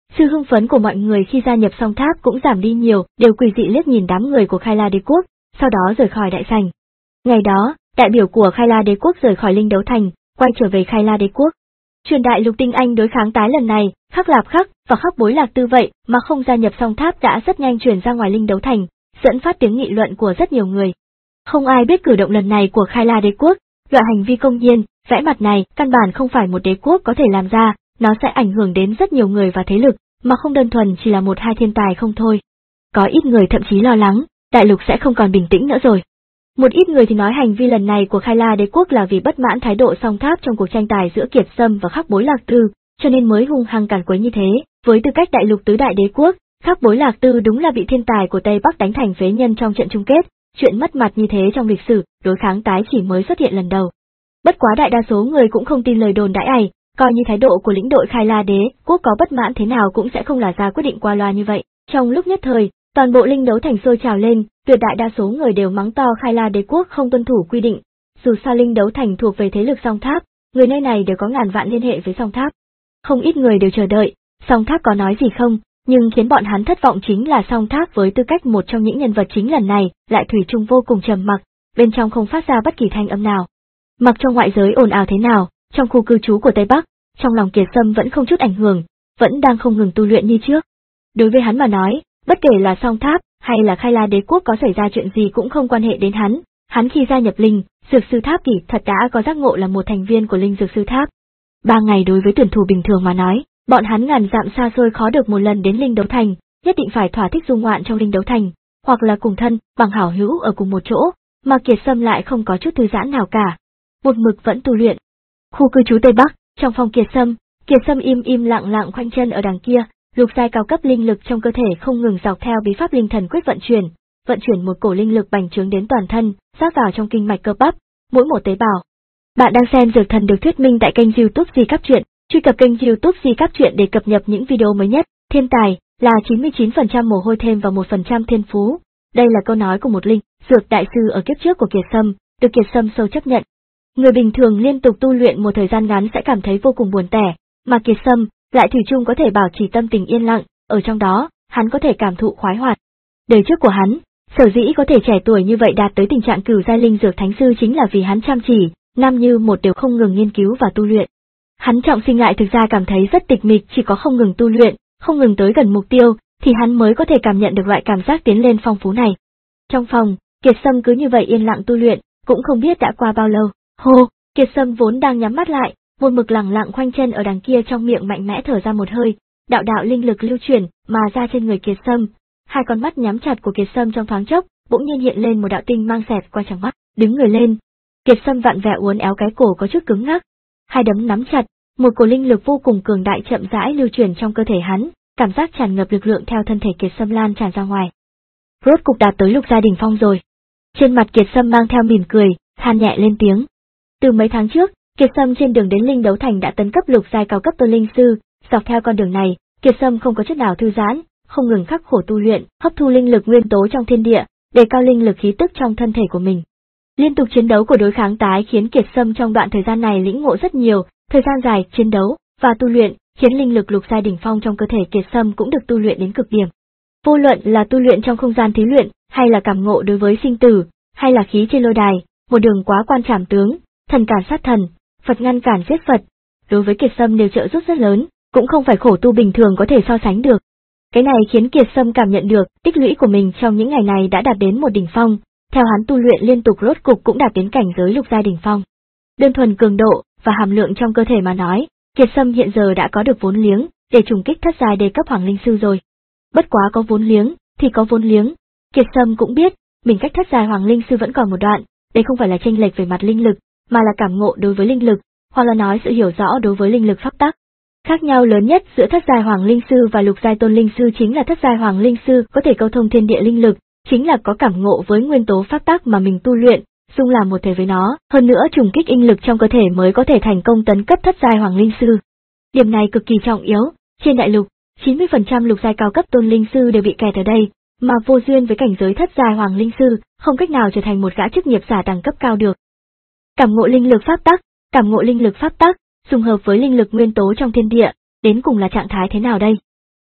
Sự hưng phấn của mọi người khi gia nhập song tháp cũng giảm đi nhiều, đều quỳ dị liếc nhìn đám người của Khai La Đế Quốc, sau đó rời khỏi đại sảnh. Ngày đó, đại biểu của Khai La Đế Quốc rời khỏi Linh Đấu Thành, quay trở về Khai La Đế Quốc. Truyền đại lục tinh anh đối kháng tái lần này, Khắc Lạp Khắc và Khắc Bối Lạc Tư vậy mà không gia nhập song tháp đã rất nhanh truyền ra ngoài Linh Đấu Thành, dẫn phát tiếng nghị luận của rất nhiều người. Không ai biết cử động lần này của Khai La Đế Quốc, loại hành vi công nhiên, vẽ mặt này căn bản không phải một đế quốc có thể làm ra, nó sẽ ảnh hưởng đến rất nhiều người và thế lực, mà không đơn thuần chỉ là một hai thiên tài không thôi. Có ít người thậm chí lo lắng, đại lục sẽ không còn bình tĩnh nữa rồi. Một ít người thì nói hành vi lần này của Khai La Đế Quốc là vì bất mãn thái độ song tháp trong cuộc tranh tài giữa Kiệt Sâm và Khắc Bối Lạc Tư, cho nên mới hung hăng càn quấy như thế. Với tư cách đại lục tứ đại đế quốc, Khắc Bối Lạc Tư đúng là bị thiên tài của Tây Bắc đánh thành phế nhân trong trận chung kết, chuyện mất mặt như thế trong lịch sử, đối kháng tái chỉ mới xuất hiện lần đầu. Bất quá đại đa số người cũng không tin lời đồn đãi ải, coi như thái độ của lĩnh đội Khai La Đế Quốc có bất mãn thế nào cũng sẽ không là ra quyết định qua loa như vậy. Trong lúc nhất thời, toàn bộ Linh Đấu Thành sôi trào lên, tuyệt đại đa số người đều mắng to Khai La Đế Quốc không tuân thủ quy định. Dù sao Linh Đấu Thành thuộc về thế lực song tháp, người nơi này đều có ngàn vạn liên hệ với song tháp. Không ít người đều chờ đợi, song tháp có nói gì không, nhưng khiến bọn hắn thất vọng chính là song tháp với tư cách một trong những nhân vật chính lần này, lại thủy chung vô cùng trầm mặc, bên trong không phát ra bất kỳ thanh âm nào. Mặc trong ngoại giới ồn ào thế nào, trong khu cư trú của Tây Bắc, trong lòng Kiệt Sâm vẫn không chút ảnh hưởng, vẫn đang không ngừng tu luyện như trước. Đối với hắn mà nói, bất kể là song tháp hay là Khai La Đế Quốc có xảy ra chuyện gì cũng không quan hệ đến hắn, hắn khi gia nhập Linh Dược Sư Tháp kỳ thật đã có giác ngộ là một thành viên của Linh Dược Sư Tháp. Ba ngày đối với tuyển thủ bình thường mà nói, bọn hắn ngàn dặm xa xôi khó được một lần đến Linh Đấu Thành, nhất định phải thỏa thích du ngoạn trong Linh Đấu Thành, hoặc là cùng thân, bằng hảo hữu ở cùng một chỗ, mà Kiệt Sâm lại không có chút thư giãn nào cả. Một mực vẫn tu luyện. Khu cư trú Tây Bắc, trong phòng Kiệt Sâm, Kiệt Sâm im im lặng lặng khoanh chân ở đằng kia, lục giai cao cấp linh lực trong cơ thể không ngừng dọc theo bí pháp linh thần quyết vận chuyển, vận chuyển một cổ linh lực bành trướng đến toàn thân, rót vào trong kinh mạch cơ bắp, mỗi một tế bào. Bạn đang xem Dược Thần được thuyết minh tại kênh YouTube Di Cáp Truyện, truy cập kênh YouTube Di Cáp Truyện để cập nhật những video mới nhất. Thiên tài là chín mươi chín phần trăm mồ hôi thêm vào một phần trăm thiên phú. Đây là câu nói của một linh dược đại sư ở kiếp trước của Kiệt Sâm, được Kiệt Sâm sâu chấp nhận. Người bình thường liên tục tu luyện một thời gian ngắn sẽ cảm thấy vô cùng buồn tẻ, mà Kiệt Sâm lại thủy chung có thể bảo trì tâm tình yên lặng, ở trong đó, hắn có thể cảm thụ khoái hoạt. Đời trước của hắn, sở dĩ có thể trẻ tuổi như vậy đạt tới tình trạng cửu giai linh dược thánh sư chính là vì hắn chăm chỉ, năm như một đều không ngừng nghiên cứu và tu luyện. Hắn trọng sinh lại thực ra cảm thấy rất tịch mịch, chỉ có không ngừng tu luyện, không ngừng tới gần mục tiêu, thì hắn mới có thể cảm nhận được loại cảm giác tiến lên phong phú này. Trong phòng, Kiệt Sâm cứ như vậy yên lặng tu luyện, cũng không biết đã qua bao lâu. Hô, Kiệt Sâm vốn đang nhắm mắt lại, một mực lẳng lặng khoanh chân ở đằng kia trong miệng mạnh mẽ thở ra một hơi, đạo đạo linh lực lưu chuyển mà ra trên người Kiệt Sâm. Hai con mắt nhắm chặt của Kiệt Sâm trong thoáng chốc, bỗng nhiên hiện lên một đạo tinh mang xẹt qua tròng mắt, đứng người lên. Kiệt Sâm vặn vẹo uốn éo cái cổ có chút cứng ngắc, hai đấm nắm chặt, một cổ linh lực vô cùng cường đại chậm rãi lưu chuyển trong cơ thể hắn, cảm giác tràn ngập lực lượng theo thân thể Kiệt Sâm lan tràn ra ngoài. Rốt cục đạt tới lục giai đỉnh phong rồi. Trên mặt Kiệt Sâm mang theo mỉm cười, than nhẹ lên tiếng. Từ mấy tháng trước, Kiệt Sâm trên đường đến Linh Đấu Thành đã tấn cấp lục giai cao cấp tôn linh sư, dọc theo con đường này, Kiệt Sâm không có chút nào thư giãn, không ngừng khắc khổ tu luyện, hấp thu linh lực nguyên tố trong thiên địa, đề cao linh lực khí tức trong thân thể của mình. Liên tục chiến đấu của đối kháng tái khiến Kiệt Sâm trong đoạn thời gian này lĩnh ngộ rất nhiều, thời gian dài chiến đấu và tu luyện khiến linh lực lục giai đỉnh phong trong cơ thể Kiệt Sâm cũng được tu luyện đến cực điểm. Vô luận là tu luyện trong không gian thí luyện, hay là cảm ngộ đối với sinh tử, hay là khí trên lôi đài, một đường quá quan trảm tướng, thần cản sát thần, Phật ngăn cản giết Phật, đối với Kiệt Sâm đều trợ giúp rất lớn, cũng không phải khổ tu bình thường có thể so sánh được. Cái này khiến Kiệt Sâm cảm nhận được tích lũy của mình trong những ngày này đã đạt đến một đỉnh phong, theo hắn tu luyện liên tục rốt cục cũng đạt đến cảnh giới lục giai đỉnh phong. Đơn thuần cường độ và hàm lượng trong cơ thể mà nói, Kiệt Sâm hiện giờ đã có được vốn liếng để trùng kích thất giai đề cấp hoàng linh sư rồi. Bất quá có vốn liếng thì có vốn liếng, Kiệt Sâm cũng biết mình cách thất giai hoàng linh sư vẫn còn một đoạn, đây không phải là chênh lệch về mặt linh lực, mà là cảm ngộ đối với linh lực, hoặc là nói sự hiểu rõ đối với linh lực pháp tắc. Khác nhau lớn nhất giữa thất giai hoàng linh sư và lục giai tôn linh sư chính là thất giai hoàng linh sư có thể câu thông thiên địa linh lực, chính là có cảm ngộ với nguyên tố pháp tắc mà mình tu luyện, dung làm một thể với nó, hơn nữa trùng kích linh lực trong cơ thể mới có thể thành công tấn cấp thất giai hoàng linh sư. Điểm này cực kỳ trọng yếu, trên đại lục, chín mươi phần trăm lục giai cao cấp tôn linh sư đều bị kẹt ở đây, mà vô duyên với cảnh giới thất giai hoàng linh sư, không cách nào trở thành một gã chức nghiệp giả đẳng cấp cao được. Cảm ngộ linh lực pháp tắc, cảm ngộ linh lực pháp tắc, dung hợp với linh lực nguyên tố trong thiên địa, đến cùng là trạng thái thế nào đây?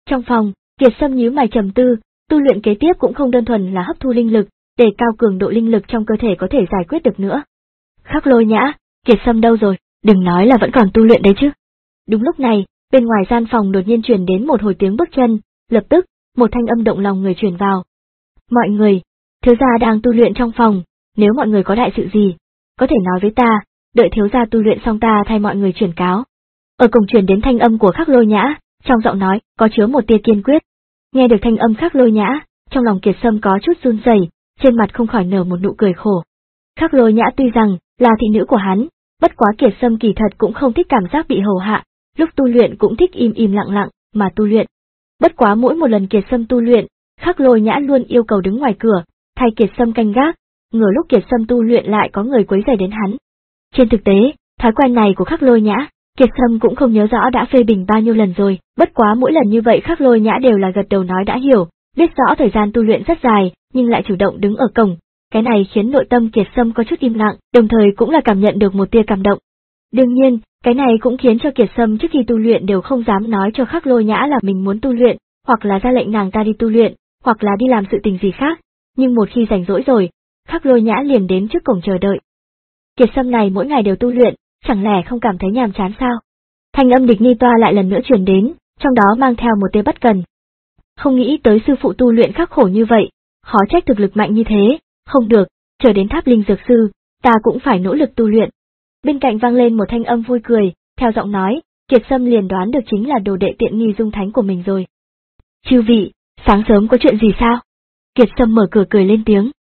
Trong phòng, Kiệt Sâm nhíu mày trầm tư, tu luyện kế tiếp cũng không đơn thuần là hấp thu linh lực, để cao cường độ linh lực trong cơ thể có thể giải quyết được nữa. Khắc Lôi Nhã, Kiệt Sâm đâu rồi, đừng nói là vẫn còn tu luyện đấy chứ. Đúng lúc này, bên ngoài gian phòng đột nhiên truyền đến một hồi tiếng bước chân, lập tức, một thanh âm động lòng người truyền vào. Mọi người, thiếu gia đang tu luyện trong phòng, nếu mọi người có đại sự gì, có thể nói với ta, đợi thiếu gia tu luyện xong ta thay mọi người truyền cáo. Ở cổng truyền đến thanh âm của Khắc Lôi Nhã, trong giọng nói có chứa một tia kiên quyết. Nghe được thanh âm Khắc Lôi Nhã, trong lòng Kiệt Sâm có chút run rẩy, trên mặt không khỏi nở một nụ cười khổ. Khắc Lôi Nhã tuy rằng là thị nữ của hắn, bất quá Kiệt Sâm kỳ thật cũng không thích cảm giác bị hầu hạ, lúc tu luyện cũng thích im im lặng lặng mà tu luyện. Bất quá mỗi một lần Kiệt Sâm tu luyện, Khắc Lôi Nhã luôn yêu cầu đứng ngoài cửa, thay Kiệt Sâm canh gác, ngờ lúc Kiệt Sâm tu luyện lại có người quấy rầy đến hắn. Trên thực tế, thói quen này của Khắc Lôi Nhã, Kiệt Sâm cũng không nhớ rõ đã phê bình bao nhiêu lần rồi, bất quá mỗi lần như vậy Khắc Lôi Nhã đều là gật đầu nói đã hiểu, biết rõ thời gian tu luyện rất dài, nhưng lại chủ động đứng ở cổng. Cái này khiến nội tâm Kiệt Sâm có chút im lặng, đồng thời cũng là cảm nhận được một tia cảm động. Đương nhiên, cái này cũng khiến cho Kiệt Sâm trước khi tu luyện đều không dám nói cho Khắc Lôi Nhã là mình muốn tu luyện, hoặc là ra lệnh nàng ta đi tu luyện, hoặc là đi làm sự tình gì khác. Nhưng một khi rảnh rỗi rồi, Khắc Lôi Nhã liền đến trước cổng chờ đợi. Kiệt Sâm này mỗi ngày đều tu luyện, chẳng lẽ không cảm thấy nhàm chán sao? Thanh âm Địch Ni Toa lại lần nữa truyền đến, trong đó mang theo một tia bất cần. Không nghĩ tới sư phụ tu luyện khắc khổ như vậy, khó trách thực lực mạnh như thế, không được, chờ đến tháp linh dược sư, ta cũng phải nỗ lực tu luyện. Bên cạnh vang lên một thanh âm vui cười, theo giọng nói, Kiệt Sâm liền đoán được chính là đồ đệ tiện nghi Dung Thánh của mình rồi. Chư vị, sáng sớm có chuyện gì sao? Kiệt Sâm mở cửa cười lên tiếng.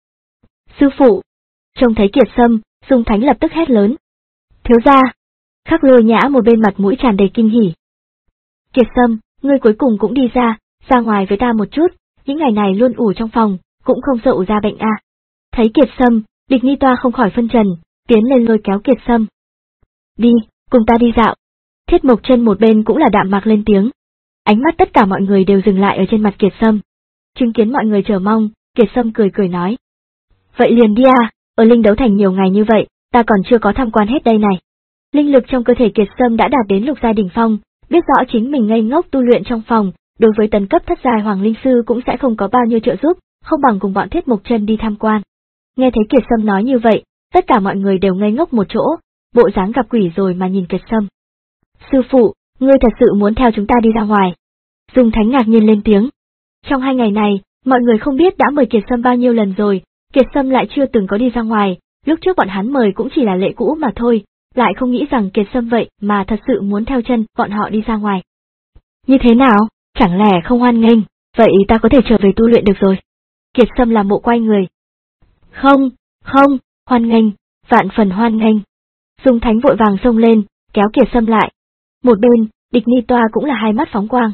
Sư phụ! Trông thấy Kiệt Sâm, Dung Thánh lập tức hét lớn. Thiếu gia! Khắc Lôi Nhã một bên mặt mũi tràn đầy kinh hỉ. Kiệt Sâm, ngươi cuối cùng cũng đi ra, ra ngoài với ta một chút, những ngày này luôn ủ trong phòng, cũng không sợ ủ ra bệnh à. Thấy Kiệt Sâm, Địch Ni Toa không khỏi phân trần, tiến lên lôi kéo Kiệt Sâm. Đi, cùng ta đi dạo. Thiết Mộc Chân một bên cũng là đạm mạc lên tiếng. Ánh mắt tất cả mọi người đều dừng lại ở trên mặt Kiệt Sâm. Chứng kiến mọi người chờ mong, Kiệt Sâm cười cười nói. Vậy liền đi à, ở Linh Đấu Thành nhiều ngày như vậy, ta còn chưa có tham quan hết đây này. Linh lực trong cơ thể Kiệt Sâm đã đạt đến lục giai đỉnh phong, biết rõ chính mình ngây ngốc tu luyện trong phòng, đối với tấn cấp thất giai Hoàng Linh Sư cũng sẽ không có bao nhiêu trợ giúp, không bằng cùng bọn Thiết Mộc Chân đi tham quan. Nghe thấy Kiệt Sâm nói như vậy, tất cả mọi người đều ngây ngốc một chỗ, bộ dáng gặp quỷ rồi mà nhìn Kiệt Sâm. Sư phụ, ngươi thật sự muốn theo chúng ta đi ra ngoài? Dung Thánh ngạc nhiên lên tiếng. Trong hai ngày này, mọi người không biết đã mời Kiệt Sâm bao nhiêu lần rồi, Kiệt Sâm lại chưa từng có đi ra ngoài, lúc trước bọn hắn mời cũng chỉ là lệ cũ mà thôi, lại không nghĩ rằng Kiệt Sâm vậy mà thật sự muốn theo chân bọn họ đi ra ngoài. Như thế nào, chẳng lẽ không hoan nghênh, vậy ta có thể trở về tu luyện được rồi. Kiệt Sâm làm bộ quay người. Không, không, hoan nghênh, vạn phần hoan nghênh. Dung Thánh vội vàng xông lên, kéo Kiệt Sâm lại. Một bên, Địch Ni Toa cũng là hai mắt phóng quang.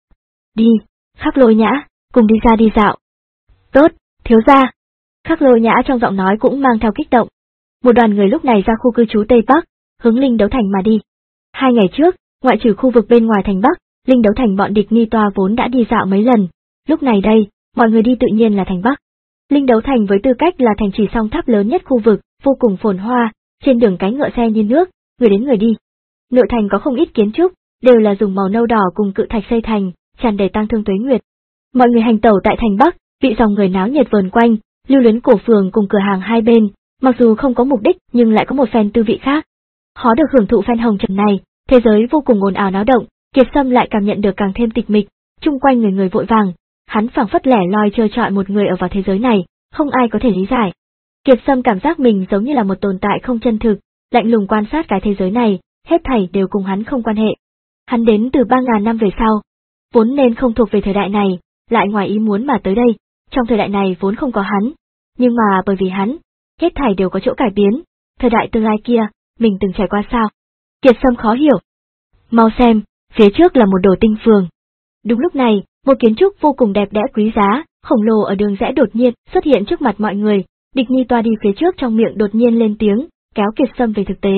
Đi, Khắc Lôi Nhã, cùng đi ra đi dạo. Tốt, thiếu gia. Khắc Lôi Nhã trong giọng nói cũng mang theo kích động. Một đoàn người lúc này ra khu cư trú Tây Bắc, hướng Linh Đấu Thành mà đi. Hai ngày trước, ngoại trừ khu vực bên ngoài thành Bắc, Linh Đấu Thành bọn Địch Ni Toa vốn đã đi dạo mấy lần, lúc này đây, mọi người đi tự nhiên là thành Bắc. Linh Đấu Thành với tư cách là thành trì song tháp lớn nhất khu vực, vô cùng phồn hoa, trên đường cái ngựa xe như nước, người đến người đi. Nội thành có không ít kiến trúc, đều là dùng màu nâu đỏ cùng cự thạch xây thành, tràn đầy tang thương tuế nguyệt. Mọi người hành tẩu tại thành Bắc, bị dòng người náo nhiệt vờn quanh, lưu luyến cổ phường cùng cửa hàng hai bên, mặc dù không có mục đích nhưng lại có một phen tư vị khác. Khó được hưởng thụ phen hồng trần này, thế giới vô cùng ồn ào náo động, Kiệt Sâm lại cảm nhận được càng thêm tịch mịch, chung quanh người người vội vàng, hắn phảng phất lẻ loi trơ trọi một người ở vào thế giới này, không ai có thể lý giải. Kiệt Sâm cảm giác mình giống như là một tồn tại không chân thực, lạnh lùng quan sát cái thế giới này, hết thảy đều cùng hắn không quan hệ. Hắn đến từ ba ngàn năm về sau, vốn nên không thuộc về thời đại này, lại ngoài ý muốn mà tới đây, trong thời đại này vốn không có hắn, nhưng mà bởi vì hắn, hết thảy đều có chỗ cải biến, thời đại tương lai kia, mình từng trải qua sao? Kiệt Sâm khó hiểu. Mau xem, phía trước là một đồ tinh phường. Đúng lúc này, một kiến trúc vô cùng đẹp đẽ quý giá, khổng lồ ở đường rẽ đột nhiên xuất hiện trước mặt mọi người, Địch Ni Toa đi phía trước trong miệng đột nhiên lên tiếng, kéo Kiệt Sâm về thực tế.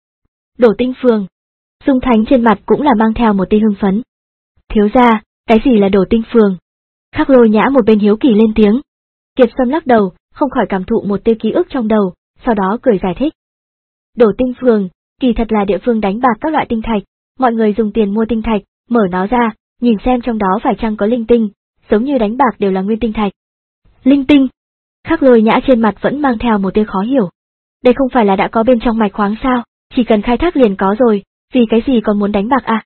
Đồ tinh phường. Dung Thánh trên mặt cũng là mang theo một tia hưng phấn. Thiếu gia, cái gì là đồ tinh phường? Khắc Lôi Nhã một bên hiếu kỳ lên tiếng. Kiệt Sâm lắc đầu, không khỏi cảm thụ một tia ký ức trong đầu, sau đó cười giải thích. Đồ tinh phường, kỳ thật là địa phương đánh bạc các loại tinh thạch, mọi người dùng tiền mua tinh thạch, mở nó ra, nhìn xem trong đó phải chăng có linh tinh, giống như đánh bạc đều là nguyên tinh thạch. Linh tinh? Khắc Lôi Nhã trên mặt vẫn mang theo một tia khó hiểu. Đây không phải là đã có bên trong mạch khoáng sao, chỉ cần khai thác liền có rồi, vì cái gì còn muốn đánh bạc à?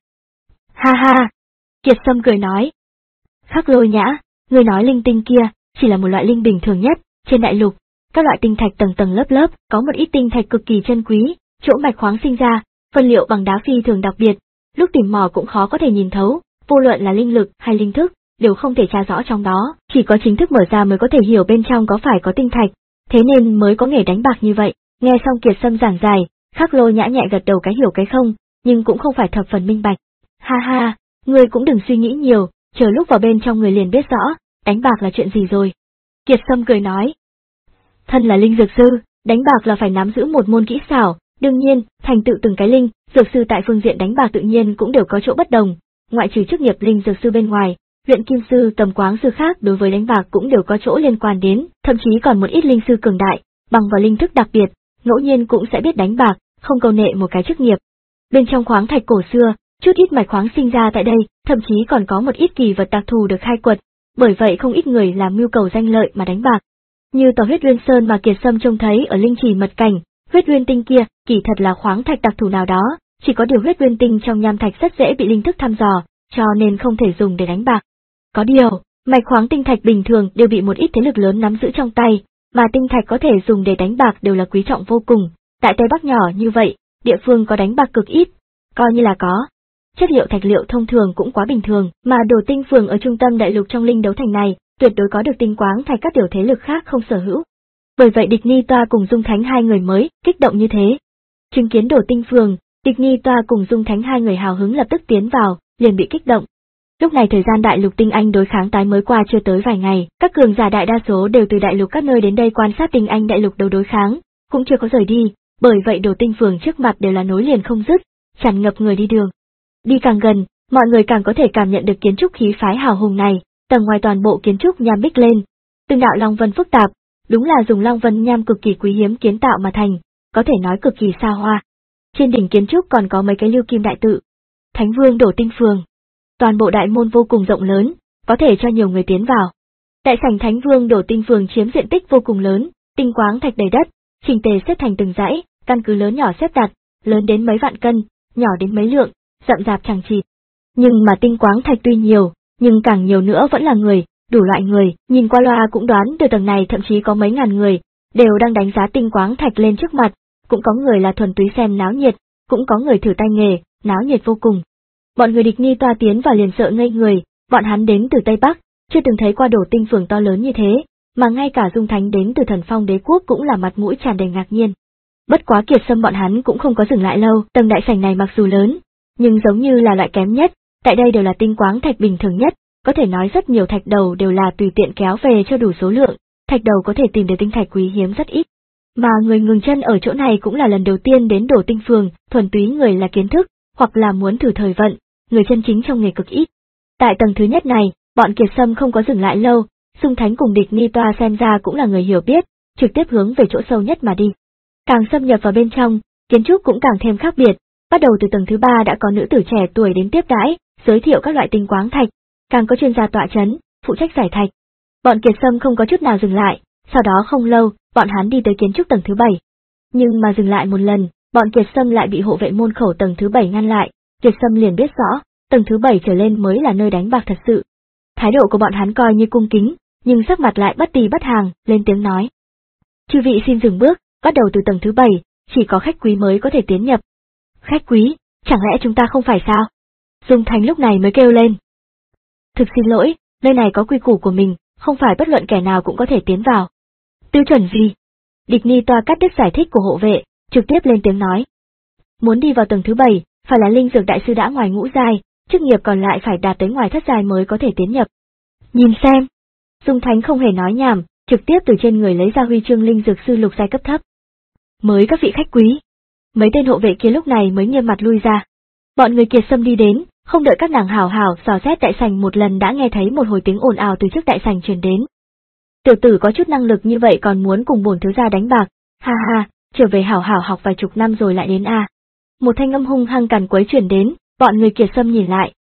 Ha ha! Kiệt Sâm cười nói. Khắc Lôi Nhã, ngươi nói linh tinh kia, chỉ là một loại linh bình thường nhất, trên đại lục, các loại tinh thạch tầng tầng lớp lớp, có một ít tinh thạch cực kỳ chân quý, chỗ mạch khoáng sinh ra, phân liệu bằng đá phi thường đặc biệt, lúc tìm mò cũng khó có thể nhìn thấu, vô luận là linh lực hay linh thức, đều không thể tra rõ trong đó, chỉ có chính thức mở ra mới có thể hiểu bên trong có phải có tinh thạch, thế nên mới có nghề đánh bạc như vậy. Nghe xong Kiệt Sâm giảng giải, Khắc Lôi Nhã nhẹ gật đầu cái hiểu cái không, nhưng cũng không phải thập phần minh bạch. Ha ha, ngươi cũng đừng suy nghĩ nhiều, chờ lúc vào bên trong người liền biết rõ, đánh bạc là chuyện gì rồi. Kiệt Sâm cười nói. Thân là linh dược sư, đánh bạc là phải nắm giữ một môn kỹ xảo, đương nhiên, thành tựu từng cái linh, dược sư tại phương diện đánh bạc tự nhiên cũng đều có chỗ bất đồng, ngoại trừ chức nghiệp linh dược sư bên ngoài, luyện kim sư tầm quáng sư khác đối với đánh bạc cũng đều có chỗ liên quan đến, thậm chí còn một ít linh sư cường đại, bằng vào linh thức đặc biệt, ngẫu nhiên cũng sẽ biết đánh bạc, không câu nệ một cái chức nghiệp. Bên trong khoáng thạch cổ xưa, chút ít mạch khoáng sinh ra tại đây, thậm chí còn có một ít kỳ vật đặc thù được khai quật, bởi vậy không ít người làm mưu cầu danh lợi mà đánh bạc. Như tòa huyết uyên sơn mà Kiệt Sâm trông thấy ở linh trì mật cảnh, huyết uyên tinh kia, kỳ thật là khoáng thạch đặc thù nào đó, chỉ có điều huyết uyên tinh trong nham thạch rất dễ bị linh thức thăm dò, cho nên không thể dùng để đánh bạc. Có điều, mạch khoáng tinh thạch bình thường đều bị một ít thế lực lớn nắm giữ trong tay, mà tinh thạch có thể dùng để đánh bạc đều là quý trọng vô cùng, tại Tây Bắc nhỏ như vậy, địa phương có đánh bạc cực ít, coi như là có. Chất liệu thạch liệu thông thường cũng quá bình thường, mà Đồ Tinh Phường ở trung tâm đại lục trong linh đấu thành này, tuyệt đối có được tinh quáng thạch các điều thế lực khác không sở hữu. Bởi vậy Địch Ni Toa cùng Dung Thánh hai người mới kích động như thế. Chứng kiến Đồ Tinh Phường, Địch Ni Toa cùng Dung Thánh hai người hào hứng lập tức tiến vào, liền bị kích động. Lúc này thời gian đại lục tinh anh đối kháng tái mới qua chưa tới vài ngày, các cường giả đại đa số đều từ đại lục các nơi đến đây quan sát tinh anh đại lục đấu đối kháng, cũng chưa có rời đi, bởi vậy Đồ Tinh Phường trước mặt đều là nối liền không dứt, tràn ngập người đi đường. Đi càng gần, mọi người càng có thể cảm nhận được kiến trúc khí phái hào hùng này, tầng ngoài toàn bộ kiến trúc nham bích lên, từng đạo long vân phức tạp, đúng là dùng long vân nham cực kỳ quý hiếm kiến tạo mà thành, có thể nói cực kỳ xa hoa. Trên đỉnh kiến trúc còn có mấy cái lưu kim đại tự. Thánh Vương Đồ Tinh Phường. Toàn bộ đại môn vô cùng rộng lớn, có thể cho nhiều người tiến vào. Đại sảnh Thánh Vương Đồ Tinh Phường chiếm diện tích vô cùng lớn, tinh quáng thạch đầy đất, chỉnh tề xếp thành từng dãy, căn cứ lớn nhỏ xếp đặt, lớn đến mấy vạn cân, nhỏ đến mấy lượng, rậm rạp chằng chịt. Nhưng mà tinh quáng thạch tuy nhiều, nhưng càng nhiều nữa vẫn là người, đủ loại người, nhìn qua loa cũng đoán từ tầng này thậm chí có mấy ngàn người, đều đang đánh giá tinh quáng thạch lên trước mặt, cũng có người là thuần túy xem náo nhiệt, cũng có người thử tay nghề, náo nhiệt vô cùng. Bọn người Địch Ni Toa tiến vào liền sợ ngây người, bọn hắn đến từ Tây Bắc, chưa từng thấy qua Đồ Tinh Phường to lớn như thế, mà ngay cả Dung Thánh đến từ Thần Phong Đế Quốc cũng là mặt mũi tràn đầy ngạc nhiên. Bất quá Kiệt Sâm bọn hắn cũng không có dừng lại lâu, tầng đại sảnh này mặc dù lớn, nhưng giống như là loại kém nhất, tại đây đều là tinh quáng thạch bình thường nhất, có thể nói rất nhiều thạch đầu đều là tùy tiện kéo về cho đủ số lượng, thạch đầu có thể tìm được tinh thạch quý hiếm rất ít. Mà người ngừng chân ở chỗ này cũng là lần đầu tiên đến Đồ Tinh Phường, thuần túy người là kiến thức, hoặc là muốn thử thời vận, người chân chính trong nghề cực ít. Tại tầng thứ nhất này, bọn Kiệt Sâm không có dừng lại lâu, Dung Thánh cùng Địch Ni Toa xem ra cũng là người hiểu biết, trực tiếp hướng về chỗ sâu nhất mà đi. Càng xâm nhập vào bên trong, kiến trúc cũng càng thêm khác biệt, bắt đầu từ tầng thứ ba đã có nữ tử trẻ tuổi đến tiếp đãi, giới thiệu các loại tinh quáng thạch, càng có chuyên gia tọa chấn, phụ trách giải thạch. Bọn Kiệt Sâm không có chút nào dừng lại, sau đó không lâu, bọn hắn đi tới kiến trúc tầng thứ bảy. Nhưng mà dừng lại một lần, bọn Kiệt Sâm lại bị hộ vệ môn khẩu tầng thứ bảy ngăn lại, Kiệt Sâm liền biết rõ, tầng thứ bảy trở lên mới là nơi đánh bạc thật sự. Thái độ của bọn hắn coi như cung kính, nhưng sắc mặt lại bất tì bất hàng, lên tiếng nói. Chư vị xin dừng bước, bắt đầu từ tầng thứ bảy, chỉ có khách quý mới có thể tiến nhập. Khách quý, chẳng lẽ chúng ta không phải sao? Dung Thánh lúc này mới kêu lên. Thực xin lỗi, nơi này có quy củ của mình, không phải bất luận kẻ nào cũng có thể tiến vào. Tiêu chuẩn gì? Địch Ni Toa cắt đứt giải thích của hộ vệ, trực tiếp lên tiếng nói. Muốn đi vào tầng thứ bảy, phải là linh dược đại sư đã ngoài ngũ giai, chức nghiệp còn lại phải đạt tới ngoài thất giai mới có thể tiến nhập. Nhìn xem. Dung Thánh không hề nói nhảm, trực tiếp từ trên người lấy ra huy chương linh dược sư lục giai cấp thấp. Mới các vị khách quý. Mấy tên hộ vệ kia lúc này mới nghiêm mặt lui ra. Bọn người Kiệt Sâm đi đến, không đợi các nàng hào hào dò xét đại sảnh một lần đã nghe thấy một hồi tiếng ồn ào từ trước đại sảnh truyền đến. Tiểu tử có chút năng lực như vậy còn muốn cùng bổn thiếu gia đánh bạc, ha ha, trở về hảo hảo học vài chục năm rồi lại đến a. À. Một thanh âm hung hăng càn quấy truyền đến, bọn người Kiệt Sâm nhìn lại,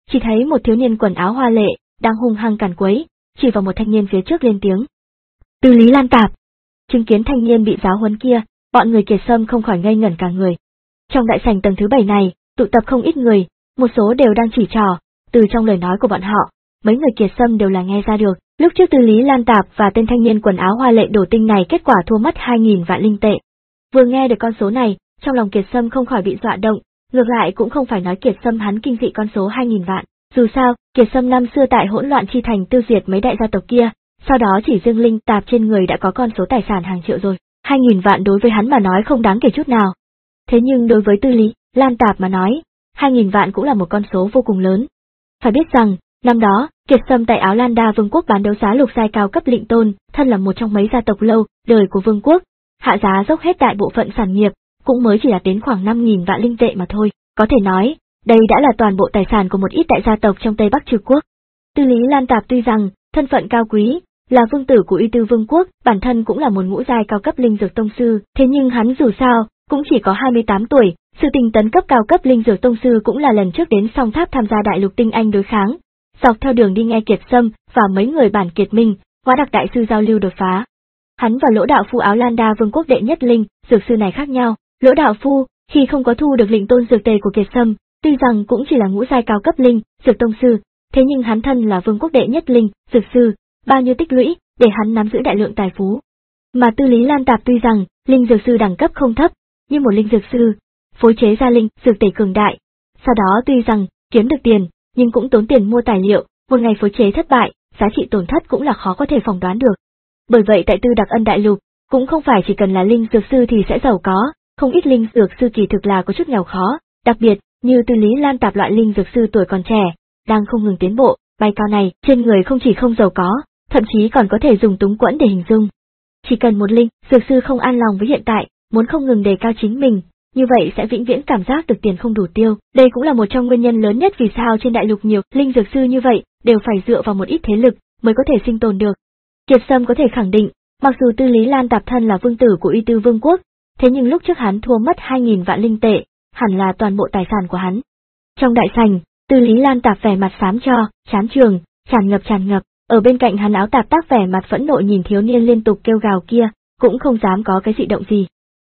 chỉ thấy một thiếu niên quần áo hoa lệ, đang hung hăng càn quấy, chỉ vào một thanh niên phía trước lên tiếng. Tư Lý Lan Tạp. Chứng kiến thanh niên bị giáo huấn kia, bọn người Kiệt Sâm không khỏi ngây ngẩn cả người. Trong đại sảnh tầng thứ bảy này, tụ tập không ít người, một số đều đang chỉ trỏ, từ trong lời nói của bọn họ, mấy người Kiệt Sâm đều là nghe ra được, lúc trước Tư Lý Lan Tạp và tên thanh niên quần áo hoa lệ đổ tinh này kết quả thua mất hai nghìn vạn linh tệ. Vừa nghe được con số này, trong lòng Kiệt Sâm không khỏi bị dọa động, ngược lại cũng không phải nói Kiệt Sâm hắn kinh dị con số hai nghìn vạn, dù sao, Kiệt Sâm năm xưa tại hỗn loạn chi thành tiêu diệt mấy đại gia tộc kia, sau đó chỉ riêng linh tạp trên người đã có con số tài sản hàng triệu rồi, hai nghìn vạn đối với hắn mà nói không đáng kể chút nào. Thế nhưng đối với Tư Lý Lan Tạp mà nói, hai nghìn vạn cũng là một con số vô cùng lớn. Phải biết rằng, năm đó, Kiệt Sâm tại Áo Lan Đa Vương quốc bán đấu giá lục giai cao cấp lĩnh tôn, thân là một trong mấy gia tộc lâu đời của vương quốc, hạ giá dốc hết đại bộ phận sản nghiệp, cũng mới chỉ đạt đến khoảng năm nghìn vạn linh tệ mà thôi, có thể nói, đây đã là toàn bộ tài sản của một ít đại gia tộc trong Tây Bắc Trừ quốc. Tư Lý Lan Tạp tuy rằng, thân phận cao quý, là vương tử của Uy Tư Vương quốc, bản thân cũng là một ngũ giai cao cấp linh dược tông sư, thế nhưng hắn dù sao, cũng chỉ có hai mươi tám tuổi, sự tình tấn cấp cao cấp linh dược tông sư cũng là lần trước đến Song Tháp tham gia đại lục tinh anh đối kháng. Dọc theo đường đi nghe Kiệt Sâm và mấy người bản Kiệt Minh, Hóa Đặc đại sư giao lưu đột phá. Hắn và Lỗ đạo phu Áo Lan Đa Vương quốc đệ nhất linh dược sư này khác nhau, Lỗ đạo phu khi không có thu được lĩnh tôn dược tề của Kiệt Sâm, tuy rằng cũng chỉ là ngũ giai cao cấp linh dược tông sư, thế nhưng hắn thân là vương quốc đệ nhất linh dược sư, bao nhiêu tích lũy để hắn nắm giữ đại lượng tài phú. Mà Tư Lý Lan Tạp tuy rằng linh dược sư đẳng cấp không thấp, nhưng một linh dược sư phối chế ra linh dược tề cường đại, sau đó tuy rằng kiếm được tiền, nhưng cũng tốn tiền mua tài liệu, một ngày phối chế thất bại, giá trị tổn thất cũng là khó có thể phỏng đoán được. Bởi vậy tại Tư Đặc Ân đại lục, cũng không phải chỉ cần là linh dược sư thì sẽ giàu có, không ít linh dược sư kỳ thực là có chút nghèo khó, đặc biệt như Tư Lý Lan Tạp loại linh dược sư tuổi còn trẻ, đang không ngừng tiến bộ, bay cao này, trên người không chỉ không giàu có, thậm chí còn có thể dùng túng quẫn để hình dung. Chỉ cần một linh dược sư không an lòng với hiện tại, muốn không ngừng đề cao chính mình, như vậy sẽ vĩnh viễn cảm giác được tiền không đủ tiêu. Đây cũng là một trong nguyên nhân lớn nhất vì sao trên đại lục nhiều linh dược sư như vậy đều phải dựa vào một ít thế lực mới có thể sinh tồn được. Kiệt Sâm có thể khẳng định, mặc dù Tư Lý Lan Tạp thân là vương tử của Uy Tư Vương quốc, thế nhưng lúc trước hắn thua mất hai nghìn vạn linh tệ, hẳn là toàn bộ tài sản của hắn. Trong đại sảnh, Tư Lý Lan Tạp vẻ mặt xám cho, chán trường, tràn ngập tràn ngập, ở bên cạnh hắn Áo Tạp Tác vẻ mặt phẫn nộ nhìn thiếu niên liên tục kêu gào kia, cũng không dám có cái dị động gì.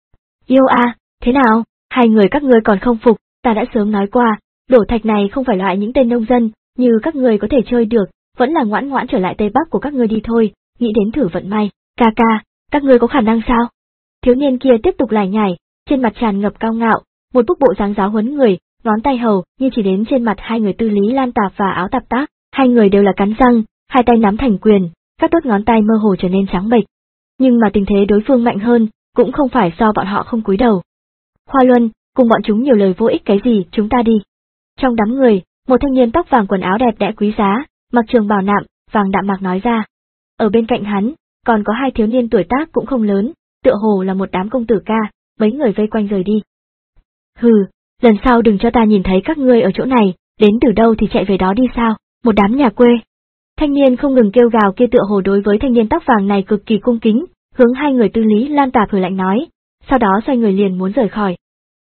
Yêu a, thế nào, hai người các ngươi còn không phục, ta đã sớm nói qua, đổ thạch này không phải loại những tên nông dân, như các ngươi có thể chơi được, vẫn là ngoãn ngoãn trở lại Tây Bắc của các ngươi đi thôi, nghĩ đến thử vận may, ca ca, các ngươi có khả năng sao? Thiếu niên kia tiếp tục lải nhải, trên mặt tràn ngập cao ngạo, một bức bộ dáng giáo huấn người, ngón tay hầu như chỉ đến trên mặt hai người Tư Lý Lan Tạp và Áo Tạp Tác, hai người đều là cắn răng, hai tay nắm thành quyền, các đốt ngón tay mơ hồ trở nên trắng bệch. Nhưng mà tình thế đối phương mạnh hơn, cũng không phải do bọn họ không cúi đầu. Hoa Luân, cùng bọn chúng nhiều lời vô ích cái gì, chúng ta đi. Trong đám người, một thanh niên tóc vàng quần áo đẹp đẽ quý giá, mặc trường bào nạm, vàng đạm mạc nói ra. Ở bên cạnh hắn, còn có hai thiếu niên tuổi tác cũng không lớn, tựa hồ là một đám công tử ca, mấy người vây quanh rời đi. Hừ, lần sau đừng cho ta nhìn thấy các ngươi ở chỗ này, đến từ đâu thì chạy về đó đi sao, một đám nhà quê. Thanh niên không ngừng kêu gào kia tựa hồ đối với thanh niên tóc vàng này cực kỳ cung kính, hướng hai người Tư Lý Lan Tạp hừ lạnh nói, sau đó xoay người liền muốn rời khỏi.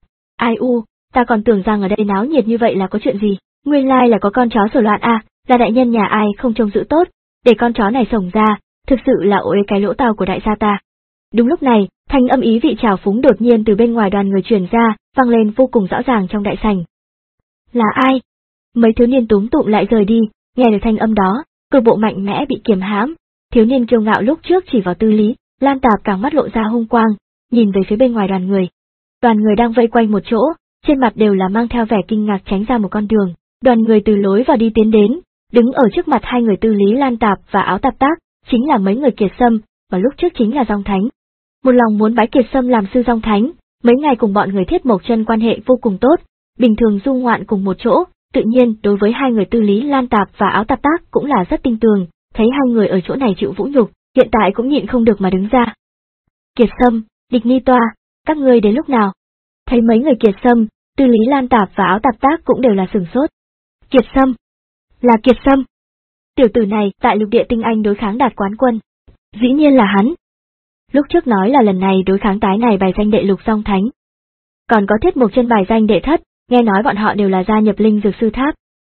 Ai u, ta còn tưởng rằng ở đây náo nhiệt như vậy là có chuyện gì, nguyên lai là có con chó sổ loạn à, là đại nhân nhà ai không trông giữ tốt, để con chó này sổng ra, thực sự là ôi cái lỗ tàu của đại gia ta. Đúng lúc này, thanh âm ý vị trào phúng đột nhiên từ bên ngoài đoàn người truyền ra, vang lên vô cùng rõ ràng trong đại sảnh. Là ai? Mấy thiếu niên túm tụm lại rời đi, nghe được thanh âm đó, cơ bộ mạnh mẽ bị kiềm hãm, thiếu niên kiêu ngạo lúc trước chỉ vào Tư Lý Lan Tạp càng mắt lộ ra hung quang, nhìn về phía bên ngoài đoàn người. Đoàn người đang vây quanh một chỗ, trên mặt đều là mang theo vẻ kinh ngạc tránh ra một con đường, đoàn người từ lối vào đi tiến đến, đứng ở trước mặt hai người Tư Lý Lan Tạp và Áo Tạp Tác, chính là mấy người Kiệt Sâm, và lúc trước chính là Dòng Thánh. Một lòng muốn bái Kiệt Sâm làm sư Dòng Thánh, mấy ngày cùng bọn người Thiết Mộc Chân quan hệ vô cùng tốt, bình thường du ngoạn cùng một chỗ, tự nhiên đối với hai người Tư Lý Lan Tạp và Áo Tạp Tác cũng là rất tin tưởng, thấy hai người ở chỗ này chịu vũ nhục, hiện tại cũng nhịn không được mà đứng ra. Kiệt Sâm, Địch Ni Toa, các ngươi đến lúc nào? Thấy mấy người Kiệt Sâm, Tư Lý Lan Tạp và Áo Tạp Tác cũng đều là sửng sốt. Kiệt Sâm? Là Kiệt Sâm? Tiểu tử này tại lục địa tinh anh đối kháng đạt quán quân. Dĩ nhiên là hắn. Lúc trước nói là lần này đối kháng tái này bài danh đệ lục Dòng Thánh. Còn có Thiết Mộc Chân bài danh đệ thất, nghe nói bọn họ đều là gia nhập linh dược sư tháp.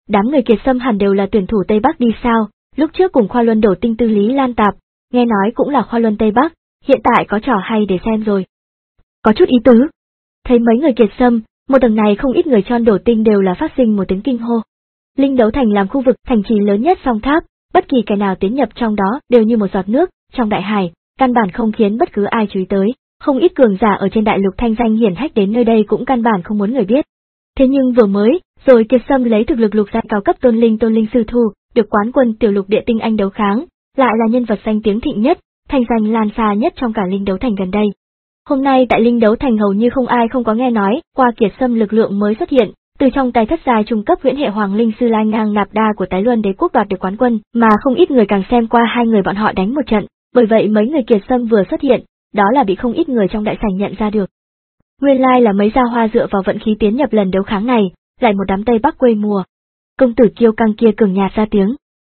Đám người Kiệt Sâm hẳn đều là tuyển thủ Tây Bắc đi sao, lúc trước cùng Khoa Luân đổ tinh Tư Lý Lan Tạp, nghe nói cũng là Khoa Luân Tây Bắc, hiện tại có trò hay để xem rồi. Có chút ý tứ. Thấy mấy người Kiệt Sâm, một tầng này không ít người Chon đổ tinh đều là phát sinh một tiếng kinh hô. Linh Đấu Thành làm khu vực thành trì lớn nhất song tháp, bất kỳ kẻ nào tiến nhập trong đó đều như một giọt nước trong đại hải, căn bản không khiến bất cứ ai chú ý tới, không ít cường giả ở trên đại lục thanh danh hiển hách đến nơi đây cũng căn bản không muốn người biết. Thế nhưng vừa mới, rồi Kiệt Sâm lấy thực lực lục giai cao cấp tôn linh tôn linh sư thu, được quán quân tiểu lục địa tinh anh đấu kháng, lại là nhân vật danh tiếng thịnh nhất, thanh danh lan xa nhất trong cả Linh Đấu Thành gần đây. Hôm nay tại Linh Đấu Thành hầu như không ai không có nghe nói qua Kiệt Sâm lực lượng mới xuất hiện, từ trong tay thất giai trung cấp huyễn hệ hoàng linh sư Lai Ngang Nạp Đa của Tái Luân Đế quốc đoạt được quán quân, mà không ít người càng xem qua hai người bọn họ đánh một trận, bởi vậy mấy người Kiệt Sâm vừa xuất hiện, đó là bị không ít người trong đại sảnh nhận ra được. Nguyên lai là mấy gia hoa dựa vào vận khí tiến nhập lần đấu kháng này, lại một đám Tây Bắc quê mùa. Công tử kiêu căng kia cường nhạt ra tiếng.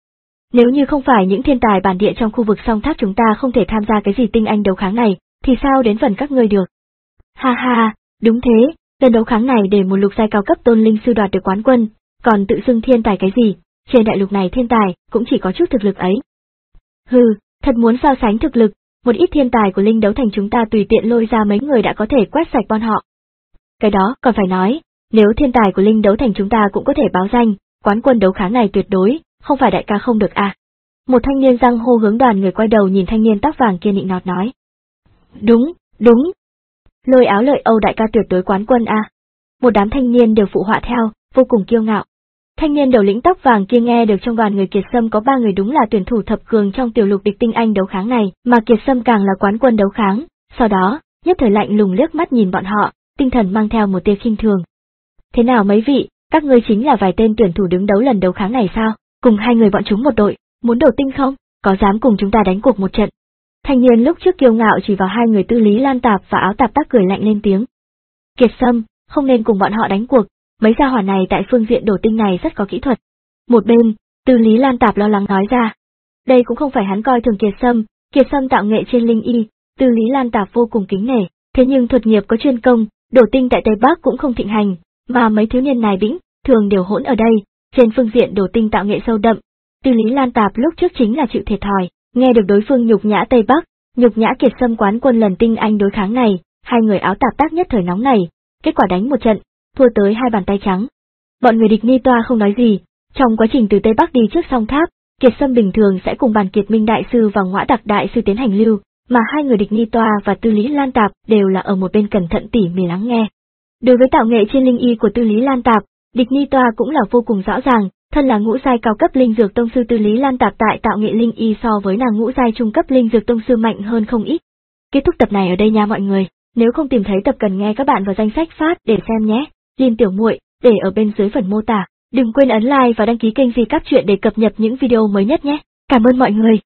Nếu như không phải những thiên tài bản địa trong khu vực song tháp chúng ta không thể tham gia cái gì tinh anh đấu kháng này, thì sao đến phần các ngươi được? Ha ha ha, đúng thế, lần đấu kháng này để một lục giai cao cấp tôn linh sư đoạt được quán quân, còn tự xưng thiên tài cái gì, trên đại lục này thiên tài cũng chỉ có chút thực lực ấy. Hừ, thật muốn so sánh thực lực, một ít thiên tài của Linh Đấu Thành chúng ta tùy tiện lôi ra mấy người đã có thể quét sạch bọn họ. Cái đó còn phải nói, nếu thiên tài của Linh Đấu Thành chúng ta cũng có thể báo danh, quán quân đấu kháng này tuyệt đối, không phải đại ca không được à. Một thanh niên răng hô hướng đoàn người quay đầu nhìn thanh niên tóc vàng kia nịnh nọt nói. Đúng, đúng. Lôi áo lợi Âu đại ca tuyệt đối quán quân à. Một đám thanh niên đều phụ họa theo, vô cùng kiêu ngạo. Thanh niên đầu lĩnh tóc vàng kia nghe được trong đoàn người Kiệt Sâm có ba người đúng là tuyển thủ thập cường trong tiểu lục địch tinh anh đấu kháng này, mà Kiệt Sâm càng là quán quân đấu kháng, sau đó, nhất thời lạnh lùng liếc mắt nhìn bọn họ, tinh thần mang theo một tia khinh thường. Thế nào mấy vị, các ngươi chính là vài tên tuyển thủ đứng đấu lần đấu kháng này sao? Cùng hai người bọn chúng một đội, muốn đổ tinh không? Có dám cùng chúng ta đánh cuộc một trận? Thanh niên lúc trước kiêu ngạo chỉ vào hai người Tư Lý Lan Tạp và Áo Tạp Tác cười lạnh lên tiếng. Kiệt Sâm, không nên cùng bọn họ đánh cuộc, mấy gia hỏa này tại phương diện đổ tinh này rất có kỹ thuật. Một bên, Tư Lý Lan Tạp lo lắng nói ra. Đây cũng không phải hắn coi thường Kiệt Sâm, Kiệt Sâm tạo nghệ trên linh y, Tư Lý Lan Tạp vô cùng kính nể, thế nhưng thuật nghiệp có chuyên công, đổ tinh tại Tây Bắc cũng không thịnh hành, mà mấy thiếu niên này bĩnh, thường đều hỗn ở đây, trên phương diện đổ tinh tạo nghệ sâu đậm. Tư Lý Lan Tạp lúc trước chính là chịu thiệt thòi, nghe được đối phương nhục nhã Tây Bắc, nhục nhã Kiệt Sâm quán quân lần tinh anh đối kháng này, hai người Áo Tạp Tác nhất thời nóng này, kết quả đánh một trận, thua tới hai bàn tay trắng. Bọn người địch Ni Toa không nói gì, trong quá trình từ Tây Bắc đi trước song tháp, Kiệt Sâm bình thường sẽ cùng bàn Kiệt Minh Đại Sư và Ngõa Đặc Đại Sư tiến hành lưu, mà hai người địch Ni Toa và Tư Lý Lan Tạp đều là ở một bên cẩn thận tỉ mỉ lắng nghe. Đối với tạo nghệ trên linh y của Tư Lý Lan Tạp, địch Ni Toa cũng là vô cùng rõ ràng, thân là ngũ giai cao cấp linh dược tông sư Tư Lý Lan Tạp tại tạo nghệ linh y so với nàng ngũ giai trung cấp linh dược tông sư mạnh hơn không ít. Kết thúc tập này ở đây nha mọi người, nếu không tìm thấy tập cần nghe các bạn vào danh sách phát để xem nhé. Liên tiểu muội để ở bên dưới phần mô tả. Đừng quên ấn like và đăng ký kênh Di Các Chuyện để cập nhật những video mới nhất nhé. Cảm ơn mọi người.